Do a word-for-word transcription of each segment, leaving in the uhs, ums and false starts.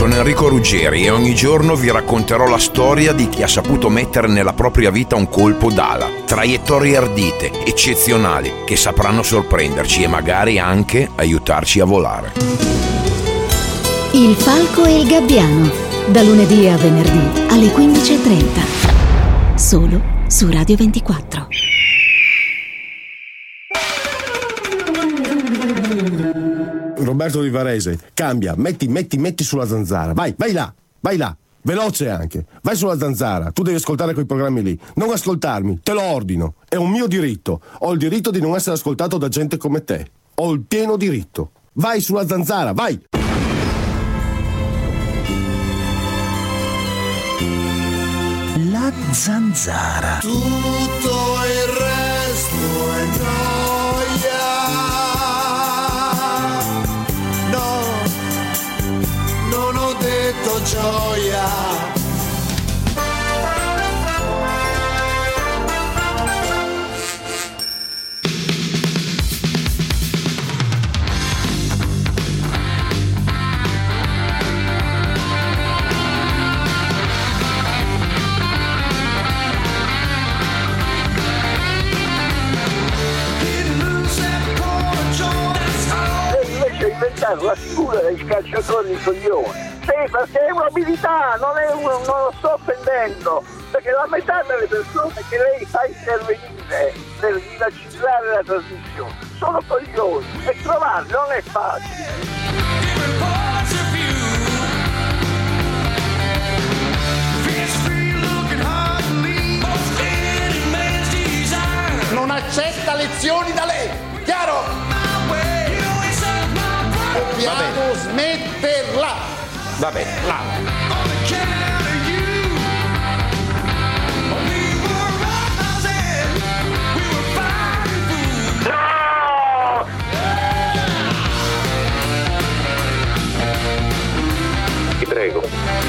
Sono Enrico Ruggeri e ogni giorno vi racconterò la storia di chi ha saputo mettere nella propria vita un colpo d'ala. Traiettorie ardite, eccezionali, che sapranno sorprenderci e magari anche aiutarci a volare. Il Falco e il Gabbiano, da lunedì a venerdì alle quindici e trenta, solo su Radio ventiquattro. Roberto di Varese, cambia, metti, metti, metti sulla zanzara, vai, vai là, vai là, veloce anche, vai sulla zanzara, tu devi ascoltare quei programmi lì, non ascoltarmi, te lo ordino, è un mio diritto, ho il diritto di non essere ascoltato da gente come te, ho il pieno diritto, vai sulla zanzara, vai! La zanzara. Tutto il resto è gioia. Non ho detto gioia. Invece inventare la figura dei calciatori coglioni. Sì, perché è un'abilità, non, è un, non lo sto offendendo, perché la metà delle persone che lei fa intervenire per vacillare la trasmissione sono coglioni e trovarli non è facile. Non accetta lezioni da lei, chiaro? Dobbiamo smetterla. Va bene, là. Ti prego.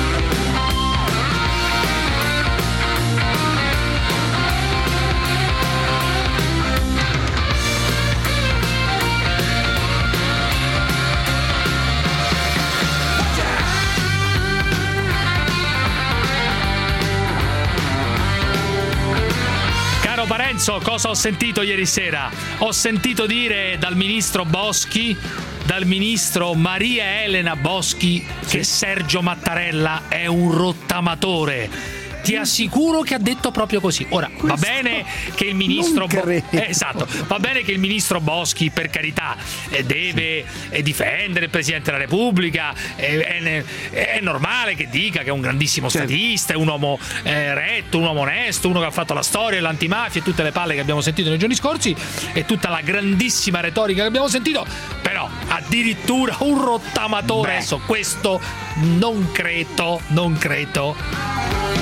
Parenzo, cosa ho sentito ieri sera? Ho sentito dire dal ministro Boschi, dal ministro Maria Elena Boschi, sì, che Sergio Mattarella è un rottamatore. Ti assicuro che ha detto proprio così. Ora, Questo va bene che il ministro Bo- eh, esatto, va bene che il ministro Boschi, per carità, eh, deve eh, difendere il Presidente della Repubblica, eh, è, è normale che dica che è un grandissimo statista, è un uomo eh, retto, un uomo onesto, uno che ha fatto la storia, l'antimafia e tutte le palle che abbiamo sentito nei giorni scorsi e tutta la grandissima retorica che abbiamo sentito, però addirittura un rottamatore, adesso questo non credo, non credo.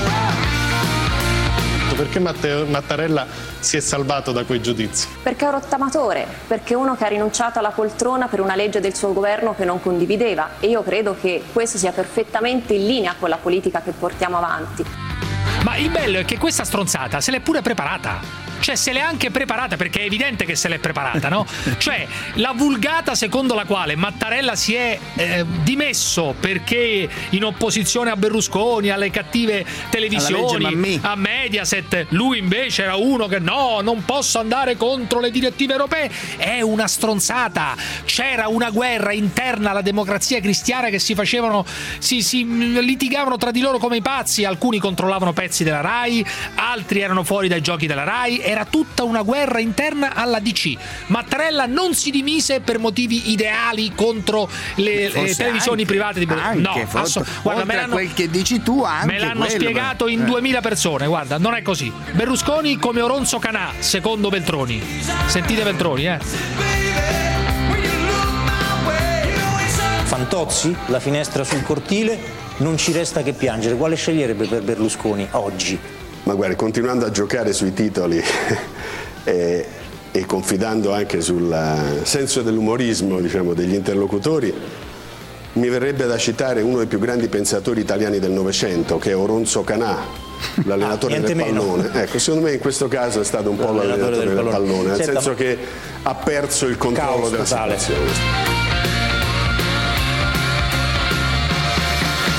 Perché Mattarella si è salvato da quei giudizi? Perché è un rottamatore, perché uno che ha rinunciato alla poltrona per una legge del suo governo che non condivideva, e io credo che questo sia perfettamente in linea con la politica che portiamo avanti. Ma il bello è che questa stronzata se l'è pure preparata. Cioè se l'è anche preparata, perché è evidente che se l'è preparata, no? Cioè la vulgata secondo la quale Mattarella si è eh, dimesso perché in opposizione a Berlusconi, alle cattive televisioni, a Mediaset, lui invece era uno che no, non posso andare contro le direttive europee, è una stronzata. C'era una guerra interna alla Democrazia Cristiana che si facevano, si, si litigavano tra di loro come i pazzi, alcuni controllavano pezzi della Rai, altri erano fuori dai giochi della Rai. Era tutta una guerra interna alla D C. Mattarella non si dimise per motivi ideali contro le, le televisioni anche, private di Berlusconi. No, forse, asso- guarda, me l'hanno, quel che dici tu anche me l'hanno quello, spiegato in eh. duemila persone. Guarda, non è così. Berlusconi come Oronzo Canà, secondo Veltroni. Sentite Veltroni, eh. Fantozzi, la finestra sul cortile, non ci resta che piangere. Quale sceglierebbe per Berlusconi oggi? Ma guarda, continuando a giocare sui titoli e, e confidando anche sul senso dell'umorismo, diciamo, degli interlocutori, mi verrebbe da citare uno dei più grandi pensatori italiani del Novecento, che è Oronzo Canà, l'allenatore ah, del pallone. Meno. Ecco, secondo me in questo caso è stato un po' l'allenatore del, del pallone, pallone nel Senta, senso che ha perso il controllo della totale. situazione.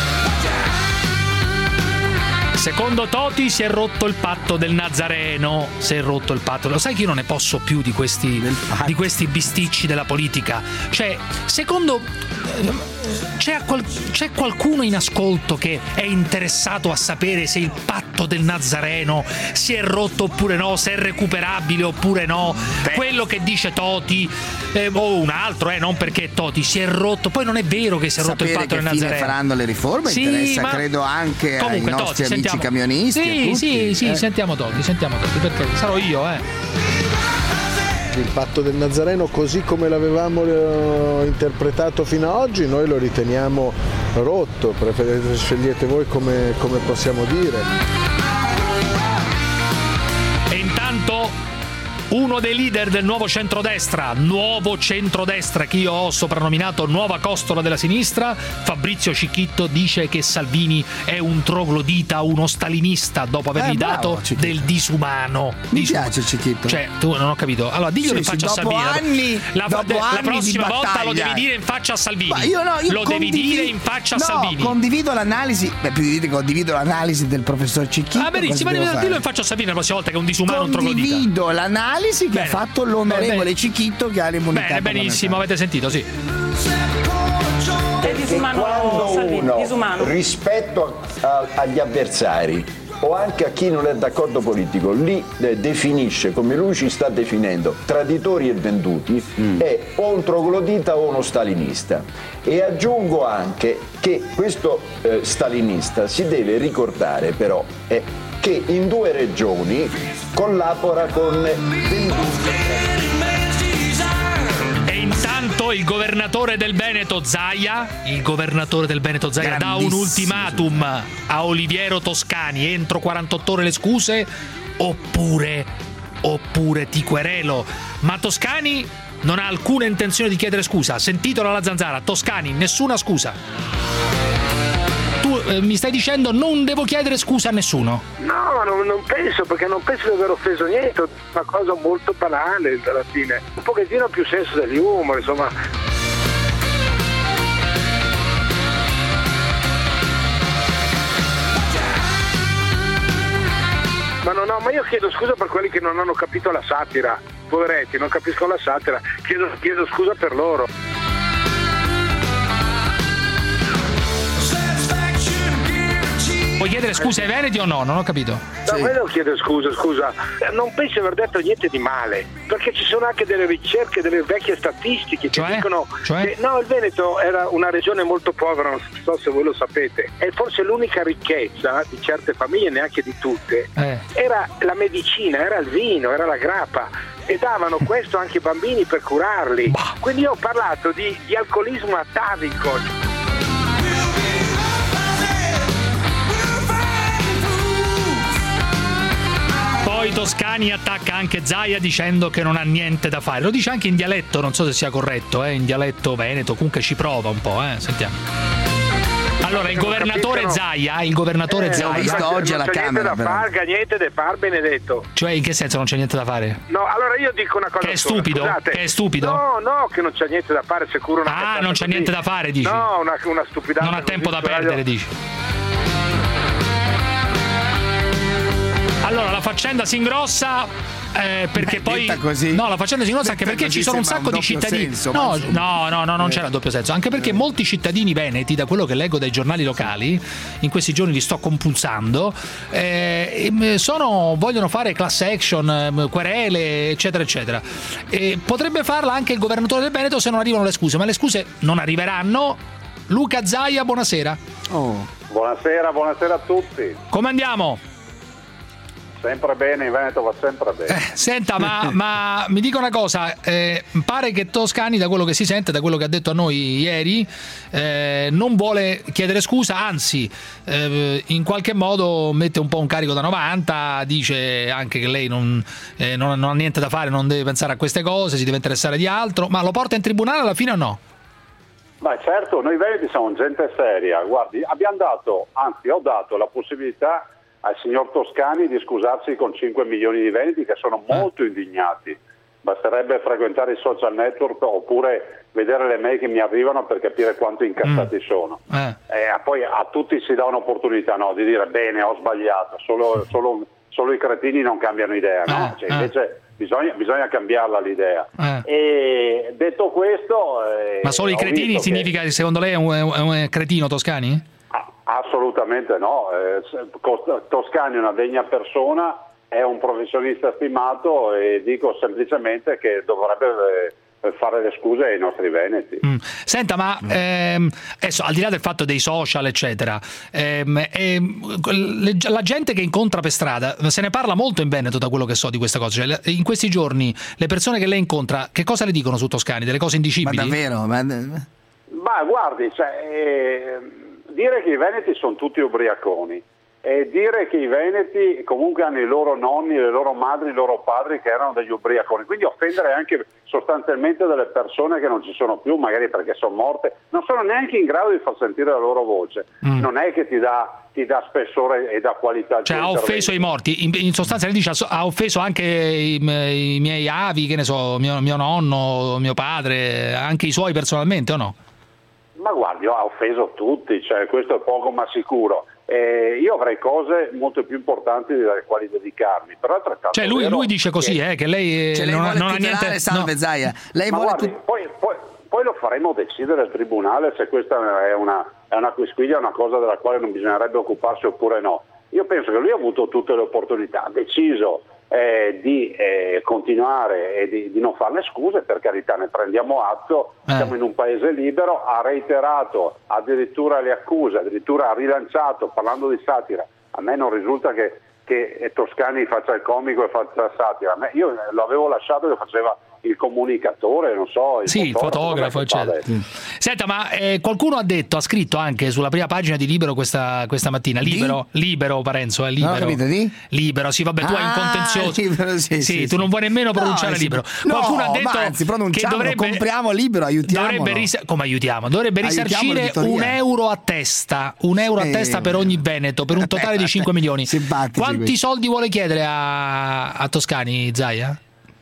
Secondo Toti si è rotto il patto del Nazareno. Si è rotto il patto. Lo sai che io non ne posso più di questi, di questi bisticci della politica. Cioè, secondo. C'è, qual, c'è qualcuno in ascolto che è interessato a sapere se il patto del Nazareno si è rotto oppure no, se è recuperabile oppure no? Beh. Quello che dice Toti eh, o un altro, eh, non perché Toti si è rotto. Poi non è vero che si è rotto il patto del Nazareno. Fine faranno le riforme, sì, interessa, ma credo anche comunque, ai nostri Toti, amici sentiamo. Camionisti. Sì, tutti, sì, sì, eh. sentiamo Toti, sentiamo Toti, perché sarò io, eh. Il patto del Nazareno, così come l'avevamo eh, interpretato fino ad oggi, noi lo riteniamo rotto. Preferite, scegliete voi come, come possiamo dire. E intanto uno dei leader del nuovo centrodestra, nuovo centrodestra che io ho soprannominato nuova costola della sinistra, Fabrizio Cicchitto, dice che Salvini è un troglodita, uno stalinista dopo avergli eh, dato Cicchitto. Del disumano. Mi Disumano. piace Cicchitto. Cioè, tu non ho capito. Allora, diglielo sì, in faccia sì, a Salvini. Anni, la, dopo la anni prossima di volta lo devi dire in faccia a Salvini. Ma io no, io lo condivido, devi dire in faccia a no, Salvini. Condivido l'analisi, beh, più di dire condivido l'analisi del professor Cicchitto. Ah, benissimo, ma dillo in faccia a Salvini la prossima volta che è un disumano, un troglodita. Condivido l'analisi che bene. Ha fatto l'onorevole bene. Cicchitto, che ha l'immunità. Bene, benissimo, avete sentito, sì. È disumano, Salvini, disumano. Rispetto a, a, agli avversari o anche a chi non è d'accordo politico, li eh, definisce come lui ci sta definendo traditori e venduti, mm. è o un troglodita o uno stalinista. E aggiungo anche che questo eh, stalinista si deve ricordare però eh, che in due regioni collabora con venduti. Intanto il governatore del Veneto Zaia, il governatore del Veneto Zaia dà un ultimatum a Oliviero Toscani: entro quarantotto ore le scuse oppure oppure ti querelo. Ma Toscani non ha alcuna intenzione di chiedere scusa. Sentitelo alla Zanzara: Toscani, nessuna scusa. Tu eh, mi stai dicendo non devo chiedere scusa a nessuno? No, non, non penso, perché non penso di aver offeso niente, una cosa molto banale alla fine, un pochettino più senso dell'umore, insomma. Ma no, no, ma io chiedo scusa per quelli che non hanno capito la satira, poveretti, non capiscono la satira, chiedo, chiedo scusa per loro. Vuoi chiedere scusa ai veneti o no? Non ho capito. No, sì. Devo chiedere scusa, scusa. Non penso di aver detto niente di male, perché ci sono anche delle ricerche, delle vecchie statistiche che cioè? dicono cioè? che no, il Veneto era una regione molto povera, non so se voi lo sapete, e forse l'unica ricchezza di certe famiglie, neanche di tutte, eh. era la medicina, era il vino, era la grappa, e davano questo anche ai bambini per curarli. Bah. Quindi io ho parlato di, di alcolismo atavico. Poi Toscani attacca anche Zaia dicendo che non ha niente da fare. Lo dice anche in dialetto, non so se sia corretto, eh, in dialetto veneto, comunque ci prova un po', eh, sentiamo. Allora, il governatore Zaia, il governatore eh, Zaia visto oggi alla Camera. Non c'è niente da fare, niente da fare, Benedetto. Cioè, in che senso non c'è niente da fare? No, allora io dico una cosa. Che è stupido? Scusate. Che è stupido? No, no, che non c'è niente da fare, sicuro una Ah, non c'è così. niente da fare, dici? No, una, una stupidata. Non ha tempo da perdere, radio. dici. Allora, la faccenda si ingrossa eh, perché Beh, poi così. no, la faccenda si ingrossa anche perché ci sono un sacco un di cittadini. Senso, no, no, no, no, non eh. c'era doppio senso. Anche perché eh. molti cittadini veneti, da quello che leggo dai giornali locali, in questi giorni li sto compulsando, eh, sono, vogliono fare class action, querele, eccetera, eccetera. E potrebbe farla anche il governatore del Veneto se non arrivano le scuse, ma le scuse non arriveranno. Luca Zaia, buonasera. Oh. Buonasera, buonasera a tutti. Come andiamo? Sempre bene, in Veneto va sempre bene. Eh, senta, ma, ma mi dica una cosa, eh, pare che Toscani, da quello che si sente, da quello che ha detto a noi ieri, eh, non vuole chiedere scusa, anzi, eh, in qualche modo mette un po' un carico da novanta, dice anche che lei non, eh, non, non ha niente da fare, non deve pensare a queste cose, si deve interessare di altro, ma lo porta in tribunale alla fine o no? Beh, certo, noi veneti siamo gente seria, guardi, abbiamo dato, anzi ho dato la possibilità al signor Toscani di scusarsi con cinque milioni di veneti che sono molto indignati. Basterebbe frequentare i social network oppure vedere le mail che mi arrivano per capire quanto incazzati mm. sono. Eh. Eh, poi a tutti si dà un'opportunità, no, di dire bene, ho sbagliato, solo, solo, solo i cretini non cambiano idea, no? Cioè, invece bisogna, bisogna cambiarla l'idea. Eh. E detto questo... Eh, Ma solo i cretini significa che secondo lei è un, è un cretino Toscani? Assolutamente no, eh, Toscani è una degna persona, è un professionista stimato e dico semplicemente che dovrebbe eh, fare le scuse ai nostri veneti. Mm. Senta, ma ehm, adesso, al di là del fatto dei social eccetera, ehm, ehm, le, la gente che incontra per strada, se ne parla molto in Veneto da quello che so di questa cosa, cioè, in questi giorni le persone che lei incontra che cosa le dicono su Toscani? Delle cose indicibili? Ma davvero? Ma, ma guardi, cioè... Eh... dire che i veneti sono tutti ubriaconi e dire che i veneti comunque hanno i loro nonni, le loro madri, i loro padri che erano degli ubriaconi, quindi offendere anche sostanzialmente delle persone che non ci sono più, magari perché sono morte, non sono neanche in grado di far sentire la loro voce, mm. non è che ti dà, ti dà spessore e dà qualità. Cioè ha offeso i morti, in, in sostanza lei dice ha offeso anche i, i miei avi, che ne so, mio, mio nonno, mio padre, anche i suoi personalmente o no? Ma guardi, ha offeso tutti, cioè questo è poco ma sicuro. Eh, io avrei cose molto più importanti dalle quali dedicarmi, però altrettanto cioè lui, lui dice così, che, eh, che lei, cioè lei non, vuole non ha niente. Salve no. Zaia, lei ma vuole guardi, tu... poi, poi, poi lo faremo decidere al tribunale se questa è una, è una quisquiglia, una cosa della quale non bisognerebbe occuparsi oppure no. Io penso che lui ha avuto tutte le opportunità, ha deciso Eh, di eh, continuare e di, di non fare le scuse, per carità, ne prendiamo atto, eh. siamo in un paese libero, ha reiterato addirittura le accuse, addirittura ha rilanciato parlando di satira. A me non risulta che, che Toscani faccia il comico e faccia satira, a me, io lo avevo lasciato che faceva il comunicatore, non so, il sì, il fotografo, eccetera. Senta, ma eh, qualcuno ha detto, ha scritto anche sulla prima pagina di Libero questa, questa mattina, Libero, di? Libero Parenzo, è Libero. No, capito, di? Libero, sì, vabbè, tu ah, hai un contenzioso. Libero, sì, sì, sì, tu sì. non vuoi nemmeno pronunciare no, Libero. Qualcuno no, ha detto ma anzi, che dovrebbe compriamo Libero, aiutiamo. Dovrebbe ris- come aiutiamo? Dovrebbe risarcire un euro a testa, un euro a testa per ogni veneto, per un totale di cinque milioni. Quanti questi. soldi vuole chiedere a, a Toscani, Zaia?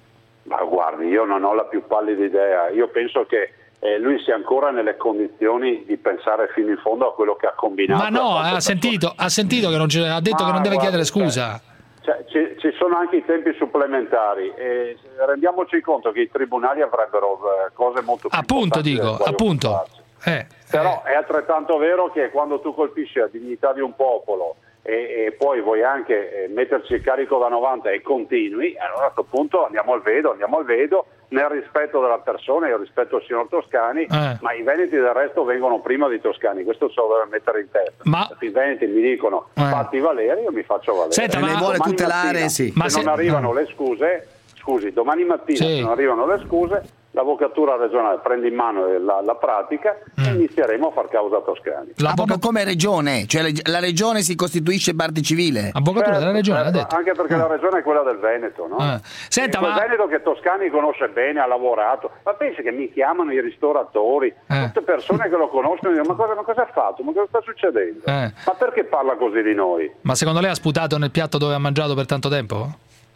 Ma guardi, io non ho la più pallida idea, io penso che eh, lui sia ancora nelle condizioni di pensare fino in fondo a quello che ha combinato. Ma no, ha sentito, ha sentito che non c- ha detto Ma che non deve guarda, chiedere scusa. Cioè, ci, ci sono anche i tempi supplementari e rendiamoci conto che i tribunali avrebbero eh, cose molto più appunto dico, appunto. Eh, Però eh. è altrettanto vero che quando tu colpisci la dignità di un popolo e, e poi vuoi anche eh, metterci il carico da novanta e continui, allora a questo punto andiamo al vedo, andiamo al vedo nel rispetto della persona e rispetto al signor Toscani, eh. ma i veneti del resto vengono prima di Toscani, questo se lo deve mettere in testa. Ma... I veneti mi dicono eh. fatti valere, io mi faccio valere. Senta, ma vuole domani tutelare, mattina, sì. Se ma non se... arrivano le scuse, scusi, domani mattina sì. se non arrivano le scuse, l'avvocatura regionale prende in mano la, la pratica mm. e inizieremo a far causa a Toscani. Ah, proprio come regione, cioè la regione si costituisce parte civile. Avvocatura certo, della regione, certo, ha detto. Anche perché ah. la regione è quella del Veneto, no? Ah. Senta, ma... Il Veneto che Toscani conosce bene, ha lavorato, ma pensi che mi chiamano i ristoratori, eh. tutte persone che lo conoscono, dicono, ma cosa, ma cosa ha fatto? Ma cosa sta succedendo? Eh. Ma perché parla così di noi? Ma secondo lei ha sputato nel piatto dove ha mangiato per tanto tempo?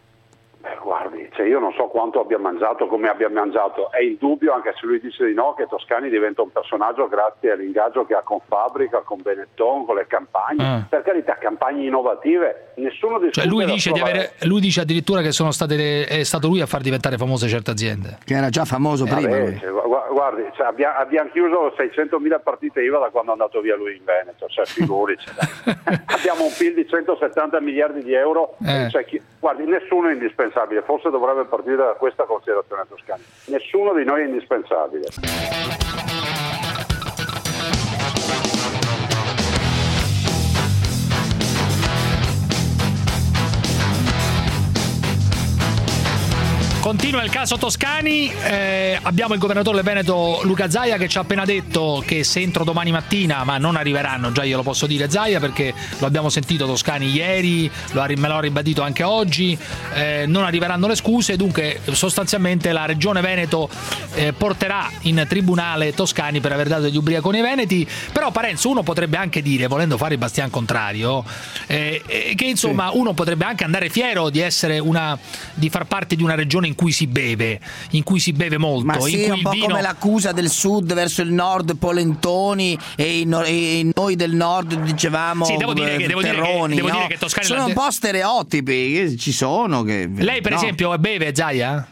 Beh, guardi, cioè io non so quanto abbia mangiato, come abbia mangiato, è indubbio, anche se lui dice di no, che Toscani diventa un personaggio grazie all'ingaggio che ha con Fabbrica, con Benetton, con le campagne, ah. per carità, campagne innovative, nessuno discute. Cioè lui dice, di avere, lui dice addirittura che sono state le, è stato lui a far diventare famose certe aziende. Che era già famoso eh, prima. Vabbè, cioè, guardi, cioè, abbiamo, abbiamo chiuso seicentomila partite I V A da quando è andato via lui in Veneto, cioè figurici. Abbiamo un P I L di centosettanta miliardi di euro, eh. cioè, chi, guardi, nessuno è indispensabile, forse dovrebbe partire da questa considerazione Toscani, nessuno di noi è indispensabile. Continua il caso Toscani, eh, abbiamo il governatore del Veneto Luca Zaia che ci ha appena detto che se entro domani mattina, ma non arriveranno, già glielo posso dire Zaia perché lo abbiamo sentito Toscani ieri, lo ha, me l'ho ribadito anche oggi, eh, non arriveranno le scuse, dunque sostanzialmente la Regione Veneto eh, porterà in tribunale Toscani per aver dato degli ubriaconi ai veneti, però Parenzo uno potrebbe anche dire, volendo fare il bastian contrario, eh, eh, che insomma sì. uno potrebbe anche andare fiero di essere una, di far parte di una regione in cui si beve, in cui si beve molto. Ma sì, in cui un po' il vino... come l'accusa del sud verso il nord, polentoni, e, i no- e noi del nord dicevamo sì, devo dire che, devo terroni, dire che, devo no? dire che Toscani sono un po' stereotipi, che ci sono. Che, Lei per no. esempio beve, Zaia?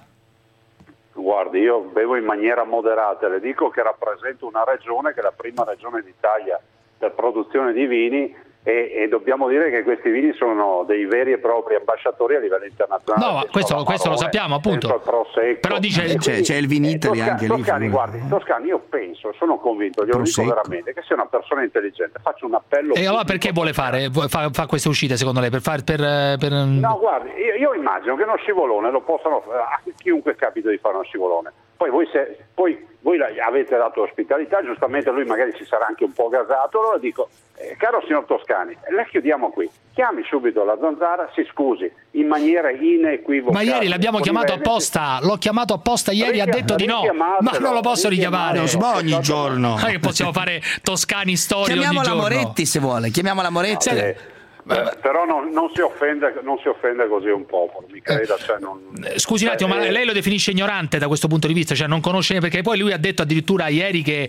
Guardi, io bevo in maniera moderata, le dico che rappresento una regione che è la prima regione d'Italia per produzione di vini e, e dobbiamo dire che questi vini sono dei veri e propri ambasciatori a livello internazionale. No, ma questo, questo lo sappiamo appunto. Però dice quindi, c'è, c'è il Vinitali eh, Toscani, anche Toscani, lì. guardi, Toscani, io penso, sono convinto, glielo dico veramente, che sia una persona intelligente. Faccio un appello. E allora perché vuole fare fa, fa queste uscite secondo lei? Per far per, per... No, guardi, io, io immagino che uno scivolone lo possano a chiunque capita di fare uno scivolone. Poi voi, se, poi voi avete dato ospitalità, giustamente lui magari si sarà anche un po' gasato, allora dico, eh, caro signor Toscani, la chiudiamo qui, chiami subito la Zanzara, si scusi, in maniera inequivocabile. Ma ieri l'abbiamo chiamato apposta, l'ho chiamato apposta ieri, ha detto di no, ma non lo posso richiamare. Non sbagli ogni giorno. Non è che possiamo fare Toscani storie ogni Chiamiamola giorno. Moretti se vuole, chiamiamola Moretti. No, eh, eh, però non, non, si offende, non si offende così un popolo, mi creda. Cioè non, Scusi un attimo, eh, ma lei lo definisce ignorante da questo punto di vista? Cioè non conosce, perché poi lui ha detto addirittura ieri che,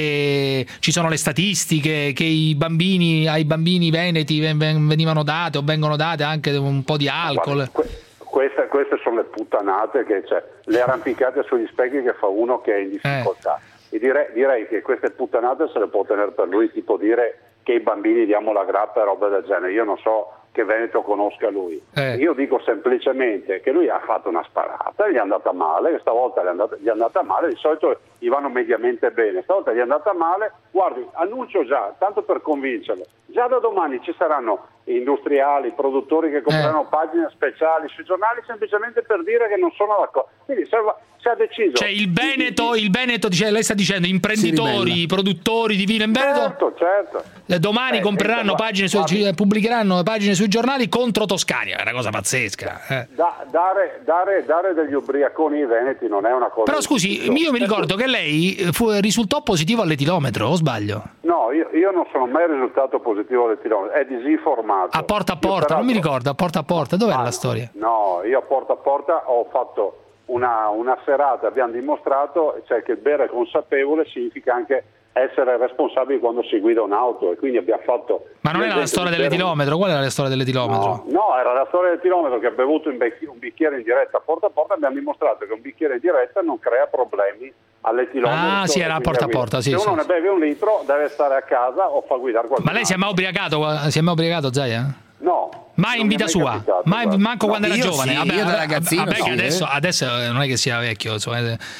che ci sono le statistiche, che i bambini, ai bambini veneti venivano date o vengono date anche un po' di alcol. Guarda, que- queste, queste sono le puttanate, che cioè, le arrampicate sugli specchi che fa uno che è in difficoltà. Eh. E direi, direi che queste puttanate se le può tenere per lui, tipo dire che i bambini diamo la grappa e roba del genere. Io non so che Veneto conosca lui. Eh. Io dico semplicemente che lui ha fatto una sparata, gli è andata male, stavolta gli è andata, gli è andata male, di solito gli vanno mediamente bene, stavolta gli è andata male. Guardi, annuncio già, tanto per convincerlo, già da domani ci saranno industriali, produttori che compreranno eh. pagine speciali sui giornali semplicemente per dire che non sono d'accordo. Quindi se, se ha deciso... Cioè il Veneto, il Veneto dice, lei sta dicendo, imprenditori, produttori di vino in Veneto, certo, certo. domani eh, compreranno pagine, su, pubblicheranno pagine sui giornali contro Toscani, è una cosa pazzesca. Eh. Da, dare, dare, dare degli ubriaconi ai veneti non è una cosa... Però scusi, io mi ricordo che lei fu, risultò positivo all'etilometro, o sbaglio? No, io, io non sono mai risultato positivo all'etilometro, è disinformato. A porta a porta, non mi ricordo, a porta a porta, dov'è ah, la storia? No, io a porta a porta ho fatto una, una serata, abbiamo dimostrato, cioè che bere consapevole significa anche essere responsabili quando si guida un'auto, e quindi abbiamo fatto... Ma non era la storia dell'etilometro? Qual era la storia dell'etilometro? No, no, era la storia dell'etilometro, che ha bevuto un bicchiere in diretta a porta a porta, abbiamo dimostrato che un bicchiere in diretta non crea problemi all'etilometro. Ah sì, era a porta a porta, sì. Se sì, uno sì. ne beve un litro deve stare a casa o fa guidare qualcuno. Ma lei si è mai ubriacato, si è mai ubriacato, Zaia? No. Mai in vita sua? Capitato, mai, manco no, quando era giovane? Sì, vabbè, io da vabbè, ragazzino vabbè, sì, che adesso, eh. adesso non è che sia vecchio, insomma,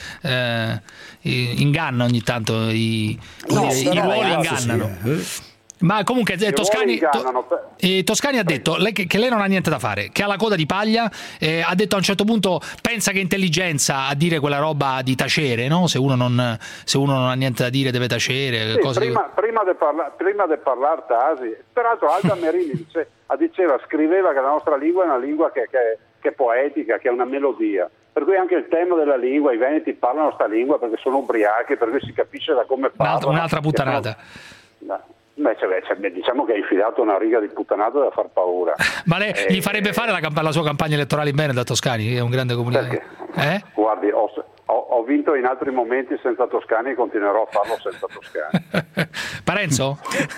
eh, inganna ogni tanto i, no, i, i ruoli ingannano. Sì, eh. Ma comunque eh, Toscani, ingannano, to, eh, Toscani ha detto lei, che, che lei non ha niente da fare, che ha la coda di paglia, eh, ha detto a un certo punto pensa che intelligenza a dire quella roba di tacere, no? Se uno non, se uno non ha niente da dire deve tacere. Sì, cose prima, che... prima di parla, prima de parlare tasi, peraltro Alda Merini dice, diceva, scriveva che la nostra lingua è una lingua che, che, che è poetica, che è una melodia. Per cui anche il tema della lingua, i veneti parlano sta lingua perché sono ubriachi, per cui si capisce da come parlano. Un'altra, un'altra puttanata. Sono... Beh, cioè, cioè, diciamo che hai infilato una riga di puttanata da far paura. Ma lei eh, gli farebbe fare la, camp- la sua campagna elettorale in Veneto a Toscani? È un grande comunicatore. Eh? Guardi, ho, ho, ho vinto in altri momenti senza Toscani e continuerò a farlo senza Toscani. Parenzo?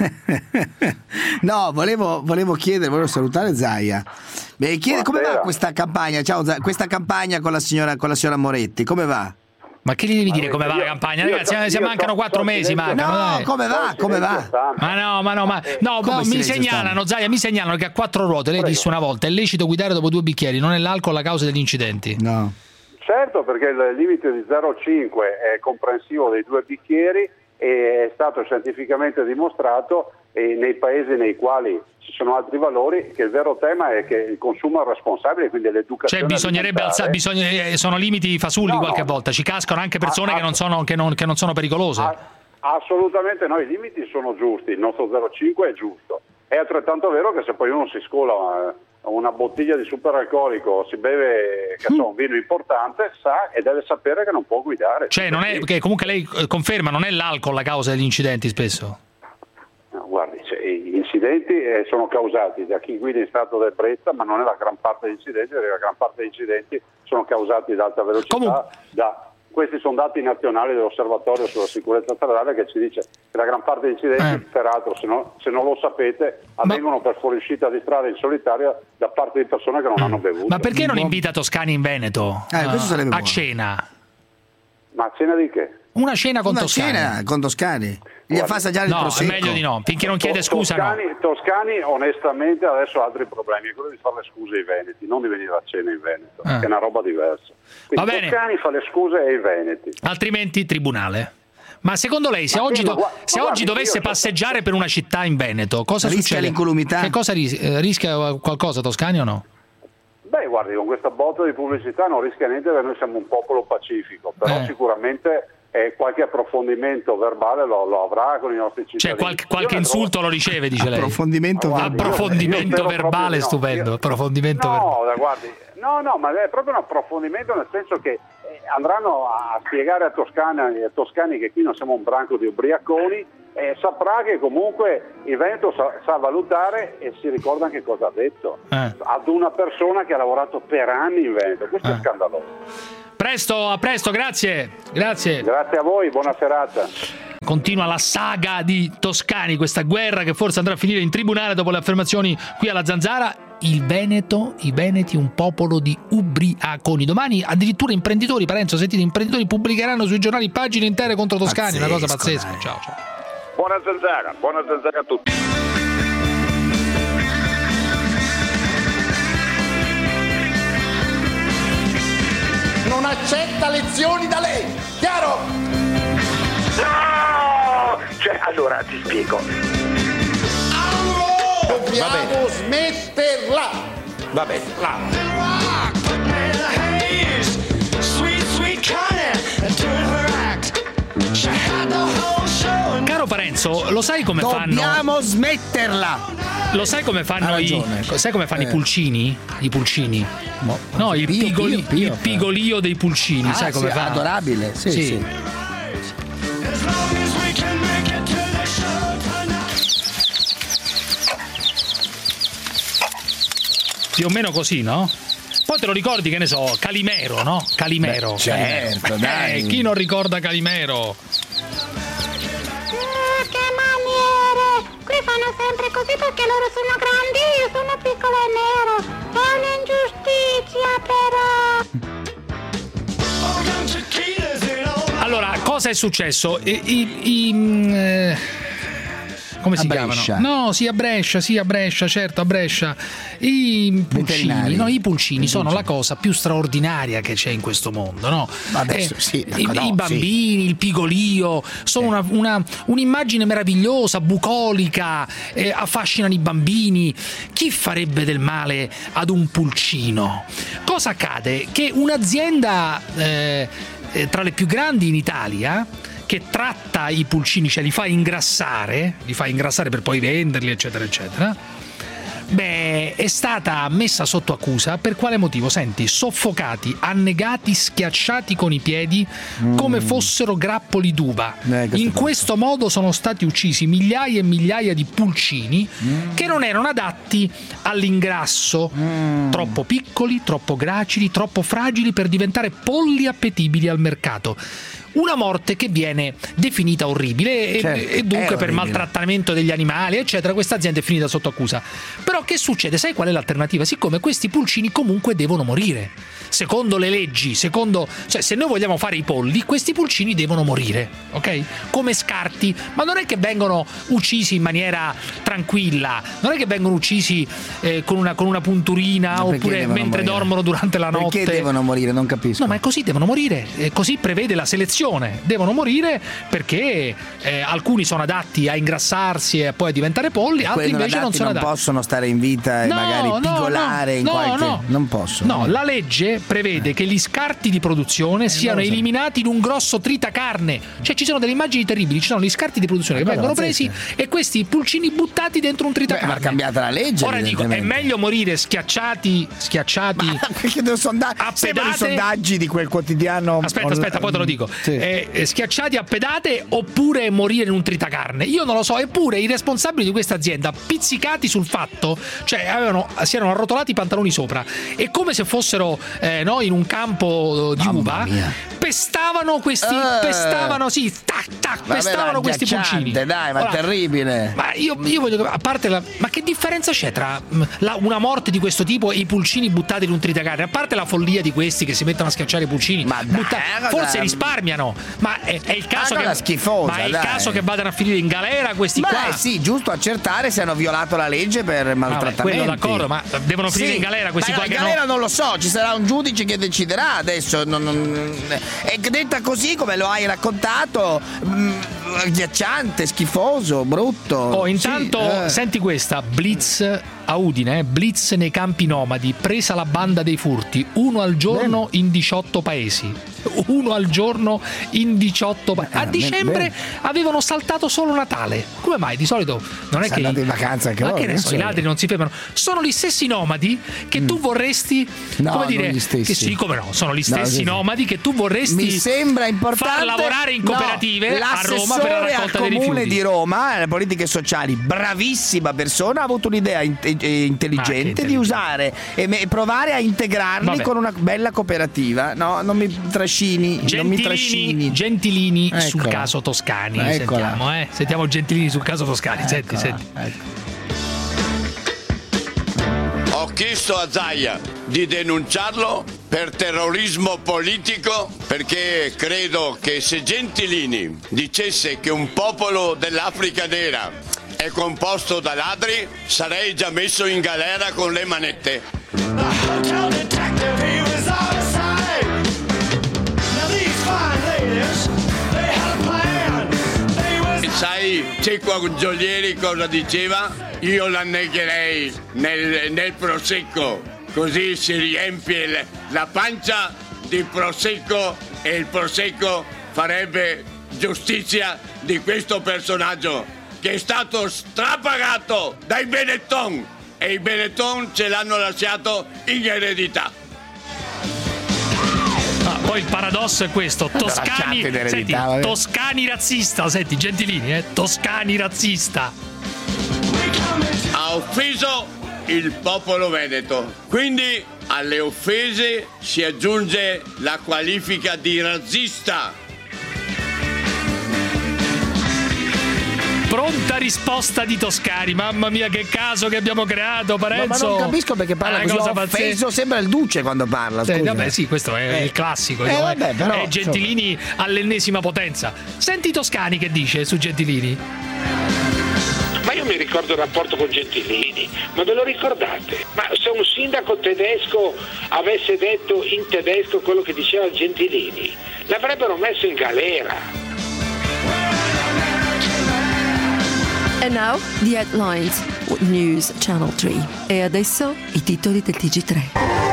No, volevo, volevo chiedere, volevo salutare Zaia. Beh, chiede, come va questa campagna? Ciao, Zaia, questa campagna con la signora, con la signora Moretti, come va? Ma che gli devi dire come va la campagna? Ragazzi, io, io, mancano quattro mesi, mancano. No, dai. come va? Come va? Ma no, ma no, ma no, no mi segnalano, Zaia, mi segnalano che a quattro ruote, lei Prego. disse una volta, è lecito guidare dopo due bicchieri, non è l'alcol la causa degli incidenti. No. Certo, perché il limite di zero virgola cinque è comprensivo dei due bicchieri e è stato scientificamente dimostrato, e nei paesi nei quali ci sono altri valori, che il vero tema è che il consumo è responsabile, quindi l'educazione. Cioè bisognerebbe alzare, bisogna, sono limiti fasulli no, qualche no. volta, ci cascano anche persone ah, che, non sono, che, non, che non sono pericolose. Ah, assolutamente no, i limiti sono giusti, il nostro zero virgola cinque è giusto. È altrettanto vero che se poi uno si scola una bottiglia di superalcolico, si beve che so, un vino importante, sa e deve sapere che non può guidare. Cioè non è, che comunque lei conferma, non è l'alcol la causa degli incidenti spesso? No, guardi, cioè, in incidenti eh, sono causati da chi guida in stato di ebbrezza, ma non è la gran parte degli incidenti, perché la gran parte degli incidenti sono causati da alta velocità. Comun- da, questi sono dati nazionali dell'Osservatorio sulla sicurezza stradale, che ci dice che la gran parte degli incidenti, eh. peraltro se, no, se non lo sapete, avvengono ma... per fuoriuscita di strada in solitaria da parte di persone che non hanno bevuto. Ma perché non invita Toscani in Veneto eh, uh, a buono. cena? Ma a cena di che? Una cena con Una Toscani. Cena con Toscani. Gli fa assaggiare no, il prosecco. No, è meglio di no, finché non chiede scusa. Toscani, no. Toscani onestamente adesso ha altri problemi, è quello di fare le scuse ai veneti, non di venire a cena in Veneto, eh. che è una roba diversa. Quindi Va bene. Toscani fa le scuse ai veneti. Altrimenti tribunale. Ma secondo lei, se ma oggi, do- guarda, se oggi dovesse passeggiare so... per una città in Veneto, cosa rischia succede? L'incolumità? Che cosa ris- rischia qualcosa Toscani o no? Beh, guardi, con questa botta di pubblicità non rischia niente, perché noi siamo un popolo pacifico, però eh. sicuramente eh, qualche approfondimento verbale lo, lo avrà con i nostri cittadini. Cioè qualche, qualche insulto trovo... lo riceve, dice lei. Approfondimento ma guardi, approfondimento io, io verbale, no. stupendo. Io... Approfondimento no, verbale. guardi, no, no, ma è proprio un approfondimento, nel senso che eh, andranno a spiegare a Toscani, a Toscani che qui non siamo un branco di ubriaconi, e saprà che comunque il Veneto sa, sa valutare e si ricorda anche cosa ha detto eh. ad una persona che ha lavorato per anni in Veneto. Questo eh. è scandaloso. Presto, a presto, grazie. Grazie. Grazie a voi, buona serata. Continua la saga di Toscani, questa guerra che forse andrà a finire in tribunale dopo le affermazioni qui alla Zanzara. Il Veneto, i Veneti, un popolo di ubriaconi. Domani addirittura imprenditori, Parenzo, sentite, imprenditori pubblicheranno sui giornali pagine intere contro Toscani, pazzesco, una cosa pazzesca. Dai. Ciao, ciao. Buona Zanzara, buona Zanzara a tutti. Non accetta lezioni da lei, chiaro? No! Cioè, allora ti spiego. Dobbiamo smetterla. Va bene. La. Caro Parenzo, lo sai come Dobbiamo fanno? Dobbiamo smetterla. Lo sai come fanno i sai come fanno eh. i pulcini? I pulcini? No, no il, pio, pigoli, pio, pio, il pigolio dei pulcini, ah, sai come sì, fanno? Adorabile, sì, sì. sì. Più o meno così, no? Poi te lo ricordi, che ne so, Calimero, no? Calimero. Beh, certo, Calimero. dai. Eh, chi non ricorda Calimero? Che maniere! Qui fanno sempre così perché loro sono grandi e io sono piccolo e nero. È un'ingiustizia, però. Allora, cosa è successo? I, i, i, eh... come si chiamano? No, sì, a Brescia, sì, a Brescia, certo, a Brescia. I pulcini, no, i pulcini sono la cosa più straordinaria che c'è in questo mondo, no? Adesso, eh, sì, i, no, i bambini, sì. il pigolio, sono una, una, un'immagine meravigliosa, bucolica, eh, affascinano i bambini. Chi farebbe del male ad un pulcino? Cosa accade? Che un'azienda eh, tra le più grandi in Italia, che tratta i pulcini, cioè li fa ingrassare, li fa ingrassare per poi venderli, eccetera, eccetera. Beh, è stata messa sotto accusa per quale motivo? Senti, soffocati, annegati, schiacciati con i piedi mm. come fossero grappoli d'uva. Eh, In questo modo sono stati uccisi migliaia e migliaia di pulcini mm. che non erano adatti all'ingrasso, mm. troppo piccoli, troppo gracili, troppo fragili per diventare polli appetibili al mercato. Una morte che viene definita orribile, certo, e, e dunque per maltrattamento degli animali, eccetera. Questa azienda è finita sotto accusa. Però che succede? Sai qual è l'alternativa? Siccome questi pulcini comunque devono morire, secondo le leggi, secondo, cioè se noi vogliamo fare i polli, questi pulcini devono morire, ok? Come scarti, ma non è che vengono uccisi in maniera tranquilla, non è che vengono uccisi eh, con, una, con una punturina, oppure mentre morire? dormono durante la notte. Perché devono morire? Non capisco. No, ma è così, devono morire, eh, così prevede la selezione. Devono morire perché eh, alcuni sono adatti a ingrassarsi e poi a diventare polli, altri invece non sono non adatti. possono stare in vita e no, magari no, pigolare no, in no, qualche no. non possono. No, la legge prevede che gli scarti di produzione siano eliminati in un grosso tritacarne. Cioè ci sono delle immagini terribili, ci sono gli scarti di produzione che vengono presi e questi pulcini buttati dentro un tritacarne. Beh, ma è cambiata la legge. Ora dico, è meglio morire schiacciati, schiacciati ma sonda- a pedate. I sondaggi di quel quotidiano. Aspetta, aspetta, poi te lo dico. Sì. Eh, eh, schiacciati a pedate oppure morire in un tritacarne. Io non lo so, eppure i responsabili di questa azienda, pizzicati sul fatto, cioè avevano, si erano arrotolati i pantaloni sopra e come se fossero eh, no, in un campo di Mamma uva mia. pestavano questi uh, pestavano sì tac tac vabbè, pestavano questi pulcini. Dai, ma ora, terribile. Ma io, io voglio, a parte la, ma che differenza c'è tra la, una morte di questo tipo e i pulcini buttati in un tritacarne? A parte la follia di questi che si mettono a schiacciare i pulcini, ma dai, butta, forse risparmiano, ma è, è il caso che schifosa, ma è il dai. caso che vadano a finire in galera questi ma qua. Eh sì, giusto accertare se hanno violato la legge per maltrattamenti. Ah, quello d'accordo, ma devono finire sì, in galera questi ma qua in che galera no. non lo so, ci sarà un giudice che deciderà adesso. Non, non, è detta così come lo hai raccontato, mh, agghiacciante, schifoso, brutto. Oh, intanto sì, eh. senti questa, Blitz a Udine, eh? Blitz nei campi nomadi, presa la banda dei furti, uno al giorno bene. in diciotto paesi. Uno al giorno in diciotto paesi. A dicembre bene. avevano saltato solo Natale. Come mai? Di solito non è Sono che andati in vacanza anche loro. Ma che ne so, i ladri non si fermano. Sono gli stessi nomadi che mm. tu vorresti no, come dire gli stessi. che sì, come no, sono gli stessi no, nomadi che tu vorresti Mi sembra importante far lavorare in cooperative no, a Roma per la raccolta dei rifiuti. Al comune di Roma, le politiche sociali, bravissima persona, ha avuto un'idea in- intelligente di usare e me- provare a integrarli Vabbè. con una bella cooperativa. No, non mi trascini, Gentilini, non mi trascini. Gentilini Eccola. sul caso Toscani. Eccola. Sentiamo, eh. Sentiamo Gentilini sul caso Toscani. Senti, Eccola. senti. Ecco. Ho chiesto a Zaia di denunciarlo per terrorismo politico perché credo che se Gentilini dicesse che un popolo dell'Africa nera è composto da ladri, sarei già messo in galera con le manette. E sai Cecco Giolieri cosa diceva? Io la negherei nel, nel prosecco, così si riempie le, la pancia di prosecco e il prosecco farebbe giustizia di questo personaggio che è stato strapagato dai Benetton e i Benetton ce l'hanno lasciato in eredità. Ah, poi il paradosso è questo, Toscani, senti, Toscani razzista, senti Gentilini, eh, Toscani razzista. Ha offeso il popolo veneto, quindi alle offese si aggiunge la qualifica di razzista. Pronta risposta di Toscani, mamma mia che caso che abbiamo creato, Parenzo. No, ma non capisco perché parla così offeso, pazzesca. Sembra il Duce quando parla, scusa. Eh, vabbè sì, questo è eh. il classico, eh, no? vabbè, però, è Gentilini insomma. all'ennesima potenza. Senti Toscani che dice su Gentilini. Ma io mi ricordo il rapporto con Gentilini, ma ve lo ricordate? Ma se un sindaco tedesco avesse detto in tedesco quello che diceva Gentilini, l'avrebbero messo in galera. And now the headlines with News Channel tre. E adesso i titoli del T G tre.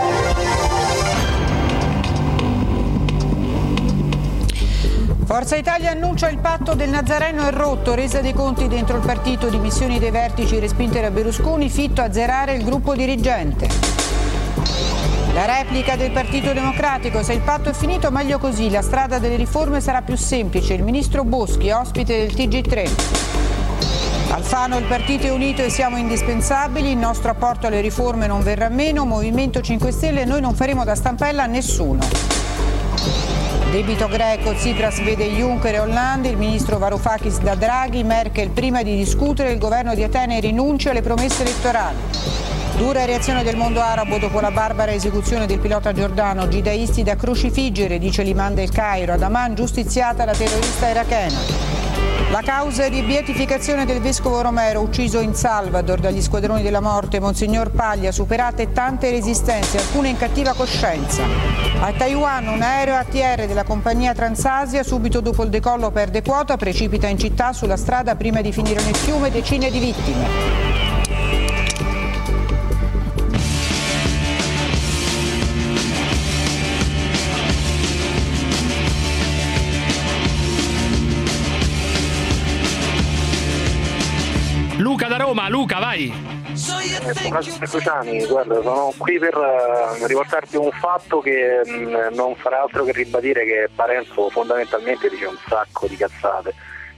Forza Italia annuncia il patto del Nazareno è rotto, resa dei conti dentro il partito, dimissioni dei vertici respinte da Berlusconi, Fitto a zerare il gruppo dirigente. La replica del Partito Democratico, se il patto è finito meglio così, la strada delle riforme sarà più semplice, il ministro Boschi, ospite del T G tre. Alfano, il partito è unito e siamo indispensabili, il nostro apporto alle riforme non verrà meno, Movimento cinque Stelle, noi non faremo da stampella a nessuno. Debito greco, Tsipras vede Juncker e Hollande, il ministro Varoufakis da Draghi, Merkel prima di discutere, il governo di Atene rinuncia alle promesse elettorali. Dura reazione del mondo arabo dopo la barbara esecuzione del pilota giordano, jihadisti da crocifiggere, dice l'imam del Cairo, ad Amman giustiziata la terrorista irachena. La causa di beatificazione del vescovo Romero, ucciso in Salvador dagli squadroni della morte, Monsignor Paglia, superate tante resistenze, alcune in cattiva coscienza. A Taiwan un aereo A T R della compagnia Transasia, subito dopo il decollo perde quota, precipita in città sulla strada prima di finire nel fiume, decine di vittime. Luca da Roma, Luca, vai. Buonasera Cruciani, guarda, sono qui per uh, riportarti un fatto che mh, non farà altro che ribadire che Parenzo fondamentalmente dice un sacco di cazzate.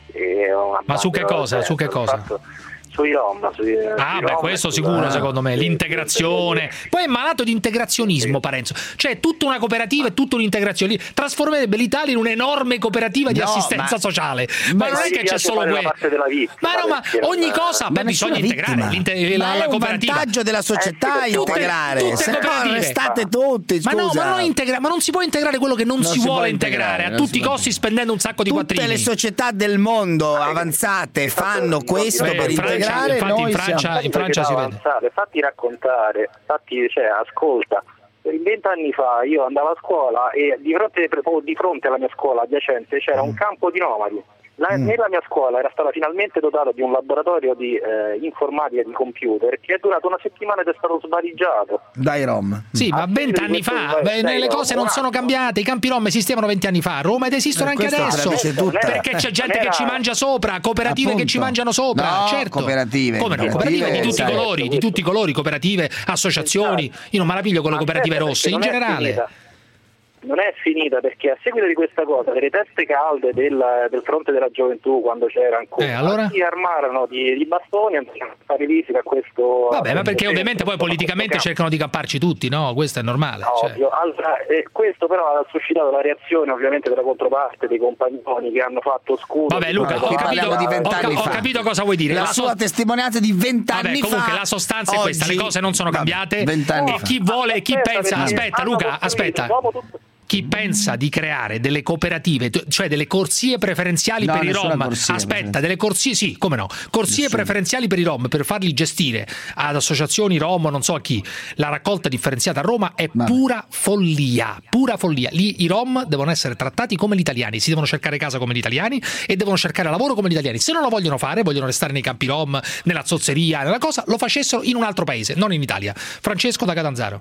E Ma su che cosa? Su che cosa? Fatto, sui Rom, sui, ah, sui beh, Rom, questo sui, sicuro, eh, secondo me. L'integrazione. Poi è malato di integrazionismo, Parenzo. Cioè, tutta una cooperativa e tutta un'integrazione. Trasformerebbe l'Italia in un'enerme cooperativa di No, assistenza ma- sociale. Ma non è che c'è solo quello. Ma no, ma ogni cosa, beh, bisogna integrare l'inte- ma la, è la un cooperativa. vantaggio della società Eh, tutte- integrare. tutte Se no cooperative. restate tutti, Ma no, scusa. ma non, integra- ma non si può integrare quello che non, Non si, si può vuole integrare, integrare, a non tutti si i può. costi spendendo un sacco di Tutte quattrini. le società del mondo avanzate fanno questo Eh, per in Francia- integrare. infatti in noi Francia- siamo- in Francia si vede. avanzate, fatti raccontare, fatti, cioè, ascolta. Vent'anni fa io andavo a scuola e di fronte, di fronte alla mia scuola adiacente c'era un campo di nomadi. La, Mm. Nella mia scuola era stata finalmente dotata di un laboratorio di eh, informatica e di computer che è durato una settimana ed è stato svaligiato. Dai Rom. Sì, ma vent'anni fa beh, le cose non sono cambiate, i campi rom esistevano vent'anni fa, a Roma ed esistono Eh, anche questo te la adesso. dice tutta. Perché c'è gente Non era- che ci mangia sopra, cooperative Appunto. che ci mangiano sopra, No, certo. cooperative. Come no? Cooperative di tutti i sai. colori, di tutti i colori, cooperative, associazioni. Io non me la piglio con le Ma cooperative aspetta, rosse, in perché non è generale. finita. Non è finita perché a seguito di questa cosa delle teste calde del, del fronte della gioventù, quando c'era ancora, Eh, allora? si armarono di, di bastoni e andarono a fare visita a questo. Vabbè, ma a perché questo ovviamente poi centro, politicamente a questo cercano di capparci tutti, no? Questo è normale. campo. Cioè. Ovvio. Allora, eh, questo però ha suscitato la reazione ovviamente della controparte, dei compagnoni che hanno fatto scudo. Vabbè Luca, Qui ho capito, parliamo di ho, vent'anni ho fa. capito cosa vuoi dire. La, La sua so- testimonianza di vent'anni Vabbè, comunque fa. la sostanza è questa, le oggi- cose non sono Vabbè, cambiate vent'anni e fa. chi vuole, chi Aspetta, pensa, perché aspetta hanno Luca, costruito, aspetta. dopo tutto- Chi pensa di creare delle cooperative, cioè delle corsie preferenziali No, per i nessuna Rom, corsia, aspetta, delle corsie, sì, come no, corsie Nessuna. preferenziali per i Rom, per farli gestire ad associazioni Rom, non so a chi, la raccolta differenziata a Roma è Vabbè. pura follia, pura follia. Lì i Rom devono essere trattati come gli italiani, si devono cercare casa come gli italiani e devono cercare lavoro come gli italiani. Se non lo vogliono fare, vogliono restare nei campi Rom, nella zozzeria, nella cosa, lo facessero in un altro paese, non in Italia. Francesco da Catanzaro.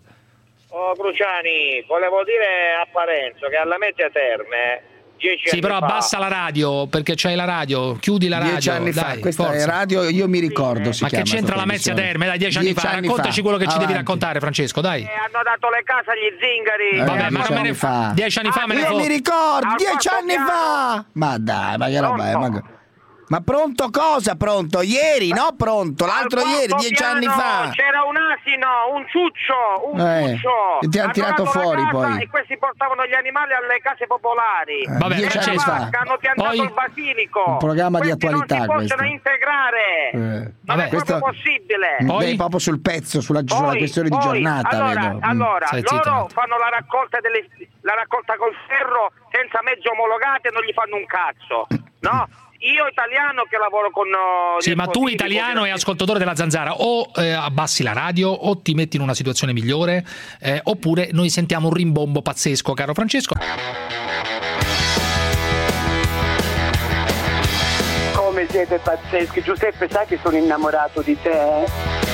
Oh Cruciani, volevo dire a Parenzo che alla Media Terme dieci Sì, anni però fa- abbassa la radio, perché c'hai la radio, chiudi la radio. Dieci anni fa, dai, questa forza. è radio, io mi ricordo. Si Ma che chiama c'entra sta la Mezzia trasmissione. Terme? Dai, dieci anni fa, raccontaci fa. quello che ci devi Avanti. raccontare, Francesco, dai. Eh, hanno dato le case agli zingari. Eh, Vabbè, ma dieci non me ne anni fa. fa. Dieci anni fa me ne Io fo- mi ricordo, Al dieci quarto anni piano. fa. Ma dai, ma che roba è? Ma, ma pronto cosa? Pronto? Ieri, no? Pronto? L'altro Al ieri, quarto dieci anni piano fa. C'era un asino, un ciuccio, un Eh, ciuccio. e ti hanno tirato dato la fuori, casa poi. E questi portavano gli animali alle case popolari. Eh, Vabbè, dieci anni Francesco, fa. Hanno piantato Poi- il basilico. Un programma di Questi attualità, non si questo. possono integrare. Eh, Non vabbè, è proprio questo- possibile. Poi? Beh, proprio sul pezzo, sulla, sulla Poi- questione di poi, giornata, allora, vedo. Mm. allora Stai zitto, loro Matt. fanno la raccolta delle, la raccolta col ferro senza mezzi omologati e non gli fanno un cazzo, no? Io italiano che lavoro con uh, Sì, gli ma tu sportivi, italiano con- e ascoltatore della Zanzara o eh, abbassi la radio o ti metti in una situazione migliore eh, oppure noi sentiamo un rimbombo pazzesco, caro Francesco. Come siete pazzeschi. Giuseppe, sai che sono innamorato di te?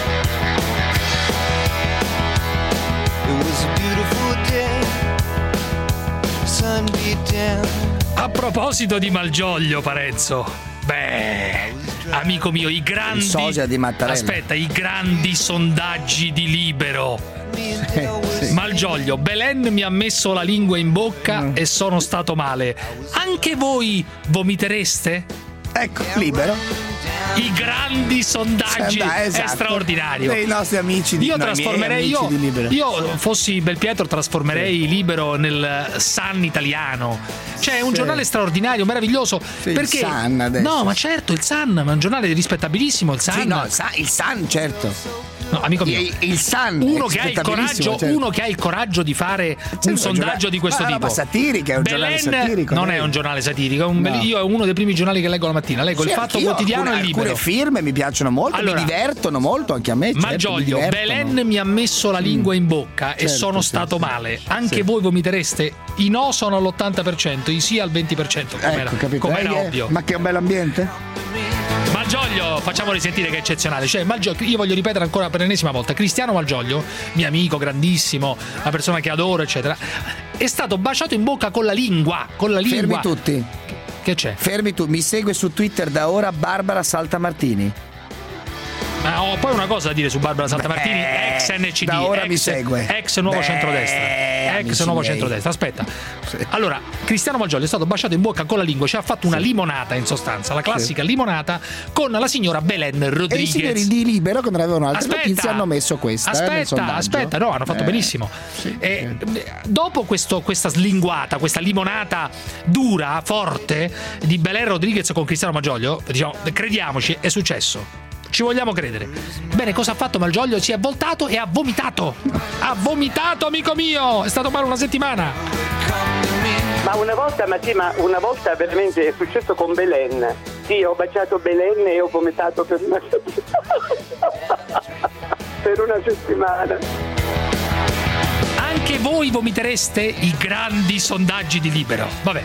A proposito di Malgioglio, Parenzo, beh, amico mio, i grandi Il sosia di Mattarella. Aspetta, i grandi sondaggi di Libero. Malgioglio, Belen mi ha messo la lingua in bocca Mm. e sono stato male. Anche voi vomitereste? Ecco, Libero. I grandi sondaggi, Sembra, è esatto. straordinario. Dei nostri amici di Io no, i miei trasformerei amici io, di Libero. io fossi Belpietro trasformerei Libero nel Sun italiano. Cioè è un Sì. giornale straordinario, meraviglioso. Sì, il perché Sun adesso. No, ma certo, il Sun, ma è un giornale rispettabilissimo, il Sun. Sì, no, il Sun, il Sun, certo. No, amico mio. Il, il Sun Uno è che, ha il rispettabilissimo, coraggio, certo. uno che ha il coraggio di fare Certo, un è sondaggio giornale- di questo ma è una tipo. roba satirica, è un giornale Belen satirico, non no? è un giornale satirico, è un bel- No. io è uno dei primi giornali che leggo la mattina. Leggo Sì, il Fatto anch'io, Quotidiano alcune, e il Libero. alcune firme mi piacciono molto, Allora, mi divertono molto anche a me. certo, mi Malgioglio, divertono. Belen mi ha messo la lingua in bocca e Certo, sono sì, stato sì. male. Anche Sì. voi vomitereste? I no sono all'ottanta per cento, i sì al venti per cento. Com'era, Ecco, capito? com'era Eh, ovvio. Ma che un bell'ambiente? Malgioglio, facciamo risentire che è eccezionale. Cioè, Malgioglio, io voglio ripetere ancora per l'ennesima volta: Cristiano Malgioglio, mio amico grandissimo, una persona che adoro, eccetera, è stato baciato in bocca con la lingua. Con la Fermi lingua. tutti. Che c'è? Fermi tu, mi segue su Twitter da ora Barbara Saltamartini. Ma ho poi una cosa da dire su Barbara Santamartini, Beh, ex N C D, da ora ex, mi segue. ex nuovo Beh, centrodestra, ex nuovo miei. centrodestra. Aspetta, sì. Allora Cristiano Malgioglio è stato baciato in bocca con la lingua, ci ha fatto una sì. limonata in sostanza, la classica sì. limonata con la signora Belen Rodriguez. E i signori di Libero, che non avevano altre aspetta, notizie, hanno messo questa. Aspetta, eh, aspetta, no, hanno fatto eh, benissimo. Sì, e, sì. Dopo questo, questa slinguata, questa limonata dura, forte di Belen Rodriguez con Cristiano Malgioglio, diciamo, crediamoci, è successo. Ci vogliamo credere. Bene, cosa ha fatto Malgioglio? Si è voltato e ha vomitato. Ha vomitato, amico mio. È stato male una settimana. Ma una volta, ma sì, ma una volta veramente è successo con Belen. Sì, ho baciato Belen e ho vomitato per una settimana. per una settimana. Anche voi vomitereste i grandi sondaggi di Libero. Vabbè.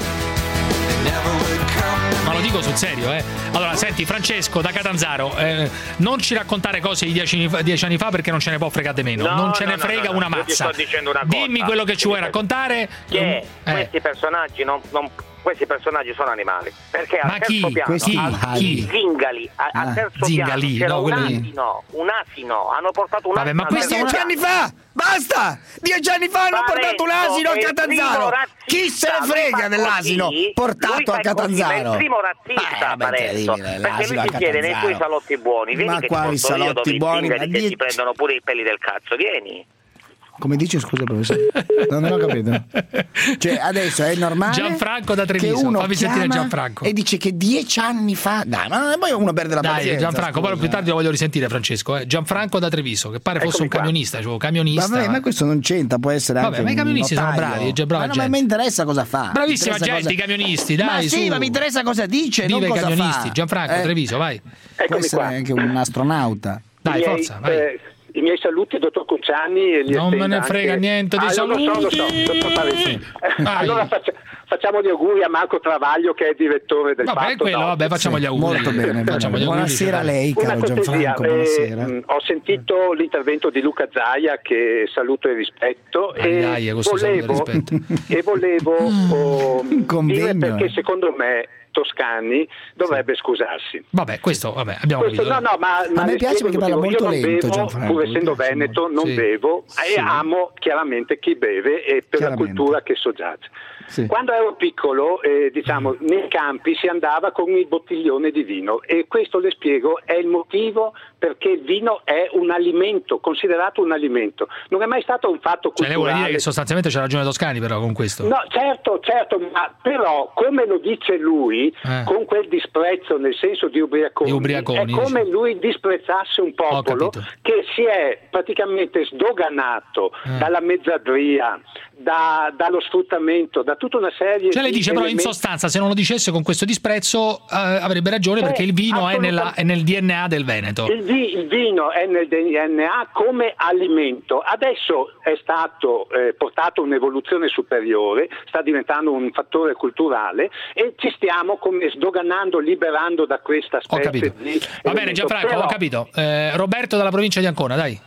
Ma lo dico sul serio, eh. Allora, senti, Francesco da Catanzaro, eh, non ci raccontare cose di dieci, dieci anni fa perché non ce ne può fregare di meno. No, non ce no, ne no, frega no, no, una mazza. Sto dicendo una Dimmi cosa. quello che ci vuoi raccontare. Che eh. questi personaggi non, non questi personaggi sono animali. Perché Ma al terzo chi? piano Questi? al, Chi? Zingali, a, ah, al terzo Zingali, piano c'era no, un quello asino, un asino, hanno portato un Vabbè, asino. ma questo dieci anni fa! Basta! Dieci anni fa hanno portato un asino a Catanzaro! Chi se ne frega dell'asino portato a Catanzaro? È il primo razzista, Parenzo, perché lui ti chiede nei tuoi salotti buoni, vieni ma che quali ti porto io dove salotti buoni? i che ti prendono pure i peli del cazzo, vieni. Come dice, scusa professore? Non ho capito. Cioè, adesso è normale Gianfranco da Treviso, che uno fammi sentire chiama Gianfranco. E dice che dieci anni fa. Dai, ma poi uno perde la Dai, pazienza. Gianfranco, scusa. poi più tardi lo voglio risentire, Francesco. Eh. Gianfranco da Treviso, che pare fosse Eccomi un qua. camionista, cioè, camionista. Vabbè, ma questo non c'entra, può essere Vabbè, anche ma i camionisti un sono notaio. bravi, è già brava ma gente. non mi interessa cosa fa. Bravissima Mi interessa gente, cosa... i camionisti, dai, ma sì, su. ma mi interessa cosa dice, Viva non i cosa camionisti, fa. Gianfranco, eh, Treviso, vai. Può Eccomi essere qua. anche un astronauta. Dai, I forza, miei, vai. eh, I miei saluti, dottor Conciani. E gli Non me estendo ne frega anche... niente dei ah, saluti. Lo so, lo so, dottor Pavesi. Allora faccia, facciamo gli auguri a Marco Travaglio, che è direttore del Vabbè, Fatto. quello, no? vabbè, facciamo gli auguri. Molto bene, Facciamo gli auguri. Buonasera a lei, Una caro cortesia, Gianfranco, buonasera. eh, ho sentito l'intervento di Luca Zaia, che saluto e rispetto, Ai, e, ai, questo saluto volevo, e rispetto. e volevo oh, dire convegno, perché eh. secondo me Toscani dovrebbe scusarsi. Vabbè, questo, vabbè, abbiamo Questo, capito. no, no, ma, ma A me le piace spiego perché il parla motivo. molto Io non lento, bevo, Gianfranco, pur mi essendo piace veneto, molto. non Sì. bevo Sì. e amo chiaramente chi beve e per la Chiaramente. cultura che soggiace. Sì. Quando ero piccolo, eh, diciamo, nei campi si andava con il bottiglione di vino, e questo, le spiego, è il motivo perché il vino è un alimento, considerato un alimento. Non è mai stato un fatto Cioè, lei culturale. vuole dire che sostanzialmente c'ha ragione Toscani, però, con questo. No, certo, certo, ma però come lo dice lui, Eh. con quel disprezzo nel senso di ubriaconi, Di ubriaconi, è come dice. lui disprezzasse un popolo capito. che si è praticamente sdoganato Eh. dalla mezzadria, da- dallo sfruttamento, da tutta una serie Cioè, lei di dice, però, in elementi. sostanza, se non lo dicesse con questo disprezzo, eh, avrebbe ragione, Eh, perché il vino è, nella, assolutamente. è nel D N A del Veneto. Il, vi- il vino è nel D N A come alimento, adesso è stato eh, portato un'evoluzione superiore, sta diventando un fattore culturale e ci stiamo come sdoganando, liberando da questa Ho specie capito. di Va bene, elemento. Gianfranco, Però- ho capito. Eh, Roberto dalla provincia di Ancona, dai.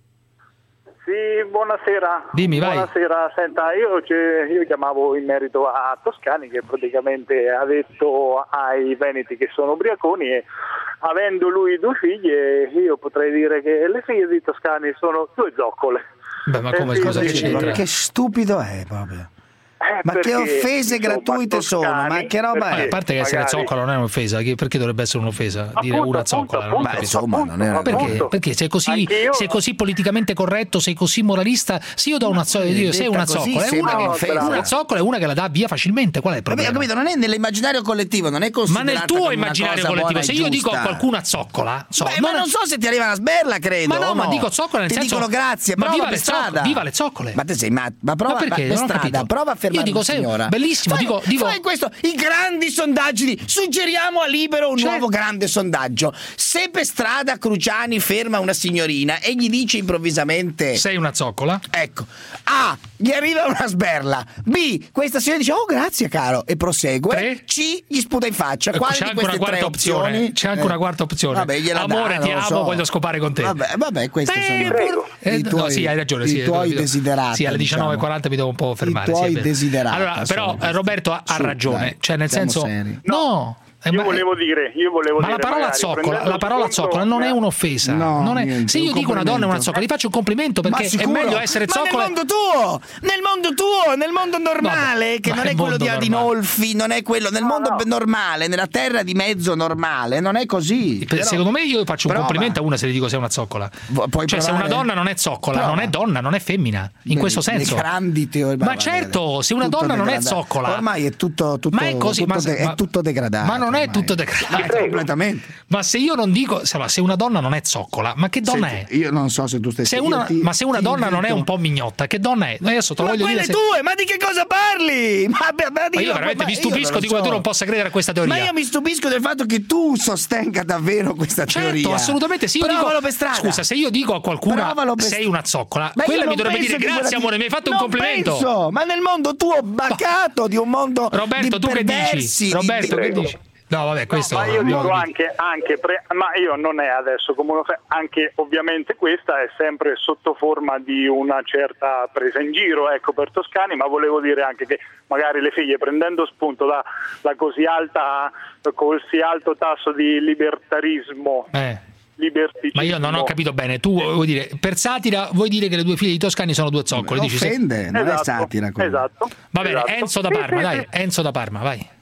Sì, buonasera. Dimmi, vai. Buonasera, senta, io, io chiamavo in merito a Toscani, che praticamente ha detto ai veneti che sono ubriaconi, e avendo lui due figlie, io potrei dire che le figlie di Toscani sono due zoccole. Beh, ma come, Eh, cosa sì, che sì, c'entra? Che stupido è proprio. Eh, Ma perché, che offese insomma, gratuite sono, Toscani, ma che roba perché è? A parte che essere magari- zoccola non è un'offesa, che- perché dovrebbe essere un'offesa dire Appunto, una zoccola? appunto, non ho Beh, capito. insomma, non era Ma perché? appunto. Perché sei così, Anch'io- sei così politicamente corretto, sei così moralista? Se io do una zoccola, io dico, sei una detta così zoccola, è sembra una, che che, offesa. una zoccola è una che la dà via facilmente. Qual è il Vabbè, problema? ho capito, non è nell'immaginario collettivo, non è Ma considerata nel tuo come una immaginario cosa collettivo, buona se e io dico a giusta. qualcuno a zoccola, so, Beh, ma non so se ti arriva una sberla, credo. Ma no, o ma dico zoccola nel ti senso- dicono grazie, ma prova viva per le zoccole, strada. viva le zoccole. Ma te sei matto, ma prova Ma perché? per Non ho strada, capito. prova a fermare Io dico, una sei- signora. bellissimo, Fai, dico- dico- fai questo, i grandi sondaggi di suggeriamo a Libero un Cioè- nuovo grande sondaggio. Se per strada Cruciani ferma una signorina e gli dice improvvisamente Sei una zoccola? ecco, A, gli arriva una sberla, B, questa signora dice oh grazie caro e prosegue, Tre? C, gli sputa in faccia. Ecco, Quale c'è di anche una queste tre quarta opzione. opzioni? C'è anche Eh. una quarta opzione. Vabbè, gliela Amore, dà, ti non lo amo, so. voglio scopare con te. Vabbè, vabbè, questi Eh, sono Prego. Eh, i no, tuoi, sì, hai ragione. i sì, tuoi devo- desiderati. Sì, alle diciannove e diciamo. quaranta mi devo un po' fermare. I tuoi sì, è vero. desiderati Allora, però sono eh, Roberto ha, ha Su, ragione. dai, cioè, nel siamo senso, seri. no. Eh, io ma, volevo dire, io volevo ma dire la parola zoccola, la parola zoccola non è un'offesa. No, non è, niente, se io un dico una donna è una zoccola, gli faccio un complimento perché è meglio essere ma zoccola. nel mondo tuo, nel mondo tuo, nel mondo normale, Vabbè, che non è quello di Adinolfi, non è quello, nel mondo normale, nella terra di mezzo normale, non è così. Però, secondo me io faccio un prova. complimento a una se le dico sei una zoccola. Puoi cioè, se provare? una donna non è zoccola, Prova. non è donna, non è femmina. In Beh, questo le senso. grandi teorie. Ma certo, se una Tutto donna non è degradato. zoccola. Ormai è tutto, tutto, ma è così, tutto ma, de- è ma- tutto degradato. Ma non è ormai. tutto degradato. Ma completamente. Ma se io non dico, se, se una donna non è zoccola, ma che donna Senti, è? Io non so se tu stessi Se una, ti, ma se una ti donna non è invito- un po' mignotta, che donna è? Adesso te lo Ma voglio quelle dire. se- tue, ma di che cosa parli? Ma, ma, ma Ma io veramente mi stupisco di come tu non possa credere a questa teoria. Ma io mi stupisco del fatto che tu sostenga davvero questa Certo, teoria. assolutamente. Se io Provalo dico, per strada. scusa, se io dico a qualcuno Provalo per sei una zoccola, Ma io quella mi non dovrebbe penso dire che grazie quella- amore, mi hai fatto un non complimento. penso, ma nel mondo tuo bacato di un mondo Roberto, di tu che perversi, dici? di- Roberto, di- che dici? No, vabbè, questo ma io no, dico anche, anche pre- ma io non è adesso come uno, anche ovviamente questa è sempre sotto forma di una certa presa in giro, ecco, per Toscani, ma volevo dire anche che magari le figlie, prendendo spunto da, da così alta, così alto tasso di libertarismo, Eh. liberticismo. Ma io non ho capito bene. Tu vuoi dire, per satira, vuoi dire che le due figlie di Toscani sono due zoccole? Non Dici, se- offende, non è Esatto, satira quello. esatto. Va bene, esatto. Enzo da Sì, Parma, sì, dai, sì. Enzo da Parma, vai.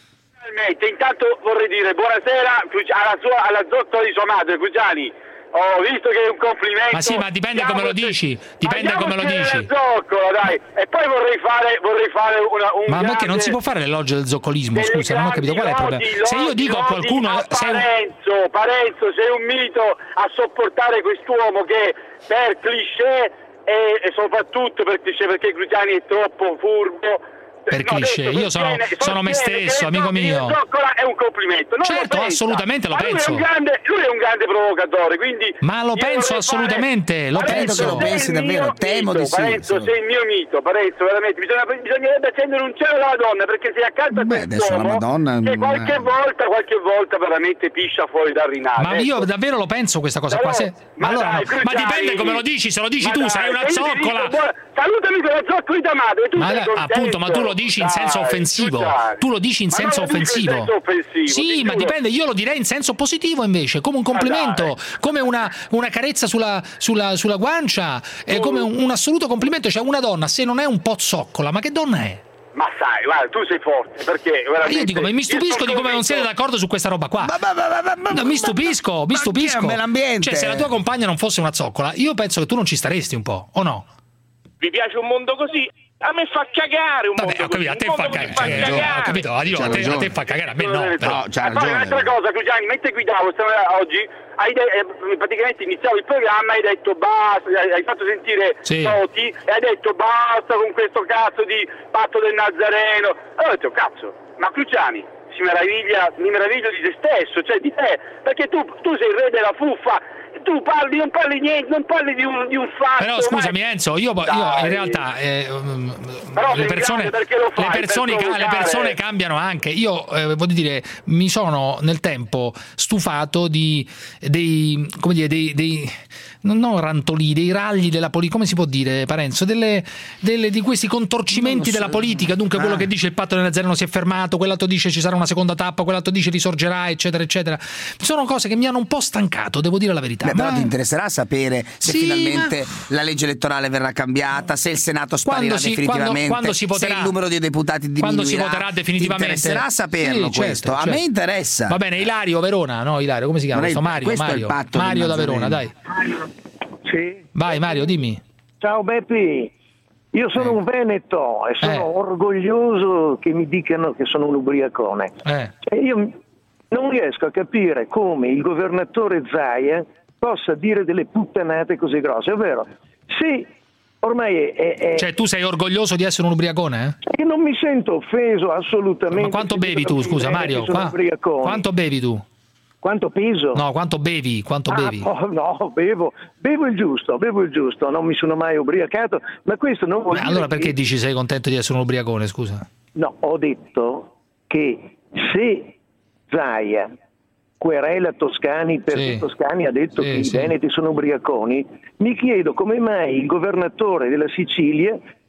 Intanto vorrei dire buonasera alla, sua, alla zoccola di sua madre, Cruciani. Ho visto che è un complimento. Ma sì, ma dipende come lo dici, dipende come lo dici. Zoccola, dai. E poi vorrei fare, vorrei fare una, un Ma grande... perché non si può fare l'elogio del zoccolismo? delle Scusa, non ho capito qual è il grandi problema. lodi, Se io dico a lodi qualcuno a sei un- Parenzo, Parenzo, sei un mito a sopportare quest'uomo che per cliché e, e soprattutto per cliché perché Cruciani è troppo furbo. per No, cliché, adesso io sono, sostiene- sono me sostiene che stesso, le amico zoccola- mio. le zoccola è un complimento. Non Certo, lo pensa. assolutamente lo Ma lui penso. È un grande, lui è un grande provocatore, quindi Ma lo io penso vorrei assolutamente, fare- lo Parenzo, penso. sei Lo pensi il davvero, mio temo mito, di sì, Parenzo, sì. sei il mio mito, Parenzo, veramente. Bisogna, bisognerebbe accendere un cielo alla donna perché sei accanto a Beh, adesso la quest'uomo Madonna che non qualche è- volta, qualche volta veramente piscia fuori dal rinale. Ma io ecco. davvero lo penso questa cosa qua. Se- Ma allora, dai, no. ma Cruciani, dipende come lo dici, se lo dici ma tu dai, sei una se io ti dico zoccola. buona- Salutami con la zoccola di madre, tu Ma sei dai, contento? appunto, ma tu lo dici in senso Dai, offensivo. Cruciani. Tu lo dici in Ma senso non lo dico in offensivo. senso offensivo, Sì, ti ma giuro. dipende, io lo direi in senso positivo invece, come un complimento, come una, una carezza sulla, sulla, sulla guancia, è come un, un assoluto complimento. Cioè, una donna, se non è un po' zoccola, ma che donna è? Ma sai, guarda, tu sei forte perché veramente. Io dico, ma mi stupisco di come non siete d'accordo su questa roba qua. No, mi stupisco, mi stupisco. un bell'ambiente. Cioè, se la tua compagna non fosse una zoccola, io penso che tu non ci staresti un po', o no? Vi piace un mondo così? A me fa cagare un Vabbè, mondo ho capito, a così. te un fa mondo che cagare. fa Cioè, cagare. ho capito, a, dire, a, te, a te fa cagare, a me no. Però. E poi un'altra cosa, Cruciani, mentre guidavo stamattina, oggi, hai de- eh, praticamente iniziavo il programma, hai detto basta, hai, hai fatto sentire Sì. Toti e hai detto basta con questo cazzo di patto del Nazareno. Allora ho detto cazzo, ma Cruciani si meraviglia, mi meraviglio di te stesso, cioè di te, perché tu, tu sei il re della fuffa. Tu parli, non parli niente, non parli di un, di un fatto. Però scusami ma- Enzo, io, io Dai. in realtà eh, um, Però le, sei persone, grande perché lo fai, le, persone, per ca- le provocare. persone cambiano anche. Io eh, voglio dire, mi sono nel tempo stufato di dei come dire dei, dei non, non rantoli, dei ragli della politica, come si può dire Parenzo, delle, delle, di questi contorcimenti della politica. Dunque quello Ah. che dice il patto del Nazareno si è fermato, quell'altro dice ci sarà una seconda tappa, quell'altro dice risorgerà, eccetera eccetera. Sono cose che mi hanno un po' stancato, devo dire la verità. Beh, però Ma- ti interesserà sapere se Sì, finalmente la legge elettorale verrà cambiata, se il Senato sparirà Quando si- definitivamente, quando- quando si voterà- se il numero di deputati diminuirà. quando si voterà definitivamente. Ti interesserà saperlo Sì, certo, questo. A certo. me interessa. Va bene, Ilario Verona, no Ilario, come si chiama? Non è questo? il- Mario, questo è il Mario, patto del Mario da Verona, Nazareno. dai. Sì. Vai Mario, dimmi. Ciao Beppi, io sono un veneto e sono Eh. orgoglioso che mi dicano che sono un ubriacone. Eh. E io non riesco a capire come il governatore Zaia possa dire delle puttanate così grosse, ovvero se ormai è, è- Cioè tu sei orgoglioso di essere un ubriacone? Eh? io non mi sento offeso assolutamente. Ma quanto se bevi dicono tu, che i scusa veneti Mario? sono Qua- ubriaconi. quanto bevi tu? Quanto peso? No, quanto bevi? Quanto Ah, bevi? oh, no, bevo, bevo il giusto, bevo il giusto, non mi sono mai ubriacato, ma questo non vuol Beh, dire allora che- perché dici sei contento di essere un ubriacone, scusa? No, ho detto che se Zaia querela Toscani perché Sì. Toscani ha detto Sì, che sì. i veneti sono ubriaconi, mi chiedo come mai il governatore della Sicilia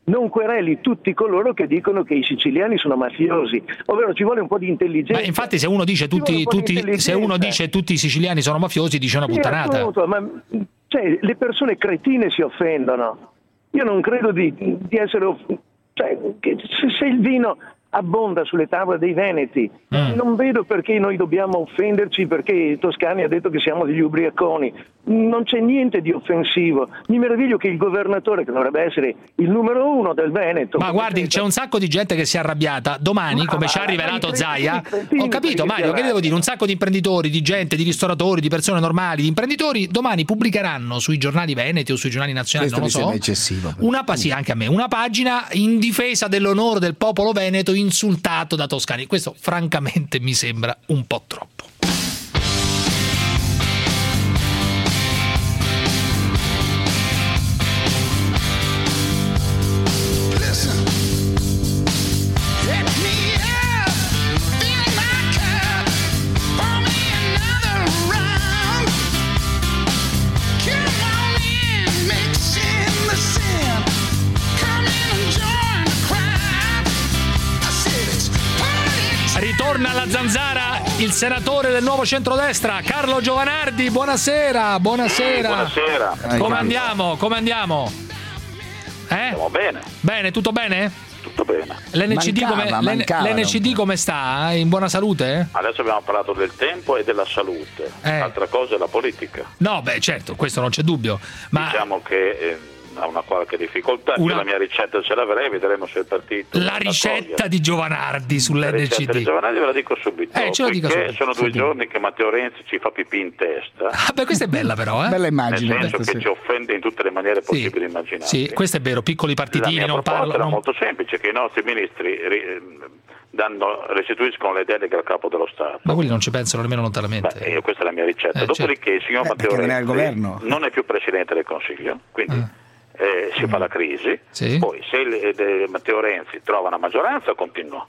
non quereli tutti coloro che dicono che i siciliani sono mafiosi, ovvero ci vuole un po' di intelligenza. Beh, infatti se uno dice tutti, tutti se uno dice tutti i siciliani sono mafiosi, dice una sì, puttanata. Appunto, ma cioè, le persone cretine si offendono. Io non credo di, di essere off... cioè, che se, se il vino abbonda sulle tavole dei veneti, mm. non vedo perché noi dobbiamo offenderci perché Toscani ha detto che siamo degli ubriaconi. Non c'è niente di offensivo. Mi meraviglio che il governatore, che dovrebbe essere il numero uno del Veneto, ma guardi, c'è un sacco di gente che si è arrabbiata. Domani, ma, come ma, ci ha rivelato Zaia, ho capito Mario, che devo dire, un sacco di imprenditori, di gente, di ristoratori, di persone normali, di imprenditori, domani pubblicheranno sui giornali veneti o sui giornali nazionali, questo non lo so, eccessivo, una, sì, anche a me, una pagina in difesa dell'onore del popolo veneto insultato da Toscani. Questo francamente mi sembra un po' troppo. Ritorna alla zanzara il senatore del Nuovo Centrodestra, Carlo Giovanardi. Buonasera, buonasera. Buonasera. Come andiamo? Come andiamo? Eh? Andiamo bene. Bene, tutto bene? Tutto bene. L'N C D come, l'N C D come sta? In buona salute? Adesso abbiamo parlato del tempo e della salute. Eh. Altra cosa è la politica. No, beh, certo, questo non c'è dubbio. Ma... Diciamo che... Eh, ha una qualche difficoltà, una... la mia ricetta ce l'avrei, vedremo se il partito la ricetta di Giovanardi sull'N C D. La ricetta di Giovanardi ve la dico subito, eh, ce lo dico subito. Sono due subito. giorni che Matteo Renzi ci fa pipì in testa. Ah, beh, questa è bella però, eh? Bella immagine. Nel senso questa, che sì. ci offende in tutte le maniere possibili e sì. immaginabili. Sì, questo è vero, piccoli partitini, la mia non proposta parlano. era molto semplice, che i nostri ministri danno, restituiscono le deleghe al capo dello Stato. Ma quelli non ci pensano nemmeno lontanamente. Beh, io, questa è la mia ricetta. Eh, Dopodiché il signor eh, Matteo Renzi governo. non è più Presidente del Consiglio, quindi... Eh. Eh, si fa la crisi, sì. Poi se le, le, Matteo Renzi trova una maggioranza continua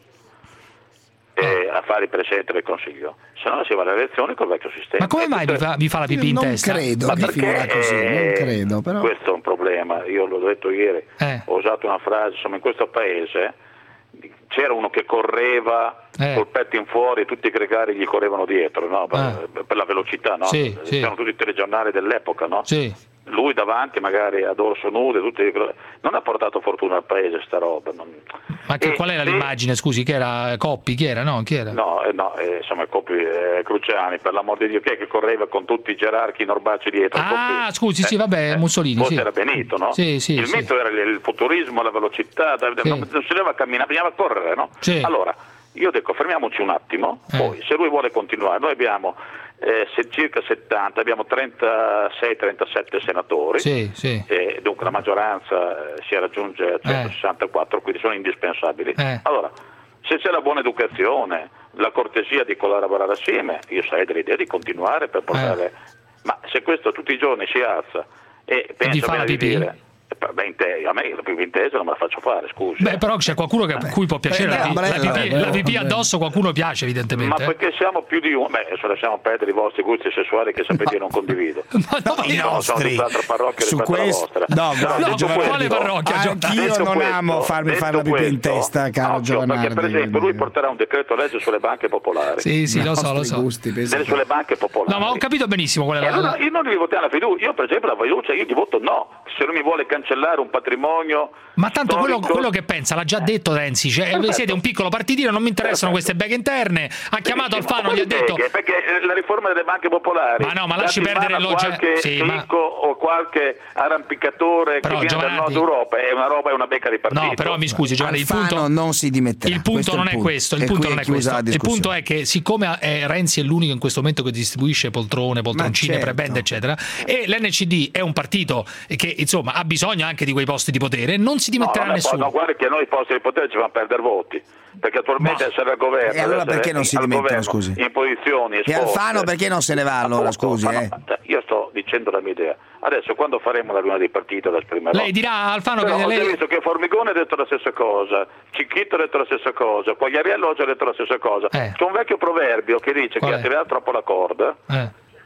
eh, a fare il Presidente del Consiglio, se no si va alle elezioni col vecchio sistema. Ma come mai vi fa, vi fa la pipì in non testa? Credo Ma che figura così, eh, non credo, però... questo è un problema, io l'ho detto ieri, eh. ho usato una frase, insomma in questo paese c'era uno che correva eh. col petto in fuori e tutti i gregari gli correvano dietro, no? per, eh. per la velocità, no? Sì, sì. C'erano tutti i telegiornali dell'epoca, no? Sì. Lui davanti magari a dorso nudo, tutti... non ha portato fortuna al paese sta roba. Non... Ma che, qual era se... l'immagine, scusi, che era Coppi, chi era? No, chi era? No, eh, no eh, insomma Coppi, eh, Cruciani, per l'amor di Dio, chi è che correva con tutti i gerarchi norbaci dietro? Ah, Coppi, scusi, eh, sì, vabbè, Mussolini. Forse sì. era Benito, no? Sì, sì, il sì. mito era il, il futurismo, la velocità, sì. non, non si doveva camminare, bisognava correre, no? Sì. Allora, io dico, fermiamoci un attimo, eh. poi se lui vuole continuare, noi abbiamo... Eh, se circa settanta, abbiamo trentasei trentasette senatori, sì, sì. Eh, dunque la maggioranza eh, si raggiunge a centosessantaquattro, eh. quindi sono indispensabili. Eh. Allora, se c'è la buona educazione, la cortesia di collaborare assieme, io sarei dell'idea di continuare per portare... Eh. Ma se questo tutti i giorni si alza e pensa bene di dire... Beh, te, a me la pipì intesa non me la faccio fare, scusi. Beh, però c'è qualcuno che, a cui può piacere Beh, la, la, la, pipì, la, la pipì addosso, qualcuno piace evidentemente. Ma perché siamo più di uno? Beh, adesso lasciamo perdere i vostri gusti sessuali che sapete io non condivido. Ma no, I io nostri sono tutt'altra parrocchia su rispetto questo, alla vostra. no, guarda, no, Giovanardi, quale parrocchia? Anch'io non questo, amo farmi fare la pipì in testa, caro no, Giovanardi. Perché per esempio lui porterà un decreto legge sulle banche popolari. Sì, sì, lo so, lo so. Gusti, delle sulle banche popolari. No, ma ho capito benissimo qual è la... Allora, io non gli votiamo la fiducia, io per esempio la fiducia io gli voto no. Se lui mi vuole cancellare un patrimonio... Ma tanto quello, storico... quello che pensa l'ha già detto Renzi, cioè, Perfetto. siete un piccolo partitino, non mi interessano queste beghe interne, ha chiamato Alfano, gli ha detto... Beghe, perché la riforma delle banche popolari... Ma no, ma lasci perdere il qualche sì, ricco ma... o qualche arrampicatore però, che viene Giovanardi... dal nord Europa, è una roba, è una becca di partito. No, però mi scusi Giovanni, il punto non si dimetterà. Il punto non è punto. questo, il e punto non è questo. Il punto è che siccome è Renzi è l'unico in questo momento che distribuisce poltrone, poltroncine, certo. prebende, eccetera, e l'N C D è un partito che insomma ha bisogno anche di quei posti di potere, non si dimetterà no, nessuno. No, guarda che a noi i posti di potere ci fanno perdere voti. Perché attualmente Ma... essere al governo e allora perché non si dimettono, scusi? In posizioni e Alfano perché non se ne va allora, appunto, scusi? Eh? No, io sto dicendo la mia idea. Adesso quando faremo la riunione di partito la esprimerò. Lei dirà a Alfano però che ho lei... visto che Formigone ha detto la stessa cosa, Cicchitto ha detto la stessa cosa, Quagliariello oggi ha detto la stessa cosa. Eh. C'è un vecchio proverbio che dice Qual che è? a tirare troppo la corda eh.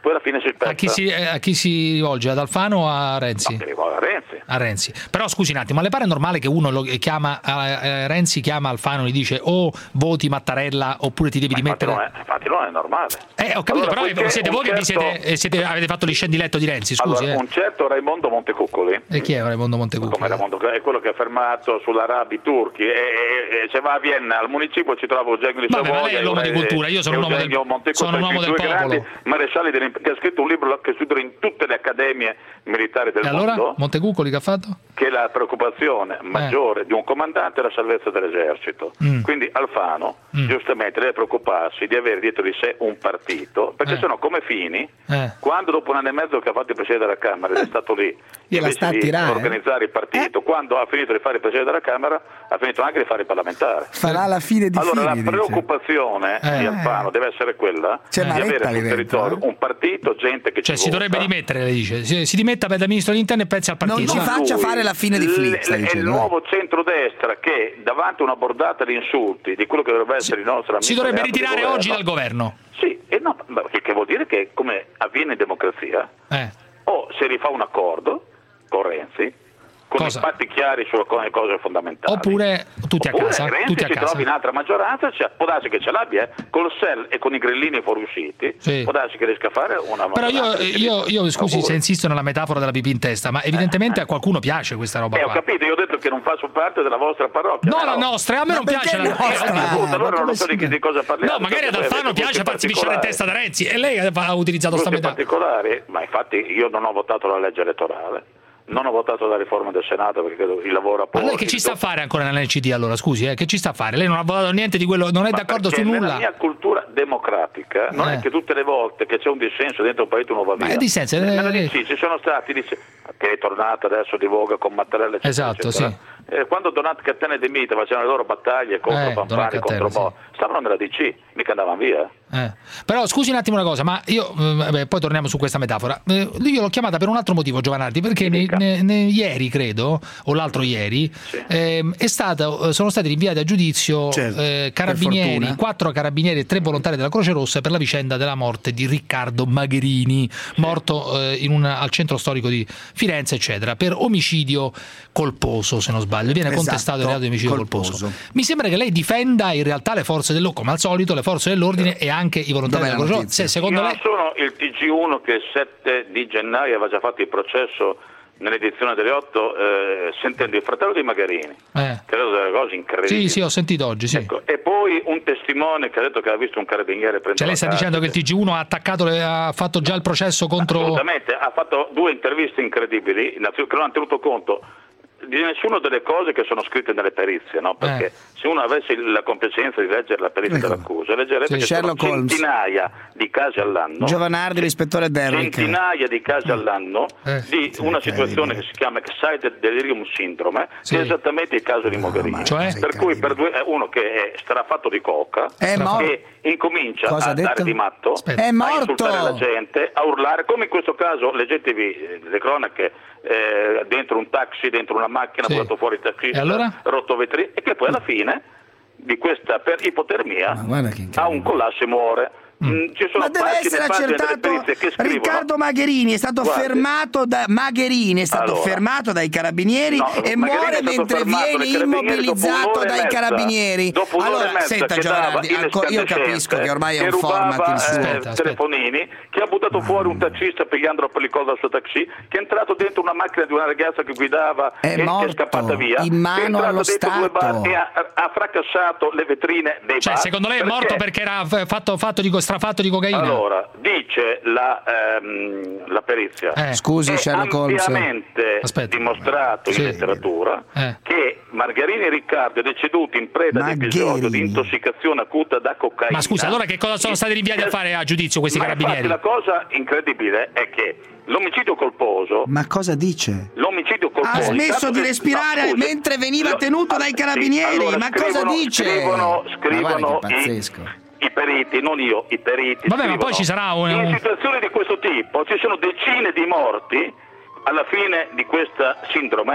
poi alla fine si spezza. A chi si, a chi si rivolge? Ad Alfano o a Renzi? No, a Renzi. A Renzi. Però scusi un attimo, ma le pare normale che uno lo chiama eh, Renzi chiama Alfano e gli dice o voti Mattarella oppure ti devi ma dimettere? Infatti non, è, infatti non è normale. Eh, ho capito, allora, però siete voi certo... che siete, siete, avete fatto gli scendiletto di Renzi, scusi. Allora, eh. un certo Raimondo Montecuccoli. E chi è Raimondo Montecuccoli? Come Raimondo, è quello che ha fermato sull'Arabi turchi e, e, e se va a Vienna al municipio ci trova Eugenio di Savoia. Ma lei è l'uomo di cultura, io sono un uomo del, sono un uomo del popolo. Marescialli che ha scritto un libro che studia in tutte le accademie militari del e allora? mondo. Montecuccoli che ha fatto? Che la preoccupazione maggiore eh. di un comandante è la salvezza dell'esercito. Mm. Quindi Alfano mm. giustamente deve preoccuparsi di avere dietro di sé un partito, perché eh. sennò come Fini, eh. quando dopo un anno e mezzo che ha fatto il Presidente della Camera ed è stato lì invece di tirare, organizzare il partito, eh. quando ha finito di fare il Presidente della Camera ha finito anche di fare il parlamentare. Farà la fine di allora Fini, la preoccupazione eh. di Alfano deve essere quella C'è di avere sul territorio eh? un partito, gente che cioè ci si vota. dovrebbe dimettere, lei dice, si, si dimetta per da ministro dell'interno e pensi al partito. Non ci faccia fare la fine di Flick, è il nuovo centrodestra che davanti a una bordata di insulti di quello che dovrebbe essere il nostro amico si dovrebbe ritirare oggi dal governo. Sì, e no, che vuol dire che come avviene in democrazia eh. o se rifà un accordo con Renzi con Cosa? i fatti chiari su alcune cose fondamentali. Oppure tutti a Oppure casa. Renzi tutti a si casa. trovi in altra maggioranza, cioè, può darsi che ce l'abbia, eh, con il S E L e con i grillini fuoriusciti, sì. può darsi che riesca a fare una Però io, io, io scusi se insisto nella metafora della pipì in testa, ma evidentemente eh, a qualcuno piace questa roba eh, qua. Ho capito, io ho detto che non faccio parte della vostra parrocchia. No, no la nostra, a me ma non piace la nostra. Eh, allora non so di, di cosa parliamo. No, magari ad Alfano piace farsi pisciare in testa da Renzi e lei ha utilizzato sta metafora. particolare, ma infatti io non ho votato la legge elettorale. Non ho votato la riforma del Senato perché credo il lavoro a Ma lei che ci sta a fare ancora nell'N C D allora? Scusi, eh, che ci sta a fare? Lei non ha votato niente di quello, non è Ma d'accordo su nulla? nulla? La mia cultura democratica non eh. è che tutte le volte che c'è un dissenso dentro un partito nuova via. Ma è dissenso, eh, sì, ci sono stati dice, che è tornata adesso di voga con Mattarella eccetera, esatto, eccetera. sì. Eh, quando Donat Catena e De Mita facevano le loro battaglie contro eh, Fanfani, contro Bo, sì. stavano nella D C, mica andavano via. Eh. Però scusi un attimo una cosa, ma io vabbè, poi torniamo su questa metafora. Eh, io l'ho chiamata per un altro motivo, Giovanardi, perché ne, ne, ne, ieri credo, o l'altro ieri, sì. eh, è stata, sono stati rinviati a giudizio certo, eh, carabinieri, quattro carabinieri e tre volontari della Croce Rossa per la vicenda della morte di Riccardo Magherini, sì. morto eh, in una, al centro storico di Firenze, eccetera, per omicidio colposo, se non sbaglio. Viene esatto, contestato il reato di omicidio colposo. colposo. Mi sembra che lei difenda in realtà le forze dell'ordine, come al solito, le forze dell'ordine sì. e anche i volontari della Croce Rossa. Se secondo Io lei sono il T G uno che il sette di gennaio aveva già fatto il processo nell'edizione delle otto eh, sentendo il fratello di Magherini eh. credo delle cose incredibili. Sì, sì, ho sentito oggi, sì. Ecco, e poi un testimone che ha detto che ha visto un carabiniere prendere. Cioè lei sta dicendo che il T G uno ha attaccato, ha fatto già il processo contro. Assolutamente, ha fatto due interviste incredibili che non hanno tenuto conto di nessuna delle cose che sono scritte nelle perizie, no? Perché eh. se uno avesse la compiacenza di leggere la perizia ecco. dell'accusa, leggerebbe sì, che Sherlock sono Holmes. centinaia di casi all'anno. Giovanardi, l'ispettore Derrick. Centinaia di casi all'anno eh. di sì, una situazione che si chiama Excited Delirium Syndrome, sì. che è esattamente il caso di Mogherini. No, cioè? Per cui per due, uno che è strafatto di coca è e incomincia Cosa a detto? dare di matto, Aspetta. È a morto. insultare la gente, a urlare, come in questo caso, leggetevi le cronache, eh, dentro un taxi, dentro una macchina, sì. portato fuori il taxista, allora? rotto vetri, e che poi alla fine di questa per ipotermia ha un collasso e muore. Mm. Ci sono ma deve essere accertato Riccardo Magherini è stato Guardi. fermato da Magherini è stato allora. fermato dai carabinieri no, e muore mentre viene immobilizzato dai carabinieri. Allora senta Giovanardi, io capisco che ormai è un format il suo eh, telefonini, che ha buttato fuori un taxista pigliandolo per il collo dal suo taxi, che è entrato dentro una macchina di una ragazza che guidava è e morto, che è scappata via, in mano è allo Stato bar e ha, ha fracassato le vetrine dei cioè, bar. Secondo lei è perché? morto perché era fatto, fatto di strafatto di cocaina? Allora, dice la, ehm, la perizia, eh. Scusi, è ampiamente Aspetta. dimostrato sì. in letteratura eh. che Margherini Riccardo è deceduto in preda di episodio di intossicazione acuta da cocaina. Ma scusa, allora che cosa sono stati rinviati a fare a giudizio questi Ma carabinieri? La cosa incredibile è che l'omicidio colposo. Ma cosa dice? L'omicidio colposo. Ha smesso di respirare no, mentre veniva lo, tenuto dai carabinieri. Sì, allora, ma scrivono, cosa dice? Scrivono, scrivono Ma pazzesco. I, i periti, non io, i periti. Vabbè, scrivono, ma poi ci sarà un... in situazioni di questo tipo ci sono decine di morti alla fine di questa sindrome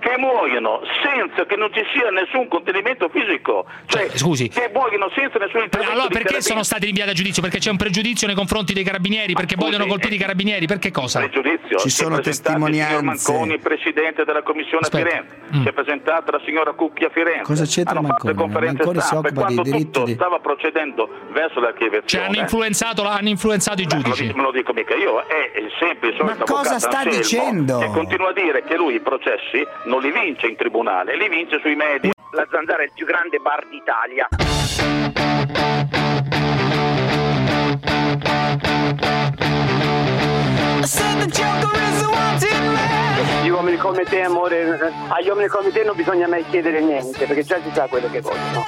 che muoiono senza che non ci sia nessun contenimento fisico, cioè, cioè scusi, che muoiono senza nessun intervento. Allora perché di sono stati rinviati a giudizio? Perché c'è un pregiudizio nei confronti dei carabinieri? Perché scusi, vogliono colpire i carabinieri? Perché cosa? Pregiudizio. Ci sono testimonianze. Il signor Manconi, presidente della commissione a Firenze, Mm. si è presentata la signora Cucchi a Firenze. Cosa c'entra hanno fatto Manconi? conferenze Manconi si stampa e occupa quando dei diritti tutto di- stava procedendo verso l'archiviazione. Cioè hanno influenzato, hanno influenzato i giudici. Me lo dico mica io, è sempre il solito Ma cosa avvocato sta Anselmo, dicendo? che continua a dire che lui i processi non li vince in tribunale, li vince sui media. La Zanzara è il più grande bar d'Italia. Gli uomini come te, amore, agli uomini come te non bisogna mai chiedere niente, perché già si sa quello che vogliono.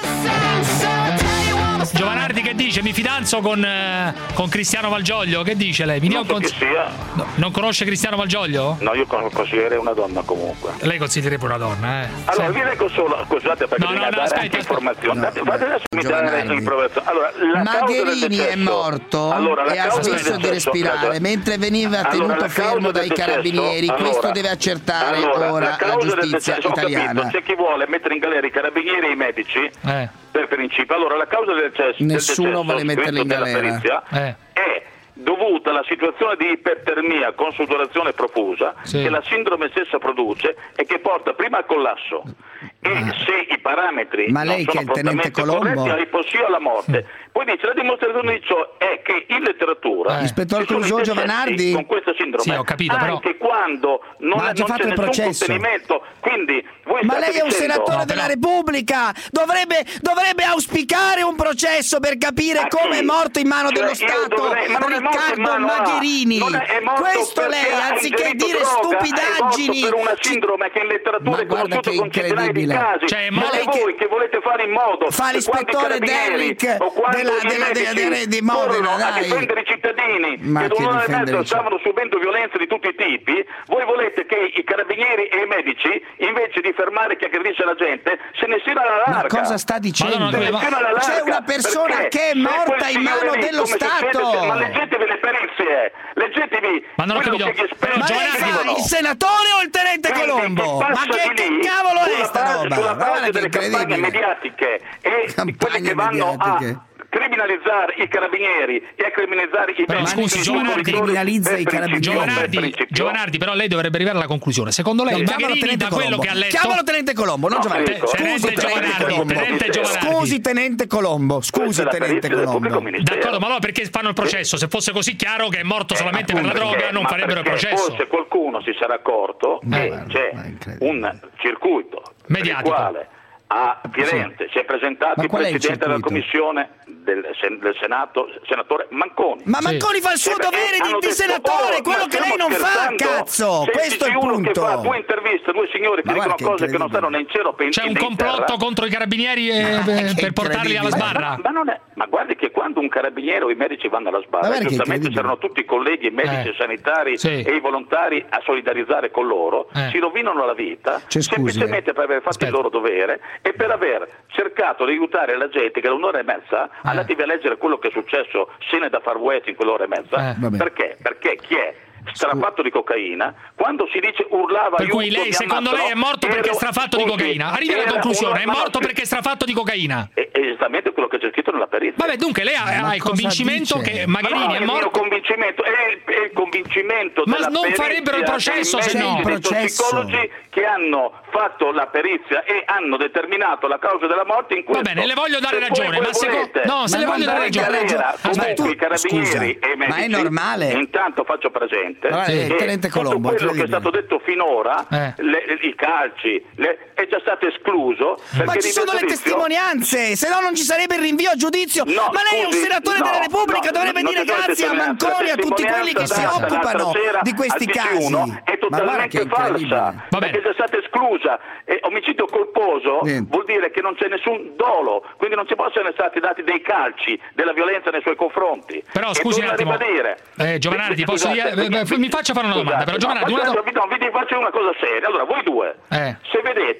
Giovanardi che dice? Mi fidanzo con, eh, con Cristiano Malgioglio. Che dice lei? Mi dia Non un so cons- chi sia. No, non conosce Cristiano Malgioglio? No, io con- consiglierei una donna comunque. Lei consiglierebbe una donna, eh? Allora, Sì. vi leggo solo, scusate perché No, mi no, no, dare aspetta, anche aspetta. informazioni. No, Date- fate adesso mi dare Giovanardi. informazioni. Allora, la causa del Magherini è decesso- morto allora, la e ha causa del smesso di decesso- respirare allora, mentre veniva allora, tenuto la causa fermo del dai decesso- carabinieri. allora, Questo deve accertare allora, ora la la causa del giustizia decesso, ho italiana. capito, c'è chi vuole mettere in galera i carabinieri e i medici Eh. per principio. Allora, la causa del decesso, del Nessuno decesso vuole metterli in scritto nella galera. perizia, Eh. è dovuta alla situazione di ipertermia con sudorazione profusa Sì. che la sindrome stessa produce e che porta prima al collasso e se i parametri Ma lei non che è sono il tenente prontamente Colombo? corretti all'ipossia alla morte. Poi dice la dimostrazione di ciò è che in letteratura Eh. Ispettore ci sono Crusoe i decessi Giovanardi? con questa sindrome Sì, ho capito, però- anche quando non, Ma ha già non fatto c'è il nessun processo. contenimento, quindi voi Ma state lei è un dicendo- senatore No, della però- Repubblica, dovrebbe, dovrebbe auspicare un processo per capire A come chi? è morto in mano Cioè, dello io Stato dovrei- ma non è morto in Riccardo mano a- Magherini. non è- è morto Questo perché lei, ha anziché ingerito dire droga, stupidaggini, è morto per una sindrome che in letteratura Ma è guarda conosciuta che con centinaia di incredibile. casi. Cioè, ma ma lei voi che- che volete fare in modo fa che l'ispettore quando i carabinieri Derrick o quando della- i della- medici della- di Modena, corrono a dai. difendere i cittadini Ma che da che un'ora e difendere mezzo i stavano subendo violenze di tutti i tipi, voi volete che i carabinieri e i medici invece di fermare chi aggredisce la gente se ne siano alla Ma larga. cosa sta dicendo? Ma no, no, Se ne ma- siano alla larga, C'è una persona perché che è se morta quel in mano signore lì, dello come succede, Stato. ma leggetevi le perizie, leggetevi Ma non ho quello capito. che gli esperti Ma lei Giovanardi- fa dicono. il senatore o il tenente Quindi Colombo? chi passa Ma che, di che lì, cavolo è sulla sta base- roba? Sulla Ma guarda base che delle campagne incredibile. mediatiche e di quelle Campagne che vanno mediatiche. a criminalizzare i carabinieri e a criminalizzare i Però, medici. scusi, Sono Giovanardi- dei criminalizza per i principio, carabinieri. per Giovanardi, principio. Giovanardi, però lei dovrebbe arrivare alla conclusione. Secondo lei No, chiamalo Magherini, tenente da quello Colombo. che ha letto... Chiamalo tenente Colombo, non No, Giovanardi. Federico, Scusi, tenente tenente Giovanardi, Colombo. tenente Giovanardi. Scusi, tenente Colombo. Questa Scusi, è la tenente perizia del pubblico Colombo. ministero. D'accordo, ma allora perché fanno il processo? Se fosse così chiaro che è morto solamente per la Appunto, droga, perché- non ma farebbero il perché processo. Forse qualcuno si sarà accorto che guarda, c'è ma è incredibile. un circuito Mediatico. per il quale a Firenze si è presentato Ma il qual è il Presidente della circuito? Commissione del, sen- del Senato, senatore Manconi. Ma Manconi fa il suo Eh beh, dovere di, hanno di detto, senatore, oh, quello ma che lei stiamo non fa, scherzando? cazzo! Se Questo è il ci sia uno che fa punto. due interviste, due signori che Ma guarda dicono che cose che non incredibile. stanno né in cielo né in C'è un né in complotto terra. contro i carabinieri eh, Ma per che portarli alla incredibile. sbarra? Ma, ma non è, ma guardi che quando un carabiniere o i medici vanno alla Ma sbarra, guarda che giustamente incredibile. c'erano tutti i colleghi, i medici Eh. e sanitari Sì. e i volontari a solidarizzare con loro, Eh. si rovinano la vita C'è scusi, semplicemente per aver fatto Aspetta. il loro dovere e per aver cercato di aiutare la gente che da un'ora e mezza andatevi a leggere quello che è successo se ne da Far West in quell'ora e mezza. Eh. Vabbè. Perché? Perché chi è strafatto di cocaina, quando si dice urlava Per cui aiuto, lei, mi secondo lei, è ammazzano, morto perché è era- strafatto di scusi, cocaina. Arrivi alla era conclusione, una- è ma no, morto sì. perché è strafatto di cocaina. È è esattamente quello che c'è scritto nella perizia. Vabbè, dunque lei ha, Ma ha il cosa convincimento dice? che Ma Magherini no, è il mio morto. convincimento è il, è il convincimento Ma della non perizia farebbero il processo dei se medici, no. dei Processo. tossicologi che hanno fatto la perizia e hanno determinato la causa della morte in questo. Va bene, le voglio dare Se ragione, voi ma seco- volete no, se le voglio dare mandare in ragione- galera Aspetta, comunque tu- i carabinieri scusa, e i medici, ma è normale? intanto faccio presente Ma guarda, che il tenente Colombo, tutto quello che è incredibile. stato detto finora, Eh. le- i calci, le- è già stato escluso. Ma perché ci in sono le giudizio- testimonianze, se no non ci sarebbe il rinvio a giudizio. No, Ma lei è un scusi, senatore no, della Repubblica, no, dovrebbe non dire ci sono grazie a testimonianze. Manconi e a tutti quelli che si testimonianza data occupano l'altra sera di questi al T G casi. uno è Ma guarda che totalmente è incredibile. falsa, Va bene. perché è già stata esclusa. E omicidio colposo Niente. vuol dire che non c'è nessun dolo, quindi non ci possono essere stati dati dei calci, della violenza nei suoi confronti. Però E scusi un torno a attimo. ribadire. Eh, Giovanardi, posso Scusate, dire- eh, beh, mi faccia fare una domanda, però, Scusate, Giovanardi, no, una faccio- no, vi faccio una cosa seria. Allora, voi due, Eh. se vedete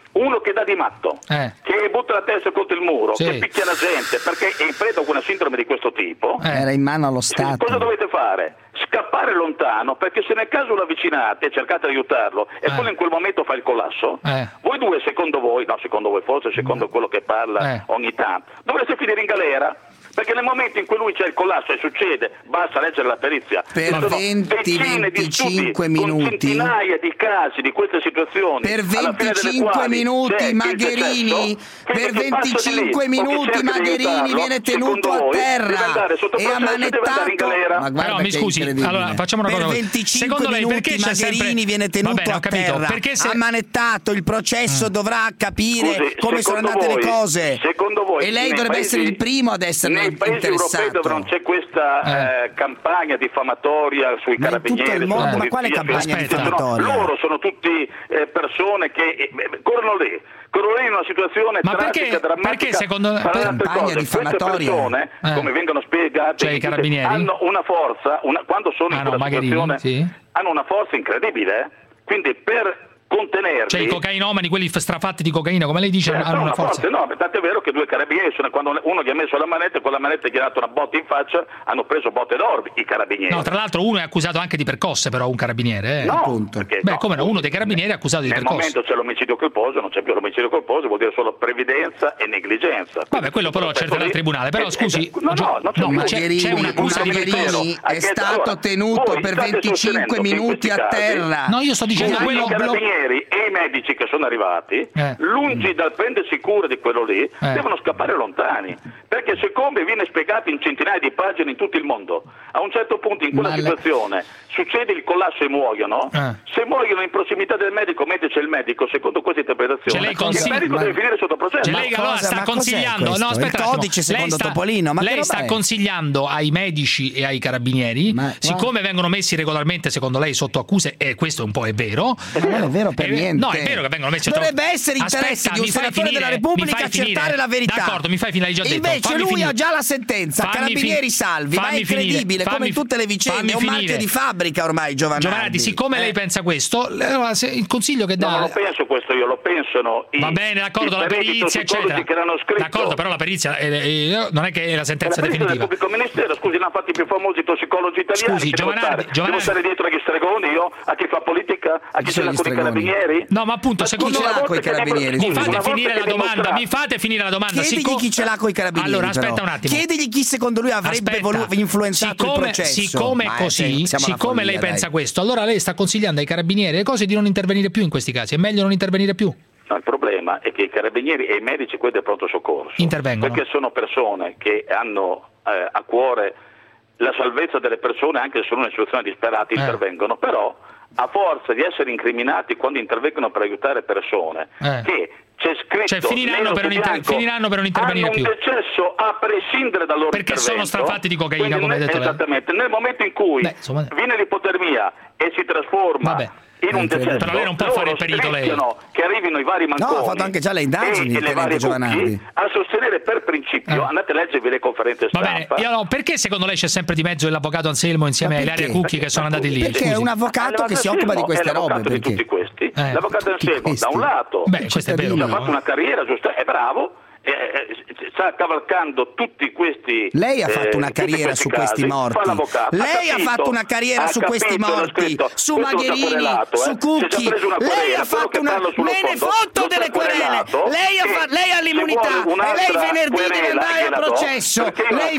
uno che dà di matto, eh. che butta la testa contro il muro, sì. che picchia la gente, perché è in preda con una sindrome di questo tipo, eh. era in mano allo Stato. Cosa dovete fare? Scappare lontano, perché se nel caso lo avvicinate e cercate di aiutarlo e eh. quello in quel momento fa il collasso, eh. voi due, secondo voi, no, secondo voi, forse secondo eh. quello che parla eh. ogni tanto, dovreste finire in galera. Perché nel momento in cui lui c'è il collasso e succede, basta leggere la perizia. Per venti venticinque minuti. Con centinaia di casi di queste situazioni. Per venticinque minuti Magherini, per venticinque minuti Magherini viene tenuto a terra e ammanettato. Ma guarda, no, mi scusi, allora facciamo una per cosa. venticinque Secondo lei minuti perché Magherini sempre... viene tenuto bene, a terra, perché se... ammanettato, il processo mm. dovrà capire Scusi, come sono andate voi, le cose. Secondo voi, e lei dovrebbe paesi, essere il primo ad esserne nei paesi europei dove non c'è questa eh. Eh, campagna diffamatoria sui ma carabinieri, il mondo, ma quale campagna aspetta, diffamatoria? No, loro sono tutti eh, persone che eh, corrono lì corrono lì in una situazione ma tragica, perché, drammatica. Perché secondo per campagna diffamatoria? Queste persone, eh. come vengono spiegate, cioè, i carabinieri hanno una forza, una, quando sono ah, in quella no, situazione, sì. hanno una forza incredibile, eh? Quindi per contenerli, cioè i cocainomani, quelli strafatti di cocaina, come lei dice, certo, hanno una forza. forza. No, tanto è vero che due carabinieri, quando uno gli ha messo la manetta e con la manetta gli ha dato una botta in faccia, hanno preso botte d'orbi i carabinieri. No, tra l'altro uno è accusato anche di percosse, però un carabiniere. Eh. No, appunto. Beh, no, come no, uno dei carabinieri è accusato di nel percosse. Nel momento c'è l'omicidio colposo, non c'è più l'omicidio colposo, vuol dire solo previdenza e negligenza. Vabbè, quello però cercherà il tribunale. Però scusi, no, no, no, no, c'è, c'è un'accusa di percosse. È stato allora, tenuto per venticinque minuti a terra. No, io sto dicendo quello i carabinieri e i medici che sono arrivati, eh. lungi dal prendersi cura di quello lì, eh. devono scappare lontani, perché siccome viene spiegato in centinaia di pagine in tutto il mondo, a un certo punto in quella Ma situazione le... succede il collasso e muoiono, eh. se muoiono in prossimità del medico, mentre c'è il medico, secondo questa interpretazione, lei consigli... il medico ma... deve finire sotto processo. Lei allora sta consigliando, no, aspetta, il codice secondo lei sta, Topolino, ma lei sta consigliando ai medici e ai carabinieri, ma, siccome vengono messi regolarmente secondo lei sotto accuse, e questo un po' è vero, eh, non è vero per è, niente. No, è vero che vengono messi sotto dovrebbe essere interesse Aspetta, di un senatore finire, della Repubblica accertare la verità. D'accordo, mi fai finire, già detto. Invece fammi lui finire. ha già la sentenza, fammi carabinieri salvi, ma è incredibile, fammi, come in tutte le vicende, è un marchio di fabbrica ormai Giovanardi. Giovanardi, siccome eh. lei pensa questo, allora, se, il consiglio che dà... No, non penso questo io, lo pensano i Va bene, d'accordo, la perizia, eccetera. Che l'hanno scritto. D'accordo, però la perizia è, è, non è che è la sentenza la definitiva. Del pubblico ministero, scusi, ne hanno fatti i più famosi tossicologi italiani. Scusi, Giovanardi, Giovanardi. Devo stare dietro agli stregoni io, a chi fa politica, a chi ce l'ha con i carabinieri? No, ma appunto, ma secondo me con i carabinieri. Mi fate finire la domanda, mi fate finire la domanda. Chiedigli Siccome... chi ce l'ha con i carabinieri. Allora, aspetta però. un attimo. Chiedigli chi secondo lui avrebbe voluto influenzato siccome, il processo. Siccome è così, siccome lei pensa dai. questo, allora lei sta consigliando ai carabinieri le cose di non intervenire più in questi casi. È meglio non intervenire più. No, il problema è che i carabinieri e i medici, quelli del pronto soccorso, intervengono. Perché sono persone che hanno eh, a cuore la salvezza delle persone, anche se sono in una situazione disperata, eh. intervengono, però a forza di essere incriminati quando intervengono per aiutare persone, eh. che c'è scritto cioè finiranno per, inter- finiranno per non intervenire più. Hanno un decesso a prescindere dal loro perché intervento. Sono strafatti di cocaina, come hai detto lei. Esattamente, nel momento in cui Beh, insomma... viene l'ipotermia e si trasforma Vabbè. in un decesso, però lei non può fare il perito lei. Che arrivino i vari manconi. No, ha fatto anche già le indagini e, e le varie Giovanardi a sostenere per principio, eh. andate a leggervi le conferenze stampa. Va bene, io no, perché secondo lei c'è sempre di mezzo l'avvocato Anselmo insieme a Ilaria Cucchi che sono andati lì? Perché Scusi. è un avvocato che si occupa di queste robe. Di tutti questi. Eh, l'avvocato Anselmo da un lato Beh, questo è vero, ha fatto una carriera giusta, è bravo. Eh, eh, sta cavalcando tutti questi lei ha fatto eh, una carriera questi su casi, questi morti lei ha, capito, ha fatto una carriera su capito, questi morti scritto, su Magherini eh. su Cucchi lei ha fatto una me ne fotto delle querele lei ha, fa... lei ha l'immunità e lei venerdì deve andare a processo lei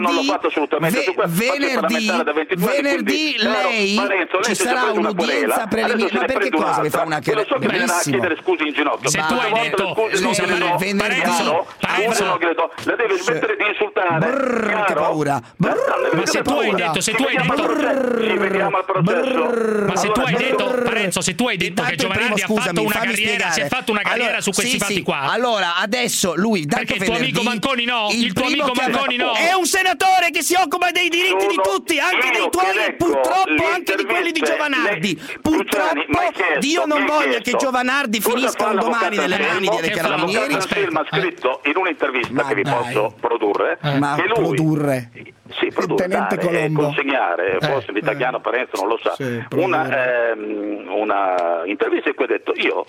venerdì venerdì venerdì lei ci sarà un'udienza preliminare ma perché cosa mi fa una querela benissimo scusi in ginocchio se tu hai detto venerdì Parenzo, la devi smettere di insultare. Brrr, che paura. Brrr, ma se tu hai detto, se tu hai detto, ci vediamo al processo. Ma se tu hai detto, Parenzo, se tu hai detto che Giovanardi ha fatto una carriera, si è fatto una carriera su questi fatti qua. Allora, adesso lui, perché il tuo amico Manconi no, il tuo amico Manconi no. È un senatore che si occupa dei diritti di tutti, anche dei tuoi e purtroppo anche di quelli di Giovanardi. Purtroppo Dio non voglia che Giovanardi finisca un domani nelle mani dei carabinieri. Ha scritto in un'intervista ma che vi dai. posso produrre eh. ma che lui produrre sì, produrre, Tenente dare, Colombo consegnare eh. forse l'italiano Parenzo non lo sa sì, una, ehm, una intervista in cui ha detto io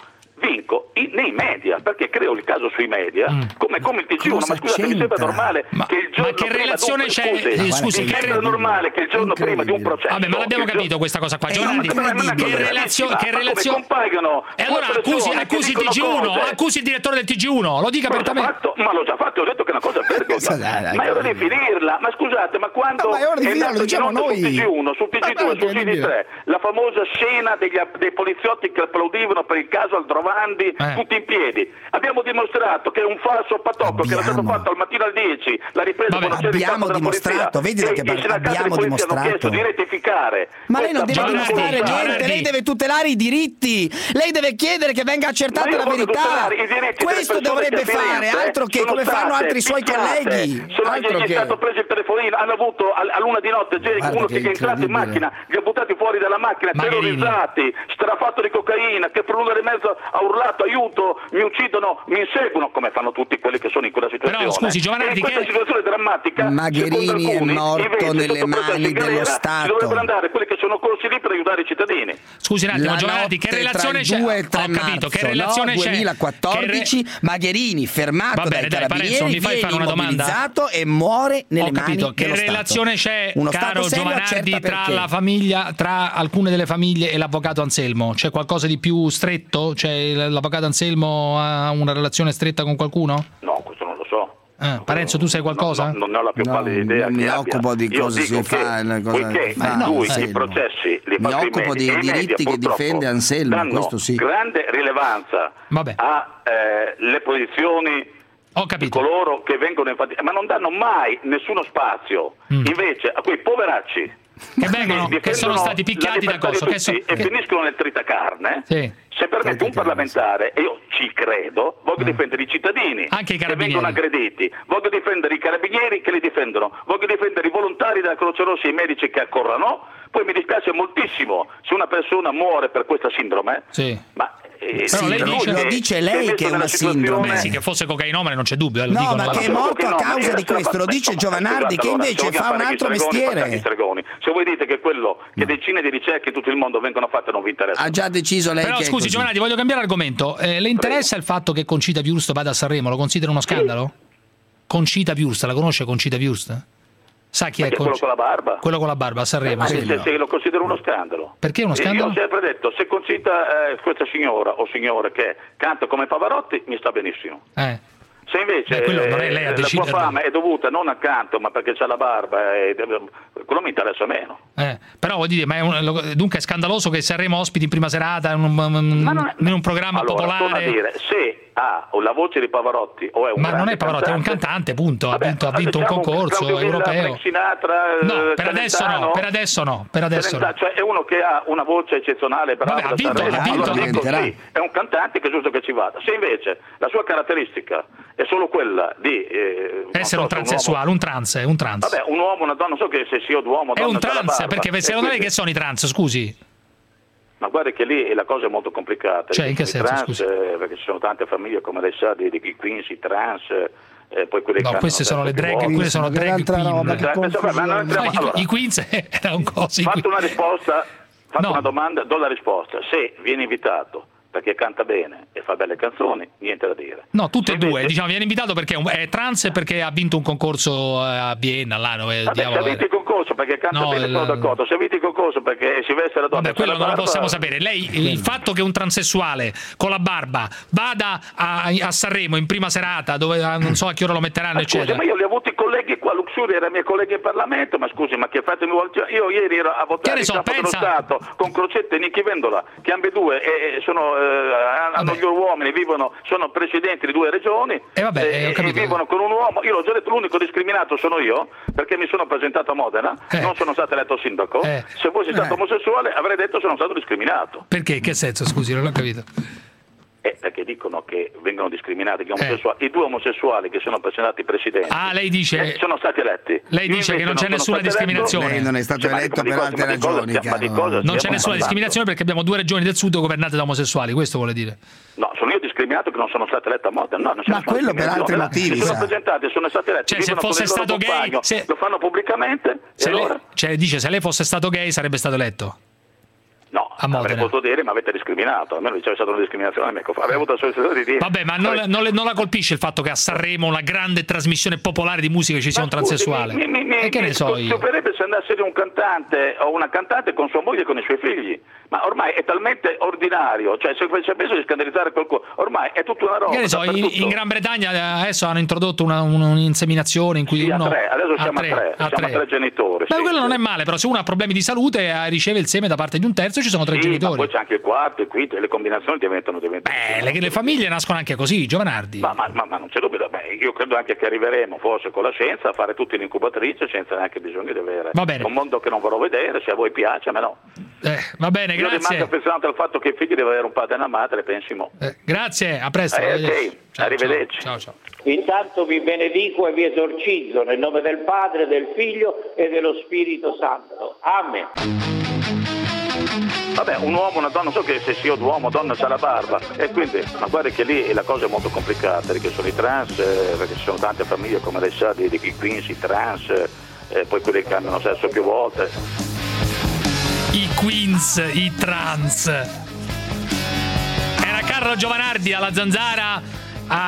vinco in, nei media, perché creo il caso sui media, mm. come, come il T G uno. Ma scusate, mi sembra normale ma, che il giorno ma che prima relazione un, c'è? Scusi, scusi, mi che sembra normale che il giorno prima di un processo. Vabbè, ma l'abbiamo capito giorno... questa cosa qua. Giovanni, che relazione? Che relazione? E allora accusi, accusi il T G uno, cose. accusi il direttore del T G uno, lo dica apertamente. Fatto, ma l'ho già fatto, ho detto che è una cosa vergognosa. Ma è ora di finirla. Ma scusate, ma quando ma è ora di finirla, lo diciamo noi. Sul T G uno, sul T G due, sul T G tre, la famosa scena degli, dei poliziotti che applaudivano per il caso Aldrovandi, eh. tutti in piedi. Abbiamo dimostrato che è un falso patocco che era stato fatto al mattino alle dieci, la ripresa con la abbiamo dimostrato, vedi che abbiamo dimostrato. Hanno chiesto di rettificare. Ma lei non deve dimostrare niente, lei deve tutelare i diritti, lei deve chiedere che venga accertata la verità. Questo dovrebbe fare, altro che come fanno altri suoi colleghi. Altro che è stato preso il telefonino, hanno avuto a luna di notte uno che è entrato in macchina, li ha buttati fuori dalla macchina, terrorizzati, strafatto di cocaina, che per un'ora e mezza ha urlato aiuto, mi uccidono, mi inseguono, come fanno tutti quelli che sono in quella situazione. Però scusi, Giovanardi, in questa che... situazione drammatica, Magherini alcuni, è morto nelle mani dello Stato. Dovrebbero andare quelli che sono corsi lì per aiutare i cittadini. Scusi un attimo, Giovanardi, che relazione c'è? due e tre Ho capito, marzo, che relazione no? c'è? duemilaquarendici, re... Magherini fermato Va bene, dai dai, carabinieri, Parenzo, mi fai fare una domanda? E muore nelle Ho capito, mani che dello relazione Stato. c'è, Uno caro Stato Giovanardi, tra la famiglia, tra alcune delle famiglie e l'avvocato Anselmo? C'è qualcosa di più stretto? C'è l'avvocato Anselmo ha una relazione stretta con qualcuno? No, questo non lo so. Ah, Parenzo, tu sai qualcosa? No, no, non ne ho la più no, pallida idea. Mi che occupo abbia. di cosa si fa. Poiché no, lui sì, i processi li mi fa sui occupo media, dei diritti media, che difende Anselmo, danno questo sì. grande rilevanza alle eh, posizioni di coloro che vengono infatti, ma non danno mai nessuno spazio mm. invece a quei poveracci che vengono, che sono stati picchiati da cosa che so, e che... finiscono nel tritacarne. Sì. Se permette un parlamentare, e io ci credo, voglio mm. difendere i cittadini anche i che vengono aggrediti, voglio difendere i carabinieri che li difendono, voglio difendere i volontari della Croce Rossa e i medici che accorrano. Poi mi dispiace moltissimo se una persona muore per questa sindrome, sì. ma Eh, sì, lei dice, lo dice lei che è una sindrome. Beh, sì, che fosse cocainomane non c'è dubbio. Eh, no, dicono, ma che è morto a causa di questo, lo dice Giovanardi, che invece fa un altro mestiere. Se voi dite che quello che decine di ricerche in tutto il mondo vengono fatte non vi interessa. Ha già deciso lei. Però che scusi, Giovanardi, voglio cambiare argomento. Eh, le interessa Prego. il fatto che Concita Wurst vada a Sanremo? Lo considera uno scandalo? Sì. Concita Wurst, la conosce Concita Wurst? Sa chi Perché è quello con la barba? Quello con la barba a Sanremo, eh, sì. se, se lo considero uno scandalo. Perché uno scandalo? Io ho sempre detto, se Concita, eh, questa signora o signore che canta come Pavarotti, mi sta benissimo. Eh. Se invece Beh, non è lei a eh, la sua fama è dovuta non al canto, ma perché c'ha la barba, e, quello mi interessa meno. Eh, però vuol dire, ma è un, dunque è scandaloso che Sanremo ospiti in prima serata in un, in un programma allora, popolare. A dire, se ha la voce di Pavarotti o è un ma non è Pavarotti, cantante, è un cantante, punto. Vabbè, ha vinto, ha vinto diciamo un concorso un europeo. Sinatra, no, per adesso no, per adesso no, per adesso no. Cioè è uno che ha una voce eccezionale, Vabbè, ha vinto, ha vinto, allora, dico, sì, è un cantante che è giusto che ci vada. Se invece la sua caratteristica è solo quella di eh, essere so, un transessuale, un, un trans, un trans. Vabbè, un uomo, una donna, non so che se sia uomo o è un trans, perché secondo lei che sono i trans, scusi? Ma guarda che lì la cosa è molto complicata. Cioè, in che senso, trans, scusi? Eh, perché ci sono tante famiglie, come lei sa, di, di queens, i trans, eh, poi quelli no, che queste sono le drag, quelle sono drag queen. I queens è un coso. Fatto una risposta, fatto una domanda, do la risposta. Se viene invitato perché canta bene e fa belle canzoni, niente da dire. No, tutte e invece... due, diciamo, viene invitato perché è trans e perché ha vinto un concorso a Vienna, là, dove Vabbè, se ha vinto il concorso perché canta no, bene, il... sono d'accordo. Se ha vinto il concorso perché si veste la donna. Vabbè, quello non barba... lo possiamo sapere. Lei, il fatto che un transessuale con la barba vada a, a Sanremo in prima serata, dove non so a che ora lo metteranno, ma scusi, eccetera. Ma io li ho avuti colleghi qua, Luxuria era mia collega in Parlamento, ma scusi, ma che fatemi volta? Io ieri ero a votare il so, capo pensa... dello Stato con Crocetta e Nichi Vendola, che ambedue eh, sono eh, hanno gli uomini, vivono, sono presidenti di due regioni eh vabbè, eh, e vivono con un uomo. Io l'ho già detto, l'unico discriminato sono io, perché mi sono presentato a Modena, eh. non sono stato eletto sindaco. Eh. Se fossi stato eh. omosessuale avrei detto sono stato discriminato. Perché? Che senso? Scusi, non l'ho capito. Eh, perché dicono che vengono discriminati gli omosessuali. Eh. I due omosessuali che sono presentati presidenti ah, lei dice, eh, sono stati eletti. Lei dice Io che non c'è non nessuna discriminazione. Lei non è stato cioè, eletto per cosa, altre ragioni. Cosa, cosa, cosa non c'è nessuna discriminazione perché abbiamo due regioni del sud governate da omosessuali, questo vuole dire? No, sono io discriminato che non sono stato eletto a Modena. No, non ma quello per altri motivi. Si sono presentati, sono stati eletti. Cioè, se fosse stato gay, se... lo fanno pubblicamente. Se e allora? lei, cioè, dice se lei fosse stato gay sarebbe stato eletto. No, avrei potuto dire ma avete discriminato, almeno c'è stata una discriminazione, ecco, avrei avuto la sollecitazione di dire. Vabbè, ma non, non, le, non la colpisce il fatto che a Sanremo, una grande trasmissione popolare di musica, ci sia ma un transessuale? Mi, mi, mi, e che mi, ne so io? Stupirebbe se andasse un cantante o una cantante con sua moglie e con i suoi figli, ma ormai è talmente ordinario, cioè se c'è penso di scandalizzare qualcuno, ormai è tutta una roba. Che ne so, in, in Gran Bretagna adesso hanno introdotto una, un'inseminazione in cui sì, uno a tre. Adesso a siamo tre, a tre, a siamo tre. a tre genitori. Beh, sì, quello sì. non è male, però se uno ha problemi di salute eh, riceve il seme da parte di un terzo, ci sono tre sì, genitori. Ma poi c'è anche il quarto, il quinto, e le combinazioni diventano diventano. Beh, le, le famiglie nascono anche così, Giovanardi. Ma, ma, ma, ma non c'è dubbio, beh, io credo anche che arriveremo forse con la scienza a fare tutti in incubatrice senza neanche bisogno di avere un mondo che non vorrò vedere, se a voi piace, a me no. Eh, va bene, io grazie. Io rimango affezionato al fatto che il figlio deve avere un padre e una madre, pensimo. Eh, grazie, a presto. Eh, okay. Ciao, arrivederci. Ciao, ciao. Intanto vi benedico e vi esorcizzo nel nome del Padre, del Figlio e dello Spirito Santo. Amen. Vabbè, un uomo, una donna, so che se sia uomo o donna c'ha la barba, e quindi, ma guarda che lì la cosa è molto complicata, perché sono i trans, eh, perché ci sono tante famiglie, come lei sa, di, di queens, i trans, eh, poi quelli che hanno sesso più volte. I queens, i trans. Era Carlo Giovanardi alla Zanzara.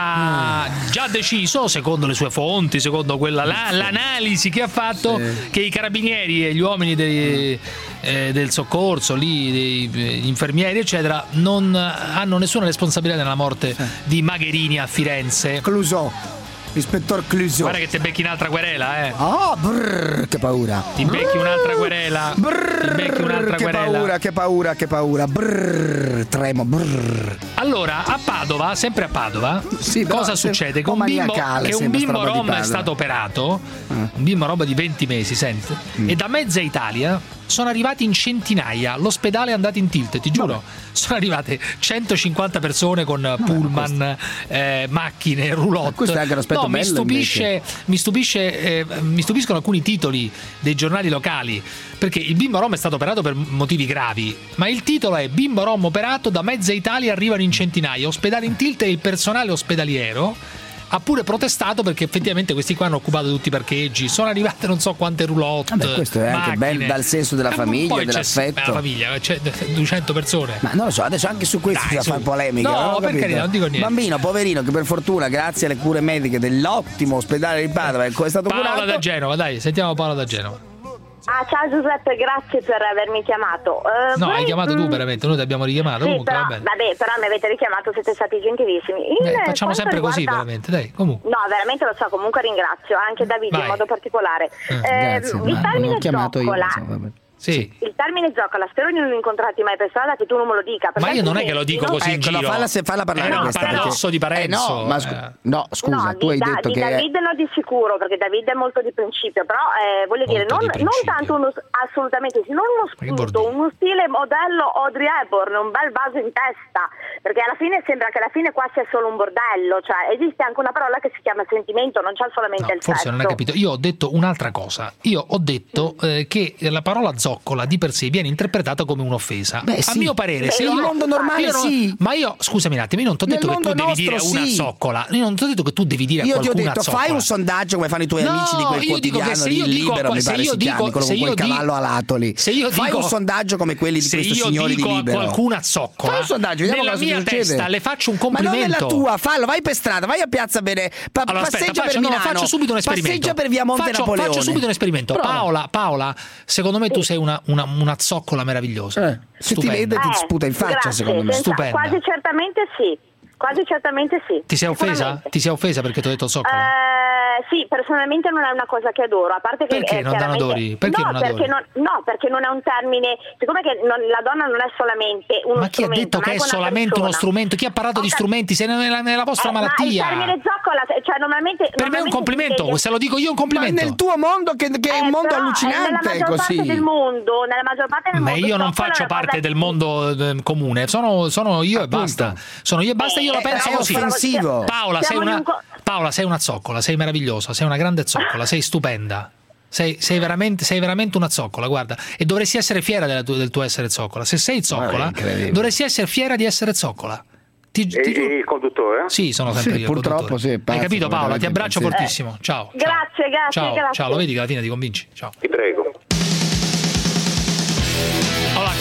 Ha già deciso, secondo le sue fonti, secondo quella là, l'analisi che ha fatto, sì, che i carabinieri e gli uomini dei, eh, del soccorso, lì, dei, degli infermieri, eccetera, non hanno nessuna responsabilità nella morte sì. di Magherini a Firenze. Clouseau. Ispettor Clouseau. Guarda che ti becchi un'altra querela, eh. Oh, brrr, che paura. Ti becchi un'altra querela. Brrr, ti becchi un'altra che querela. paura, che paura, che paura. Brrr, tremo, brrr. Allora, a Padova, sempre a Padova, sì, cosa succede? Che un bimbo, che un bimbo rom è stato operato, eh. un bimbo rom di venti mesi, senti, mm. e da mezza Italia sono arrivati in centinaia, l'ospedale è andato in tilt, ti giuro. Vabbè. Sono arrivate centocinquanta persone con Vabbè, pullman, eh, macchine, roulotte. Questo è anche un aspetto no, bello, mi stupisce, mi stupisce eh, mi stupiscono alcuni titoli dei giornali locali, perché il bimbo rom è stato operato per motivi gravi, ma il titolo è bimbo rom operato, da mezza Italia arrivano in centinaia, ospedale in tilt, e il personale ospedaliero ha pure protestato perché effettivamente questi qua hanno occupato tutti i parcheggi, sono arrivate non so quante roulotte. Vabbè, questo è anche bello dal senso della famiglia, dell'affetto. La famiglia, c'è duecento persone. Ma non lo so, adesso anche su questo si fa polemica. No, no per carità, non dico niente. Bambino, poverino, che per fortuna, grazie alle cure mediche dell'ottimo ospedale di Padova, è stato Paola curato. da Genova, dai, sentiamo Paola da Genova. Ah, ciao Giuseppe, grazie per avermi chiamato. Uh, no, voi... hai chiamato tu veramente, noi ti abbiamo richiamato. Sì, comunque, però, va bene. vabbè, però mi avete richiamato, siete stati gentilissimi. In, Beh, facciamo sempre riguarda... così, veramente, dai, comunque. No, veramente lo so, comunque ringrazio, anche Davide Vai. in modo particolare. Eh, eh, grazie, il termine chiamato zoccola, io, insomma, sì. Il termine zoccola, spero di non incontrarti mai per strada, che tu non me lo dica. Ma io non è che lo dico così in giro. Falla, se falla parlare Era un questa, paradosso di Parenzo. Eh, no, ma scu- no, scusa, no, tu hai da, detto di che Davide no, di sicuro, perché Davide è molto di principio, però eh, voglio dire, non, non tanto uno, assolutamente sì, non uno spunto, uno stile modello Audrey Hepburn, un bel vaso in testa, perché alla fine sembra che alla fine qua sia solo un bordello, cioè esiste anche una parola che si chiama sentimento, non c'è solamente no, il forse sesso. non hai capito, io ho detto un'altra cosa, io ho detto eh, che la parola zoccola di per sé viene interpretata come un'offesa. Beh, a sì. mio parere, Beh, se nel io mondo normale io non, sì. Ma io, scusami un attimo, io non ti ho detto Nel che tu devi nostro, dire sì. una zoccola. Io non ti ho detto che tu devi dire io a qualcuno ti ho detto zoccola. fai un sondaggio come fanno i tuoi no, amici di quel io dico quotidiano che se io di dico Libero, a, mi se pare io si dico, chiami, quello se con quel io cavallo alatoli. Se io fai dico, un sondaggio come quelli di se questo io signore dico di Libero. a qualcuna zoccola, fai un sondaggio, vediamo nella cosa mia succede. testa le faccio un complimento. Ma non nella tua, fallo, vai per strada, vai a Piazza Bene, pa- allora, passeggia aspetta, per faccio, Milano, no, faccio subito un esperimento. Passeggia per via Monte faccio, Napoleone. Faccio subito un esperimento. Paola, Paola, secondo me tu sei una, una, una zoccola meravigliosa. Eh, se ti vede ti sputa in faccia, grazie, secondo me. senza, Stupenda. quasi certamente sì. Quasi certamente sì. Ti sei offesa? Ti sei offesa perché ti ho detto zoccola? Eh, sì, personalmente non è una cosa che adoro, a parte che perché eh, non adori? Perché no, non perché adori? non, no, perché non è un termine, siccome che non, la donna non è solamente uno ma chi ha detto che è solamente uno strumento? Chi ha parlato okay. di strumenti? Sei nella, nella vostra eh, malattia. Ma il termine zoccola, cioè normalmente per normalmente me è un complimento, si se lo dico io è un complimento. Ma nel tuo mondo che, che è eh, un mondo però, allucinante nella maggior così. parte del mondo, nella maggior parte del ma mondo. io non faccio parte del mondo eh, comune, sono, sono io Appunto. e basta. Sono io e basta, io la penso è così. offensivo. Paola, sei una Paola, sei una zoccola, sei meravigliosa, sei una grande zoccola, sei stupenda. Sei, sei, veramente, sei veramente una zoccola, guarda, e dovresti essere fiera della tu, del tuo essere zoccola. Se sei zoccola, dovresti essere fiera di essere zoccola. Ti, e, ti e il conduttore? Sì, sono sempre sì, io. Purtroppo sì, hai capito, Paola? Ti abbraccio sì. fortissimo. Eh. Ciao. Grazie, grazie, ciao, grazie. Ciao, lo vedi che alla fine ti convinci? Ciao. Ti prego. Allora,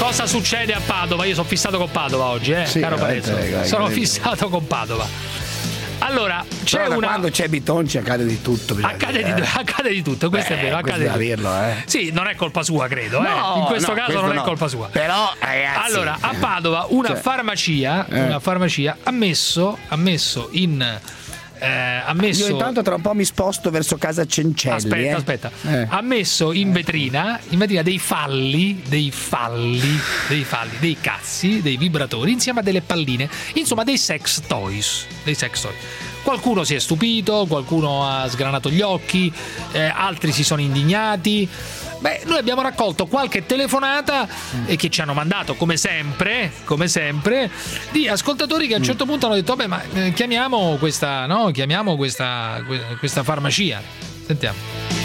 cosa succede a Padova? Io sono fissato con Padova oggi, eh, sì, caro veramente, Parenzo. dai, Sono dai. fissato con Padova. Allora, c'è Però da una. quando c'è Bitonci accade di tutto. bisogna Accade dire, di, eh. accade di tutto, questo Beh, è vero, accade questo di tutto. da dirlo, eh. Sì, non è colpa sua, credo, No, eh. In questo no, caso questo non no. è colpa sua. Però, ragazzi, allora, a Padova una cioè, farmacia, eh. una farmacia ha messo, ha messo in eh, ha messo Io intanto tra un po' mi sposto verso casa Cencelli. Aspetta, eh. aspetta. Eh. Ha messo in vetrina, in vetrina dei falli, dei falli, dei falli, dei cazzi, dei vibratori insieme a delle palline, insomma dei sex toys, dei sex toys. Qualcuno si è stupito, qualcuno ha sgranato gli occhi, eh, altri si sono indignati. Beh, noi abbiamo raccolto qualche telefonata e che ci hanno mandato, come sempre, come sempre, di ascoltatori che a un certo punto hanno detto: vabbè, ma eh, chiamiamo questa, no? Chiamiamo questa, questa farmacia. Sentiamo.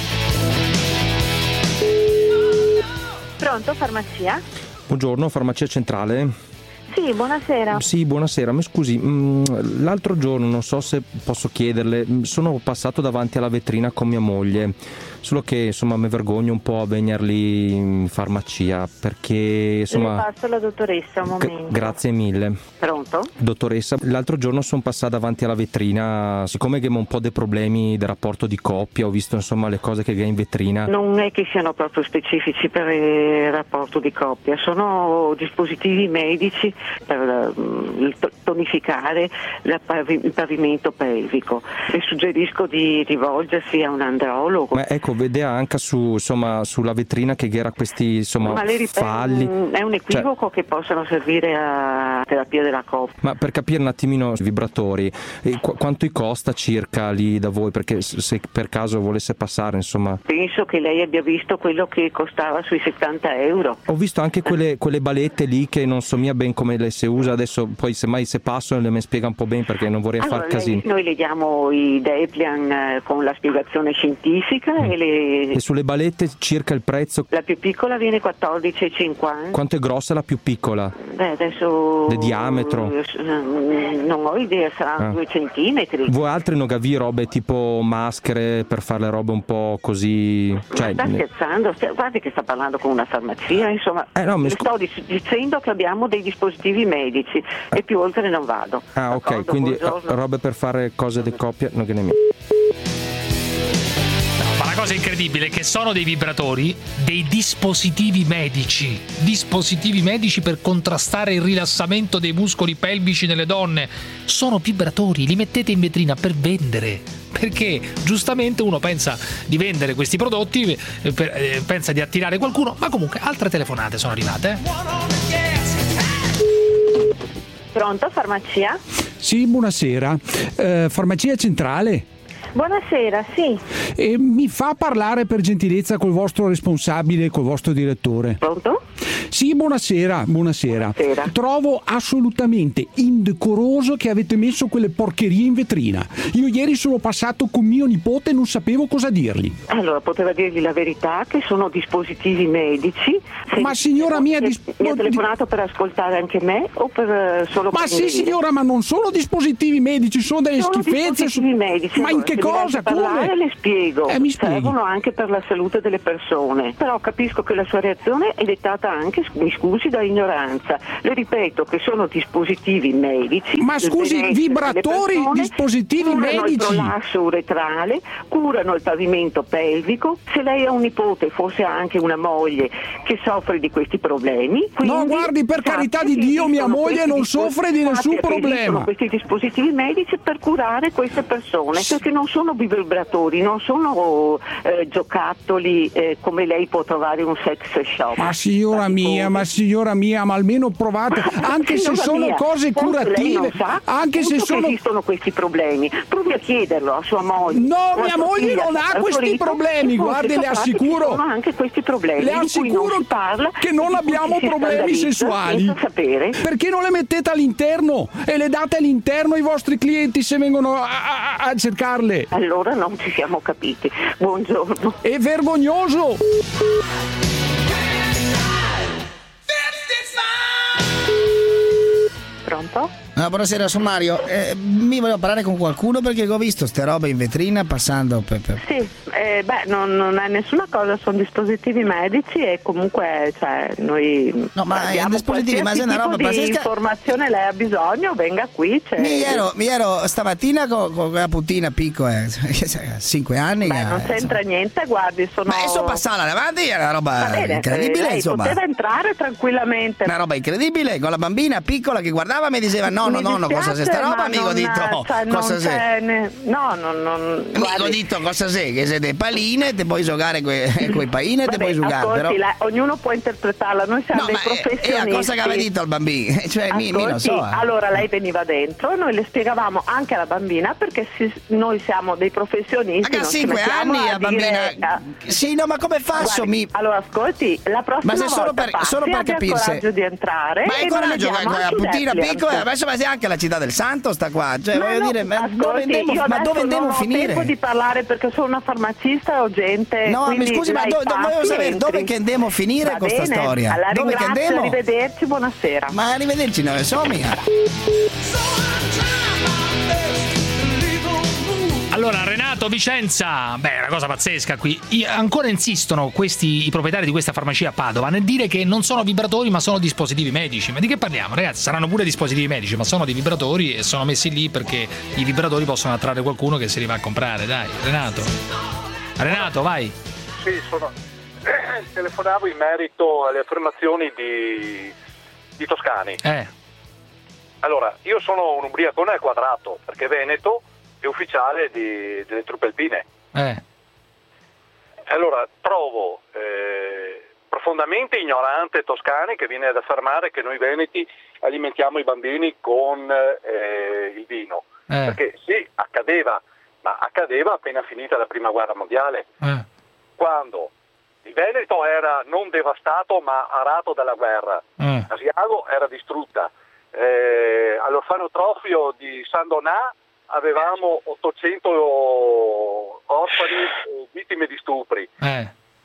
Pronto, farmacia? Buongiorno, farmacia centrale. Sì, buonasera. Sì, buonasera. Mi scusi, mh, l'altro giorno, non so se posso chiederle, mh, sono passato davanti alla vetrina con mia moglie, solo che insomma mi vergogno un po' a venirli in farmacia perché insomma. Le passo la dottoressa un momento. G- grazie mille. Pronto? Dottoressa, l'altro giorno sono passato davanti alla vetrina, siccome che ho un po' dei problemi del rapporto di coppia, ho visto insomma le cose che vi ha in vetrina. Non è che siano proprio specifici per il rapporto di coppia, sono dispositivi medici per uh, tonificare la pavi- il pavimento pelvico. Le suggerisco di rivolgersi a un andrologo. Ma ecco, vede anche su, insomma, sulla vetrina che era questi insomma Ma le ripet- falli. È un equivoco cioè, che possano servire a terapia della coppia. Ma per capire un attimino i vibratori, eh, qu- quanto costa circa lì da voi? Perché se per caso volesse passare, insomma. Penso che lei abbia visto quello che costava sui settanta euro. Ho visto anche quelle, quelle balette lì che non so mia ben come le si usa, adesso poi semmai se passo le mi spiega un po' bene perché non vorrei Allora, far lei- casino. noi le diamo i Deplian eh, con la spiegazione scientifica Mm. e le... E sulle balette circa il prezzo? La più piccola viene quattordici e cinquanta. Quanto è grossa la più piccola? Beh, adesso... Di diametro? eh, Non ho idea, saranno Ah. due centimetri. Voi altri non cavi robe tipo maschere per fare le robe un po' così? Cioè, Sta scherzando? Stia- Guardi che sta parlando con una farmacia, insomma. Eh, no, mi le scu- sto dic- dicendo che abbiamo dei dispositivi medici e più oltre non vado. ah ok, D'accordo, quindi buongiorno. eh, robe per fare cose di coppia, non che ne mi... Ma la cosa incredibile è che sono dei vibratori, dei dispositivi medici, dispositivi medici per contrastare il rilassamento dei muscoli pelvici nelle donne. Sono vibratori, li mettete in vetrina per vendere. Perché giustamente uno pensa di vendere questi prodotti, eh, per- eh, pensa di attirare qualcuno, ma comunque altre telefonate sono arrivate. Pronto, farmacia? Sì, buonasera. Eh, farmacia centrale? Buonasera, sì. E mi fa parlare per gentilezza col vostro responsabile, col vostro direttore. Pronto? Sì, buonasera, buonasera. Buonasera. Trovo assolutamente indecoroso che avete messo quelle porcherie in vetrina. Io ieri sono passato con mio nipote e non sapevo cosa dirgli. Allora, poteva dirgli la verità che sono dispositivi medici. Se- Ma signora mia, mi, dis- mi ha telefonato per ascoltare anche me o per eh, solo Ma prendere sì via? signora, ma non sono dispositivi medici, sono delle Sono schifezze. dispositivi medici. Ma in Allora, che se mi cosa? lascia parlare, Come? le spiego. Eh, mi spieghi. Servono anche per la salute delle persone. Però capisco che la sua reazione è dettata anche, mi scusi, da ignoranza. Le ripeto che sono dispositivi medici. Ma del scusi, benessere vibratori, delle persone, dispositivi curano medici? il prolasso uretrale, curano il pavimento pelvico. Se lei ha un nipote, forse ha anche una moglie che soffre di questi problemi. No, guardi, per sappia carità di che Dio, mia esistono moglie questi non dispo- soffre di nessun sappia che problema. esistono questi dispositivi medici per curare queste persone, perché non sono vibratori, non sono eh, giocattoli eh, come lei può trovare in un sex shop. Ma signora mia, ma signora mia, ma almeno provate, anche se Signora sono mia, cose forse lei non curative, sa anche se appunto che sono... esistono questi problemi, provi a chiederlo a sua moglie. No, o a mia sua moglie figlia, non ha al questi marito, problemi, e forse guardi, le saprà che assicuro. ci sono anche questi problemi Le di cui assicuro non si parla, che non di cui abbiamo ci si problemi scandalizza sessuali. senza sapere. Perché non le mettete all'interno e le date all'interno ai vostri clienti se vengono a, a- a cercarle? Allora non ci siamo capiti. Buongiorno. È vergognoso! Pronto? Ah, buonasera, sono Mario. Eh, mi volevo parlare con qualcuno perché ho visto ste robe in vetrina passando per... per... Sì, eh, beh, non, non è nessuna cosa, sono dispositivi medici e comunque cioè, noi no, ma abbiamo dispositivi, ma se è una roba di pazzesca... informazione lei ha bisogno, venga qui. Cioè... Mi, ero, mi ero stamattina con, con la putina piccola, eh, cinque anni. Beh, che, non c'entra insomma. niente, guardi, sono... Ma adesso passarla davanti è una roba bene, incredibile, lei insomma. poteva entrare tranquillamente. Una roba incredibile, con la bambina piccola che guardava mi diceva no, no, no, no, cosa sei sta roba, mi ho detto cioè, cosa sei? Ne... No, no, no. Mi ho detto cosa sei, che siete paline, te puoi giocare con i paine, te puoi giocare. Ascolti, però... la, ognuno può interpretarla, noi siamo no, dei ma professionisti. è la cosa che aveva detto al bambino, cioè ascolti, mi, mi non so. Eh. Allora lei veniva dentro, noi le spiegavamo anche alla bambina perché si, noi siamo dei professionisti. A cinque anni la bambina. Dire, sì, no, ma come faccio? Guardi, mi... Allora ascolti, la prossima ma se solo volta per, passi, solo per capire se... coraggio di entrare. Ma hai coraggio con la putina piccola, adesso ma sei anche la città del santo sta qua, cioè ma voglio no, dire, ma ascolti, dove andiamo, ma dove andiamo a finire? Non ho tempo di parlare perché sono una farmacista e ho gente. No, mi scusi, ma do, do, voglio sapere entri. dove che andiamo a finire Va con questa bene, storia? alla Dove che ringrazio, andiamo? Arrivederci, buonasera. Ma arrivederci, non ne so mia. Allora, Renato, Vicenza, beh, è una cosa pazzesca qui. I, ancora insistono questi, i proprietari di questa farmacia a Padova nel dire che non sono vibratori ma sono dispositivi medici. Ma di che parliamo, ragazzi? Saranno pure dispositivi medici, ma sono dei vibratori e sono messi lì perché i vibratori possono attrarre qualcuno che si li va a comprare. Dai, Renato. Renato, vai. Sì, sono... telefonavo in merito alle affermazioni di, di Toscani. Eh. Allora, io sono un ubriacone al quadrato, perché Veneto è ufficiale di, delle truppe alpine. Eh. Allora, trovo eh, profondamente ignorante Toscani che viene ad affermare che noi veneti alimentiamo i bambini con eh, il vino. Eh. Perché sì, accadeva, ma accadeva appena finita la prima guerra mondiale, eh. quando il Veneto era non devastato ma arato dalla guerra. Eh. Asiago era distrutta. Eh, all'orfanotrofio di San Donà avevamo ottocento orfani vittime di stupri. Eh.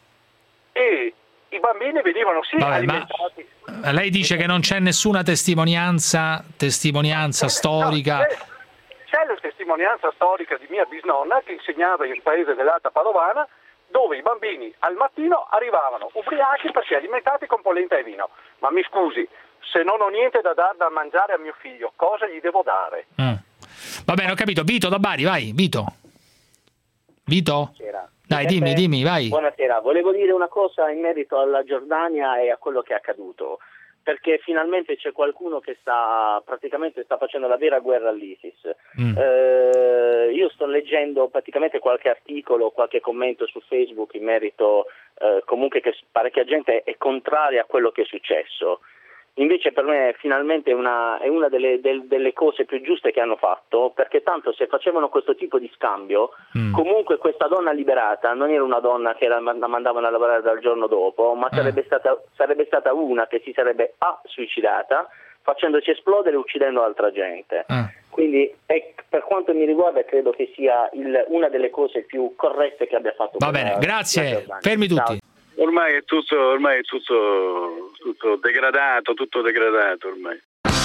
E i bambini venivano sì Vabbè, alimentati. Ma lei dice che non c'è nessuna testimonianza, testimonianza storica. No, c'è, c'è la testimonianza storica di mia bisnonna che insegnava in un paese dell'Alta Padovana, dove i bambini al mattino arrivavano ubriachi perché alimentati con polenta e vino. Ma mi scusi, se non ho niente da dar da mangiare a mio figlio, cosa gli devo dare? Mm. Va bene, ho capito. Vito da Bari, vai, Vito. Vito? Buonasera. Dai, dimmi, dimmi, vai. Buonasera, volevo dire una cosa in merito alla Giordania e a quello che è accaduto, perché finalmente c'è qualcuno che sta praticamente sta facendo la vera guerra all'ISIS. Mm. Eh, io sto leggendo praticamente qualche articolo, qualche commento su Facebook in merito eh, comunque che parecchia gente è contraria a quello che è successo. Invece per me finalmente è una, è una delle, del, delle cose più giuste che hanno fatto, perché tanto se facevano questo tipo di scambio, mm. comunque questa donna liberata non era una donna che la mandavano a lavorare dal giorno dopo, ma eh. sarebbe, stata, sarebbe stata una che si sarebbe a suicidata, facendoci esplodere e uccidendo altra gente. Eh. Quindi è, per quanto mi riguarda credo che sia il, una delle cose più corrette che abbia fatto. Va bene, grazie, fermi tutti. Ciao. Ormai è tutto, ormai è tutto, tutto degradato, tutto degradato ormai.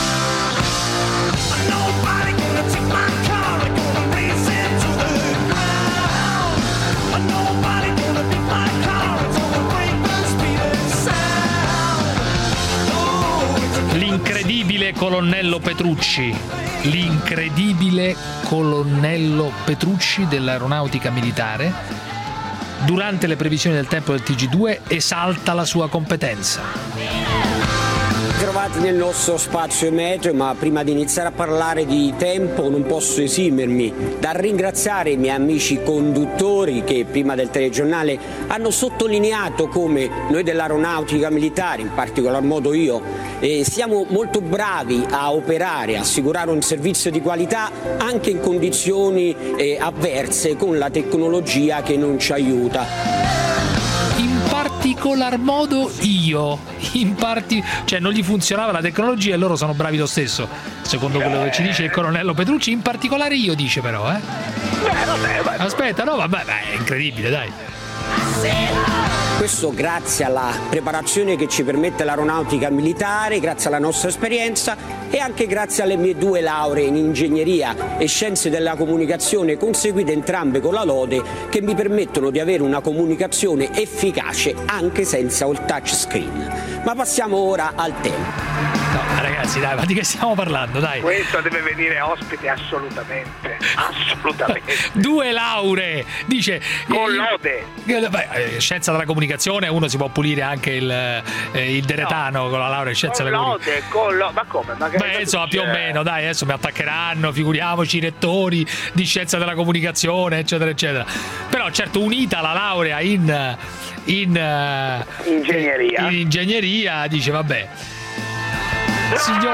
L'incredibile colonnello Petrucci, l'incredibile colonnello Petrucci dell'aeronautica militare, durante le previsioni del tempo del T G due esalta la sua competenza. Trovati nel nostro spazio meteo, ma prima di iniziare a parlare di tempo non posso esimermi dal ringraziare i miei amici conduttori che prima del telegiornale hanno sottolineato come noi dell'aeronautica militare, in particolar modo io, eh, siamo molto bravi a operare, a assicurare un servizio di qualità anche in condizioni eh, avverse con la tecnologia che non ci aiuta. In particolar modo io, in parti, cioè non gli funzionava la tecnologia e loro sono bravi lo stesso, secondo quello che ci dice il colonnello Petrucci. In particolare io, dice però, eh? Aspetta, no, vabbè, beh, è incredibile, dai. Questo grazie alla preparazione che ci permette l'aeronautica militare, grazie alla nostra esperienza e anche grazie alle mie due lauree in ingegneria e scienze della comunicazione conseguite entrambe con la lode, che mi permettono di avere una comunicazione efficace anche senza il touchscreen. Ma passiamo ora al tema. No, ragazzi, dai, ma di che stiamo parlando, dai? Questo deve venire ospite assolutamente, assolutamente. Due lauree, dice. Con lode. Beh, scienza della comunicazione, uno si può pulire anche il, eh, il deretano no. con la laurea in scienza con della lode, con lode, ma come? Ma Beh, insomma, più o meno, dai, adesso mi attaccheranno, figuriamoci i rettori di scienza della comunicazione, eccetera, eccetera. Però, certo, unita la laurea in, in ingegneria, in ingegneria, dice, vabbè. Signor...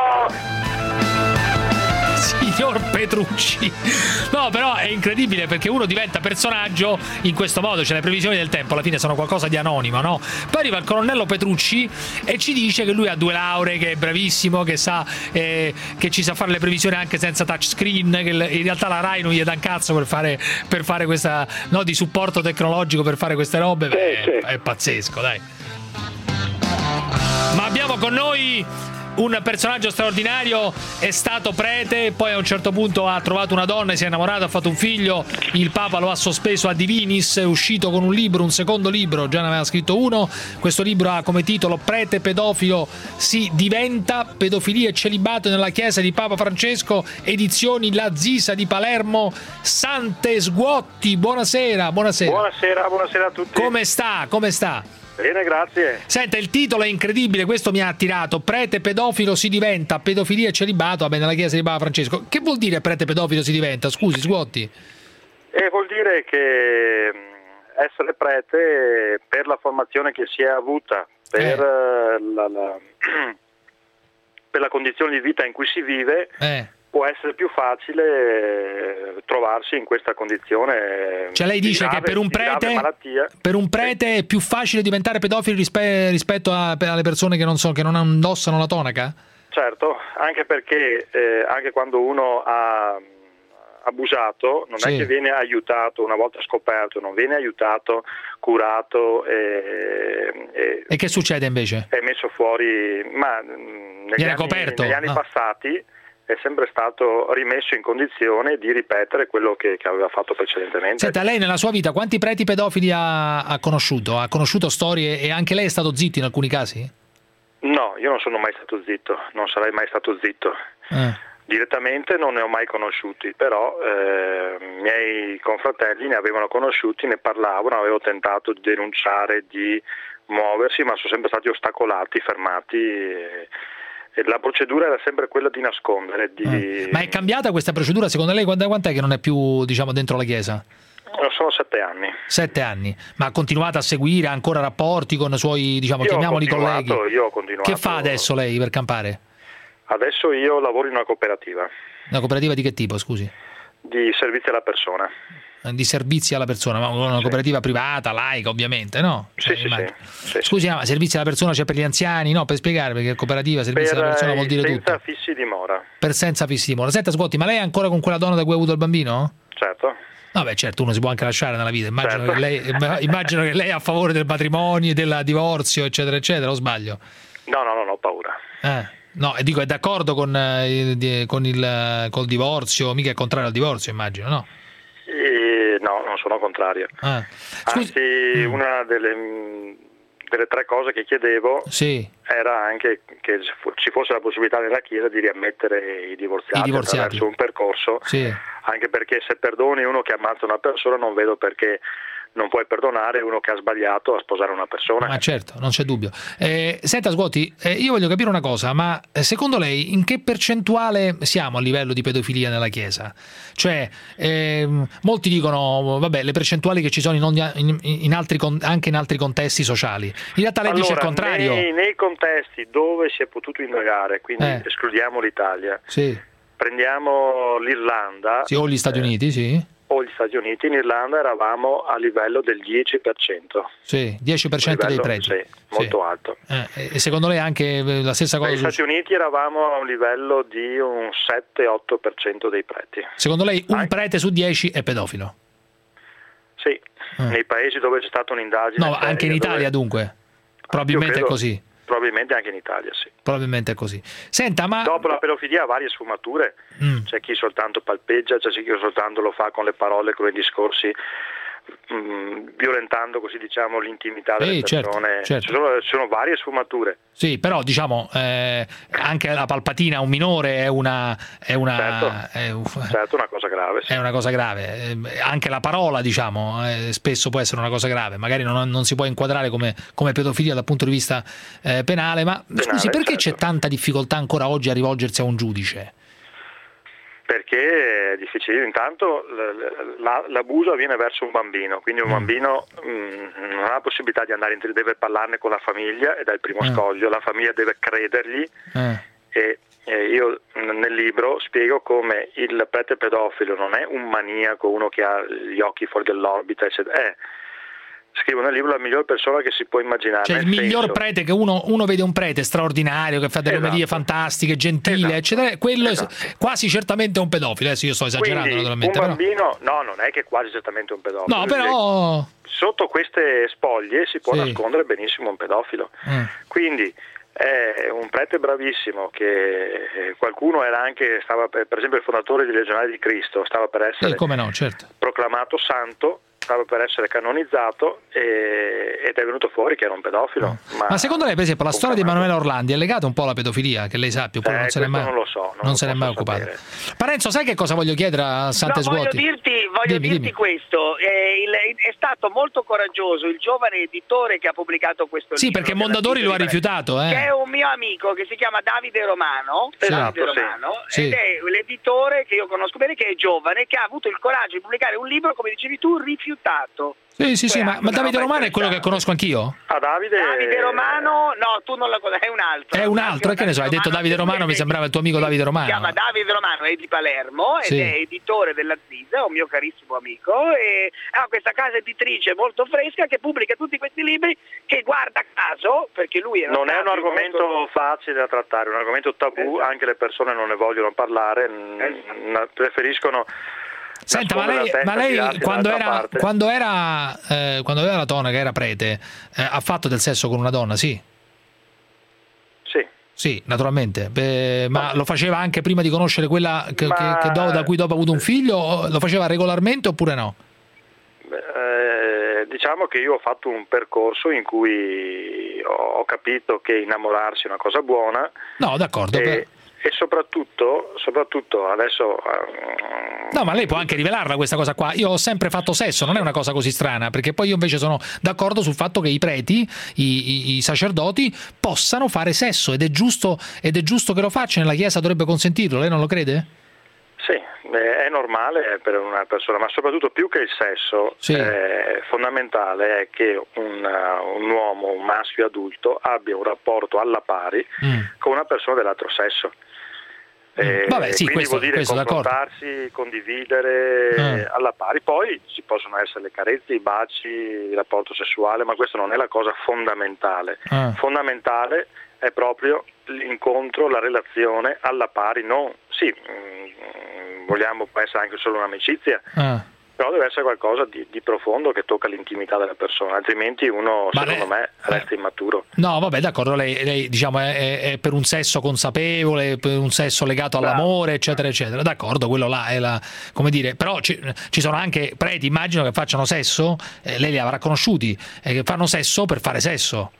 Signor Petrucci. No, però è incredibile perché uno diventa personaggio in questo modo, cioè le previsioni del tempo alla fine sono qualcosa di anonimo, no? Poi arriva il colonnello Petrucci e ci dice che lui ha due lauree, che è bravissimo, che sa eh, che ci sa fare le previsioni anche senza touchscreen, che in realtà la Rai non gli dà un cazzo per fare, per fare questa, no, di supporto tecnologico per fare queste robe. Beh, sì, sì. È, è pazzesco, dai. Ma abbiamo con noi un personaggio straordinario, è stato prete, poi a un certo punto ha trovato una donna, si è innamorato, ha fatto un figlio, il Papa lo ha sospeso a Divinis, è uscito con un libro, un secondo libro, già ne aveva scritto uno, questo libro ha come titolo Prete pedofilo si diventa, pedofilia e celibato nella chiesa di Papa Francesco, edizioni La Zisa di Palermo, Sante Sguotti, buonasera, buonasera. Buonasera, buonasera a tutti. Come sta? Come sta? Bene, grazie. Senta, il titolo è incredibile, questo mi ha attirato. Prete pedofilo si diventa, pedofilia e celibato, vabbè, nella chiesa di Papa Francesco. Che vuol dire prete pedofilo si diventa? Scusi, Sguotti. Eh, vuol dire che essere prete, per la formazione che si è avuta, per, eh. la, la, per la condizione di vita in cui si vive, eh. può essere più facile trovarsi in questa condizione. Cioè lei dice grave, che per un prete per un prete è più facile diventare pedofili rispe- rispetto a, alle persone che non so, che non indossano la tonaca? Certo, anche perché eh, anche quando uno ha abusato non sì. è che viene aiutato una volta scoperto, non viene aiutato, curato e, e, e che succede invece? È messo fuori, ma negli viene anni, coperto. negli anni ah. passati è sempre stato rimesso in condizione di ripetere quello che, che aveva fatto precedentemente. Senta, lei nella sua vita quanti preti pedofili ha, ha conosciuto? Ha conosciuto storie e anche lei è stato zitto in alcuni casi? No, io non sono mai stato zitto, non sarei mai stato zitto. Eh. Direttamente non ne ho mai conosciuti, però eh, i miei confratelli ne avevano conosciuti, ne parlavano, avevo tentato di denunciare, di muoversi, ma sono sempre stati ostacolati, fermati. E, la procedura era sempre quella di nascondere. Di... Eh. Ma è cambiata questa procedura? Secondo lei quant'è che non è più, diciamo, dentro la Chiesa? Sono sette anni. Sette anni. Ma ha continuato a seguire, ha ancora rapporti con i suoi, diciamo, io chiamiamoli colleghi? Io ho continuato. Che fa adesso lei per campare? Adesso io lavoro in una cooperativa. Una cooperativa di che tipo, scusi? Di servizi alla persona. Di servizi alla persona, ma una sì. cooperativa privata, laica ovviamente, no? Sì, cioè, sì, sì, sì. Scusi, ma servizi alla persona c'è per gli anziani, no? Per spiegare, perché cooperativa, servizi per alla persona vuol dire senza tutto. fissi dimora. Per senza fissi dimora. Senta, Sguotti, ma lei è ancora con quella donna da cui ha avuto il bambino? Certo. No, beh, certo, uno si può anche lasciare nella vita. Immagino, certo. che, lei, immagino che lei è a favore del matrimonio, del divorzio, eccetera, eccetera, o sbaglio? No, no, no, no, ho paura. Eh. No, e dico, è d'accordo con, eh, con il col divorzio, mica è contrario al divorzio, immagino, no? Eh, no, non sono contrario. Ah. Anzi, mm. una delle, delle tre cose che chiedevo sì. era anche che ci fosse la possibilità nella Chiesa di riammettere i divorziati, I divorziati. attraverso un percorso, sì. anche perché se perdoni uno che ammazza una persona non vedo perché non puoi perdonare uno che ha sbagliato a sposare una persona. Ma certo, non c'è dubbio. Eh, senta Sguotti, eh, io voglio capire una cosa, ma secondo lei in che percentuale siamo a livello di pedofilia nella Chiesa? Cioè, eh, molti dicono, vabbè, le percentuali che ci sono in, ogni, in, in altri, anche in altri contesti sociali. In realtà lei allora, dice il contrario. Nei, nei contesti dove si è potuto indagare, quindi eh. escludiamo l'Italia, sì. prendiamo l'Irlanda. Sì, o gli Stati eh, Uniti, sì. o gli Stati Uniti, in Irlanda eravamo a livello del dieci per cento. Sì, dieci per cento livello, dei preti. Sì, molto sì. alto. Eh, e secondo lei anche la stessa cosa? Negli Stati Uniti eravamo a un livello di un sette otto per cento dei preti. Secondo lei un anche... prete su dieci è pedofilo? Sì. eh. nei paesi dove c'è stata un'indagine. No, anche in Italia dove... dunque? Probabilmente credo, è così. Probabilmente anche in Italia, sì. Probabilmente è così. Senta, ma... Dopo la pedofilia ha varie sfumature, mm. c'è chi soltanto palpeggia, c'è chi soltanto lo fa con le parole, con i discorsi, mh, violentando così diciamo l'intimità delle eh, persone. Certo, certo. Ci, sono, ci sono varie sfumature. Sì, però diciamo eh, anche la palpatina a un minore è una è una certo, è, un, certo una cosa grave. Sì. È una cosa grave. Eh, anche la parola, diciamo, eh, spesso può essere una cosa grave. Magari non, non si può inquadrare come, come pedofilia dal punto di vista eh, penale, ma penale, scusi, perché certo. c'è tanta difficoltà ancora oggi a rivolgersi a un giudice? Perché è difficile, intanto l'abuso avviene verso un bambino, quindi un mm. bambino mh, non ha la possibilità di andare in, deve parlarne con la famiglia ed è il primo mm. scoglio, la famiglia deve credergli mm. e, e io nel libro spiego come il prete pedofilo non è un maniaco, uno che ha gli occhi fuori dell'orbita, eccetera, è scrivo nel libro la miglior persona che si può immaginare. Cioè il miglior senso... prete, che uno, uno vede un prete straordinario, che fa delle esatto. omedie fantastiche, gentile, esatto. eccetera, quello esatto. è quasi certamente un pedofilo. Adesso io sto esagerando. Quindi, naturalmente. Un bambino, però... no, non è che è quasi certamente un pedofilo. No, però... Sotto queste spoglie si può sì. nascondere benissimo un pedofilo. Mm. Quindi è un prete bravissimo che qualcuno era anche, stava per, per esempio il fondatore dei Legionari di Cristo, stava per essere sì, come no, certo. proclamato santo, stava per essere canonizzato e, ed è venuto fuori che era un pedofilo. Mm. Ma, ma secondo lei, per esempio, la storia di Emanuela Orlandi è legata un po' alla pedofilia, che lei sappia, oppure eh, non se ne è mai, non lo so, non, non se ne è mai occupato? Parenzo, sai che cosa voglio chiedere a Sante no, Svuoti? Voglio dirti, voglio dimmi, dirti dimmi. questo, eh, il, è stato molto coraggioso il giovane editore che ha pubblicato questo sì, libro. Sì, perché Mondadori lo ha rifiutato. Eh. Che è un mio amico che si chiama Davide Romano, sì, Davide sì. Romano sì. ed è l'editore che io conosco bene, che è giovane, che ha avuto il coraggio di pubblicare un libro, come dicevi tu, rifiutato. Sì, sì, sì, ma, ma Davide Romano è quello che conosco anch'io? Ah, Davide... Davide Romano, no, tu non lo conosci, è un altro. È un altro, che ne so, hai detto Davide Romano, mi sembrava il tuo amico Davide Romano. Si chiama Davide Romano, è di Palermo ed sì. è editore della Ziz, è un mio carissimo amico, e ha questa casa editrice molto fresca che pubblica tutti questi libri che, guarda caso, perché lui era non è un argomento molto... facile da trattare, è un argomento tabù, esatto. anche le persone non ne vogliono parlare, esatto. preferiscono... Senta, ma lei, ma lei quando, era, quando era eh, quando aveva la tonaca, era prete, eh, ha fatto del sesso con una donna, sì? Sì. Sì, naturalmente. Beh, ma no. lo faceva anche prima di conoscere quella che, ma... che, che do, da cui dopo ha avuto un figlio? Lo faceva regolarmente oppure no? Eh, diciamo che io ho fatto un percorso in cui ho capito che innamorarsi è una cosa buona. No, d'accordo. E... Per... E soprattutto, soprattutto adesso... No, ma lei può anche rivelarla questa cosa qua. Io ho sempre fatto sesso, non è una cosa così strana, perché poi io invece sono d'accordo sul fatto che i preti, i, i, i sacerdoti, possano fare sesso, ed è giusto, ed è giusto che lo facciano, la Chiesa dovrebbe consentirlo, lei non lo crede? Sì, è normale per una persona, ma soprattutto più che il sesso, sì. è fondamentale è che un, un uomo, un maschio adulto, abbia un rapporto alla pari mm. con una persona dell'altro sesso. Eh, Vabbè, sì, quindi questo, vuol dire confrontarsi, condividere eh. alla pari. Poi ci possono essere le carezze, i baci, il rapporto sessuale, ma questa non è la cosa fondamentale. Eh. Fondamentale è proprio l'incontro, la relazione alla pari. Non, sì, mh, vogliamo, può essere anche solo un'amicizia, eh. però deve essere qualcosa di, di profondo che tocca l'intimità della persona, altrimenti uno, ma secondo lei, me, resta immaturo. No, vabbè, d'accordo, lei, lei diciamo è, è per un sesso consapevole, per un sesso legato all'amore, eccetera, eccetera. D'accordo, quello là è la, come dire, però ci, ci sono anche preti, immagino, che facciano sesso, eh, lei li avrà conosciuti, eh, che fanno sesso per fare sesso.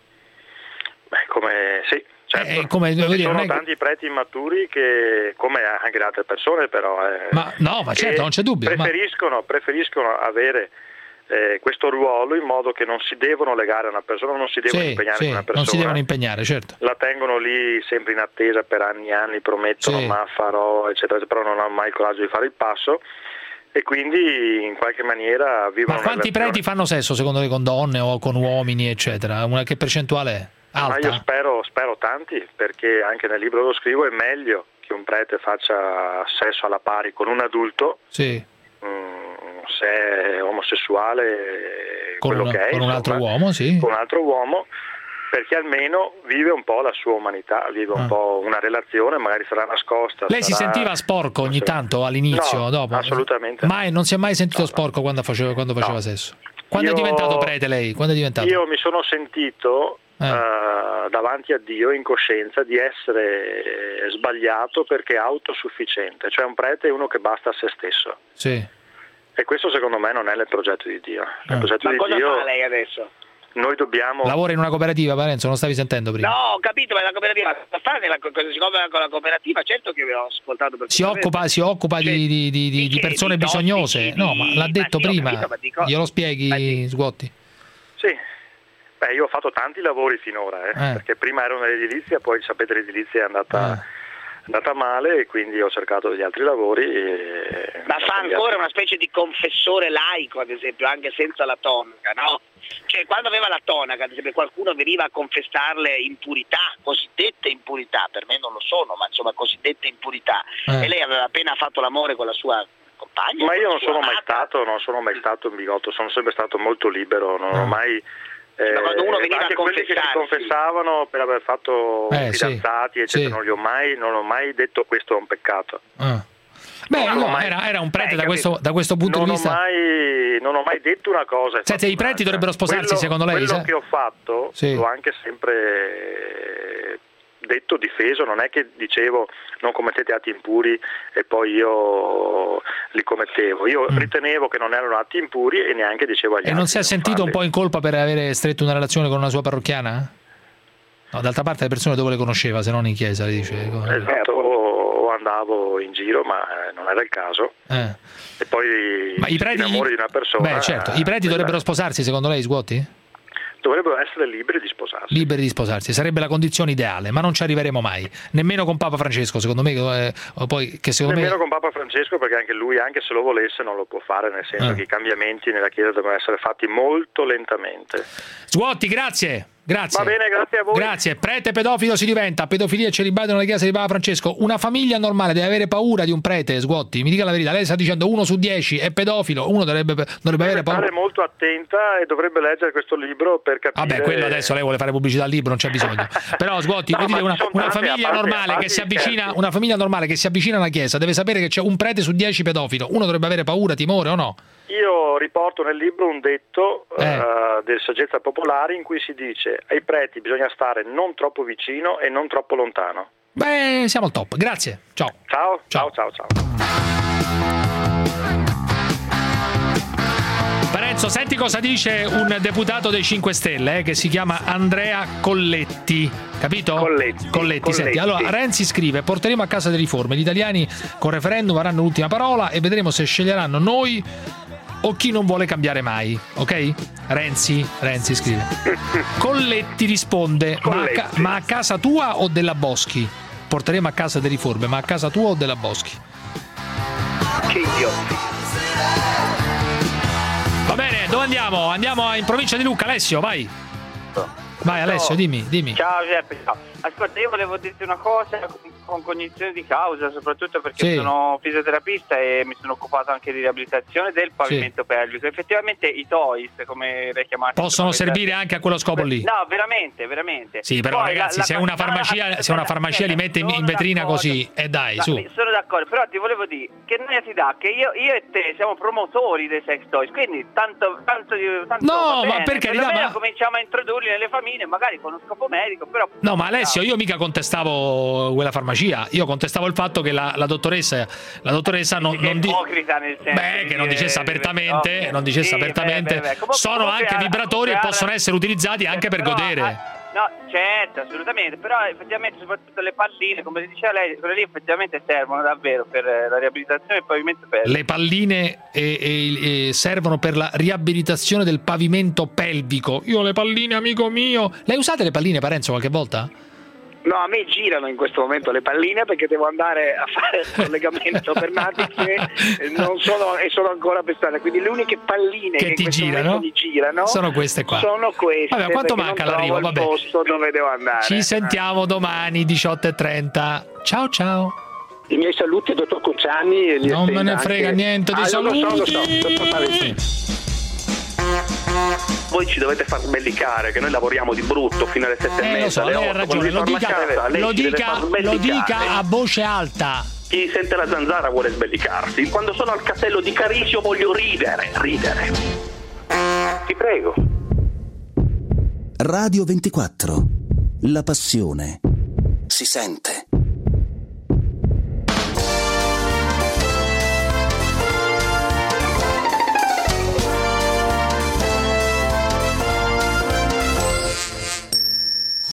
Beh, come sì. Certo. Eh, come, ci dire, sono è... tanti preti immaturi che, come anche le altre persone, però eh, ma, no, ma certo, non c'è dubbio, preferiscono, ma... preferiscono avere eh, questo ruolo in modo che non si devono legare a una persona, non si devono sì, impegnare sì, con una persona, non si devono impegnare, certo. La tengono lì sempre in attesa per anni e anni, promettono sì. ma farò, eccetera, però non hanno mai il coraggio di fare il passo. E quindi in qualche maniera vivono. Ma quanti preti fanno sesso secondo lei con donne o con uomini, eccetera? Una, che percentuale è? Alta? Ma io spero, spero tanti, perché anche nel libro lo scrivo, è meglio che un prete faccia sesso alla pari con un adulto, sì. mh, se è omosessuale, con, quello una, che è, con insomma, un altro uomo, sì. con un altro uomo, perché almeno vive un po' la sua umanità, vive un ah. po' una relazione, magari sarà nascosta. Lei sarà... si sentiva sporco ogni tanto all'inizio? No, dopo? assolutamente. Mai, non si è mai sentito no, sporco quando faceva, quando faceva no. sesso? Quando io, è diventato prete lei? Quando è diventato? Io mi sono sentito eh. uh, davanti a Dio in coscienza di essere sbagliato perché autosufficiente, cioè un prete è uno che basta a se stesso. Sì. E questo secondo me non è nel progetto di Dio. Nel eh. progetto Ma di cosa Dio, fa lei adesso? Noi dobbiamo... Lavora in una cooperativa, Parenzo, non stavi sentendo prima? No, ho capito, ma la cooperativa cosa fa nella, cosa si occupa con la cooperativa? Certo che vi ho ascoltato per si occupa, si occupa cioè, di, di, di, di, di persone di bisognose. Di, no, ma l'ha detto ma prima. Capito, dico, glielo spieghi, Sguotti? Sì. Beh, io ho fatto tanti lavori finora, eh, eh. perché prima ero nell'edilizia, poi sapete l'edilizia è andata... Eh. andata male e quindi ho cercato degli altri lavori. E ma fa ancora una specie di confessore laico, ad esempio, anche senza la tonaca, no? Cioè quando aveva la tonaca, ad esempio, qualcuno veniva a confessarle impurità, cosiddette impurità, per me non lo sono, ma insomma cosiddette impurità, eh. e lei aveva appena fatto l'amore con la sua compagna. Ma io non sono amata. mai stato, non sono mai stato un bigotto, sono sempre stato molto libero, non ho mai... Eh, quando uno veniva anche a quelli che si confessavano per aver fatto eh, fidanzati, sì, eccetera, sì. non, li ho mai, non ho mai detto questo è un peccato. Ah. Beh, no, mai, era, era un prete da questo, da questo punto non di vista. Ho mai, non ho mai detto una cosa. Senti, i preti dovrebbero sposarsi, quello, secondo lei? Quello se? che ho fatto, sì. l'ho anche sempre detto, difeso, non è che dicevo non commettete atti impuri e poi io li commettevo, io mm. ritenevo che non erano atti impuri e neanche dicevo agli altri. E non si è sentito farli. Un po' in colpa per avere stretto una relazione con una sua parrocchiana? No, d'altra parte le persone dove le conosceva, se non in chiesa, le dice. Esatto, o andavo in giro, ma non era il caso. Eh. E poi ma i preti, l'amore di una persona. Beh, certo, i preti dovrebbero sposarsi, secondo lei, Sguotti? Dovrebbero essere liberi di sposarsi. Liberi di sposarsi, sarebbe la condizione ideale, ma non ci arriveremo mai, nemmeno con Papa Francesco, secondo me. Eh, o poi, che secondo nemmeno me... con Papa Francesco, perché anche lui, anche se lo volesse, non lo può fare, nel senso eh. che i cambiamenti nella Chiesa devono essere fatti molto lentamente. Sguotti, grazie. Grazie. Va bene, grazie a voi. Grazie. Prete pedofilo si diventa, pedofilia e celibato nella Chiesa di Papa Francesco. Una famiglia normale deve avere paura di un prete, Sguotti? Mi dica la verità, lei sta dicendo uno su dieci è pedofilo, uno dovrebbe, dovrebbe, dovrebbe avere paura. Deve stare molto attenta e dovrebbe leggere questo libro per capire... Vabbè, quello adesso lei vuole fare pubblicità al libro, non c'è bisogno. Però Sguotti, no, dite, una, una famiglia parte, normale che si avvicina, una famiglia normale che si avvicina alla Chiesa deve sapere che c'è un prete su dieci pedofilo, uno dovrebbe avere paura, timore o no? Io riporto nel libro un detto eh. uh, del Saggezza Popolare in cui si dice ai preti bisogna stare non troppo vicino e non troppo lontano. Beh, siamo al top. Grazie. Ciao. Ciao, ciao, ciao, ciao. Parenzo, senti cosa dice un deputato dei cinque Stelle eh, che si chiama Andrea Colletti. Capito? Colletti. Colletti, Colletti. Senti, allora Renzi scrive: porteremo a casa le riforme, gli italiani con referendum avranno l'ultima parola e vedremo se sceglieranno noi o chi non vuole cambiare mai, ok? Renzi, Renzi scrive. Colletti risponde: Colletti. Ma, a ca- ma a casa tua o della Boschi? Porteremo a casa le riforme, ma a casa tua o della Boschi? Che idioti. Va bene, dove andiamo? Andiamo in provincia di Lucca, Alessio, vai. Vai Alessio, dimmi, dimmi. Ciao Giuseppe, ciao. Ascolta, io volevo dirti una cosa con cognizione di causa, soprattutto perché sì. sono fisioterapista e mi sono occupato anche di riabilitazione del pavimento sì. pelvico. Effettivamente i T O I S, come le chiamate, possono servire da... anche a quello scopo lì. No, veramente, veramente. Sì, però Poi ragazzi, la, la se, una farmacia, la... se una farmacia li mette in, in vetrina d'accordo. Così, e eh dai, no, su. Sono d'accordo, però ti volevo dire che noi ti dà che io, io e te siamo promotori dei sex toys, quindi tanto tanto, tanto no, bene, ma perché ma... cominciamo a introdurli nelle famiglie, magari con uno scopo medico, però no, ma Alessio, io mica contestavo quella farmacia, io contestavo il fatto che la, la dottoressa la dottoressa non, non di... nel senso beh, che non dicesse apertamente, ovvio. non dicesse sì, apertamente beh, beh, beh. Comunque, sono comunque anche vibratori e possono essere utilizzati anche per però, godere. Ah, no, certo, assolutamente, però effettivamente soprattutto le palline, come diceva lei, quelle lì effettivamente servono davvero per la riabilitazione del pavimento pelvico. Le palline e, e, e servono per la riabilitazione del pavimento pelvico. Io le palline, amico mio. Lei usate le palline, Parenzo, qualche volta? No, a me girano in questo momento le palline perché devo andare a fare il collegamento per Natix e non sono, e sono ancora per strada, quindi le uniche palline che, che ti girano? mi girano sono queste qua. Sono queste. Vabbè, quanto manca l'arrivo? Vabbè. Il posto dove devo andare. Ci sentiamo domani diciotto e trenta. Ciao ciao. I miei saluti, dottor Cocciani. E non me ne frega anche... niente di ah, saluti. Lo so, lo so, dottor Pavesi. Voi ci dovete far sbellicare che noi lavoriamo di brutto fino alle sette eh, e mezza. Lo so, lei ha ragione, lo dica, casa, lo, dica, lo dica a voce alta. Chi sente la zanzara vuole sbellicarsi. Quando sono al castello di Carisio voglio ridere, ridere. Ti prego. Radio ventiquattro. La passione si sente.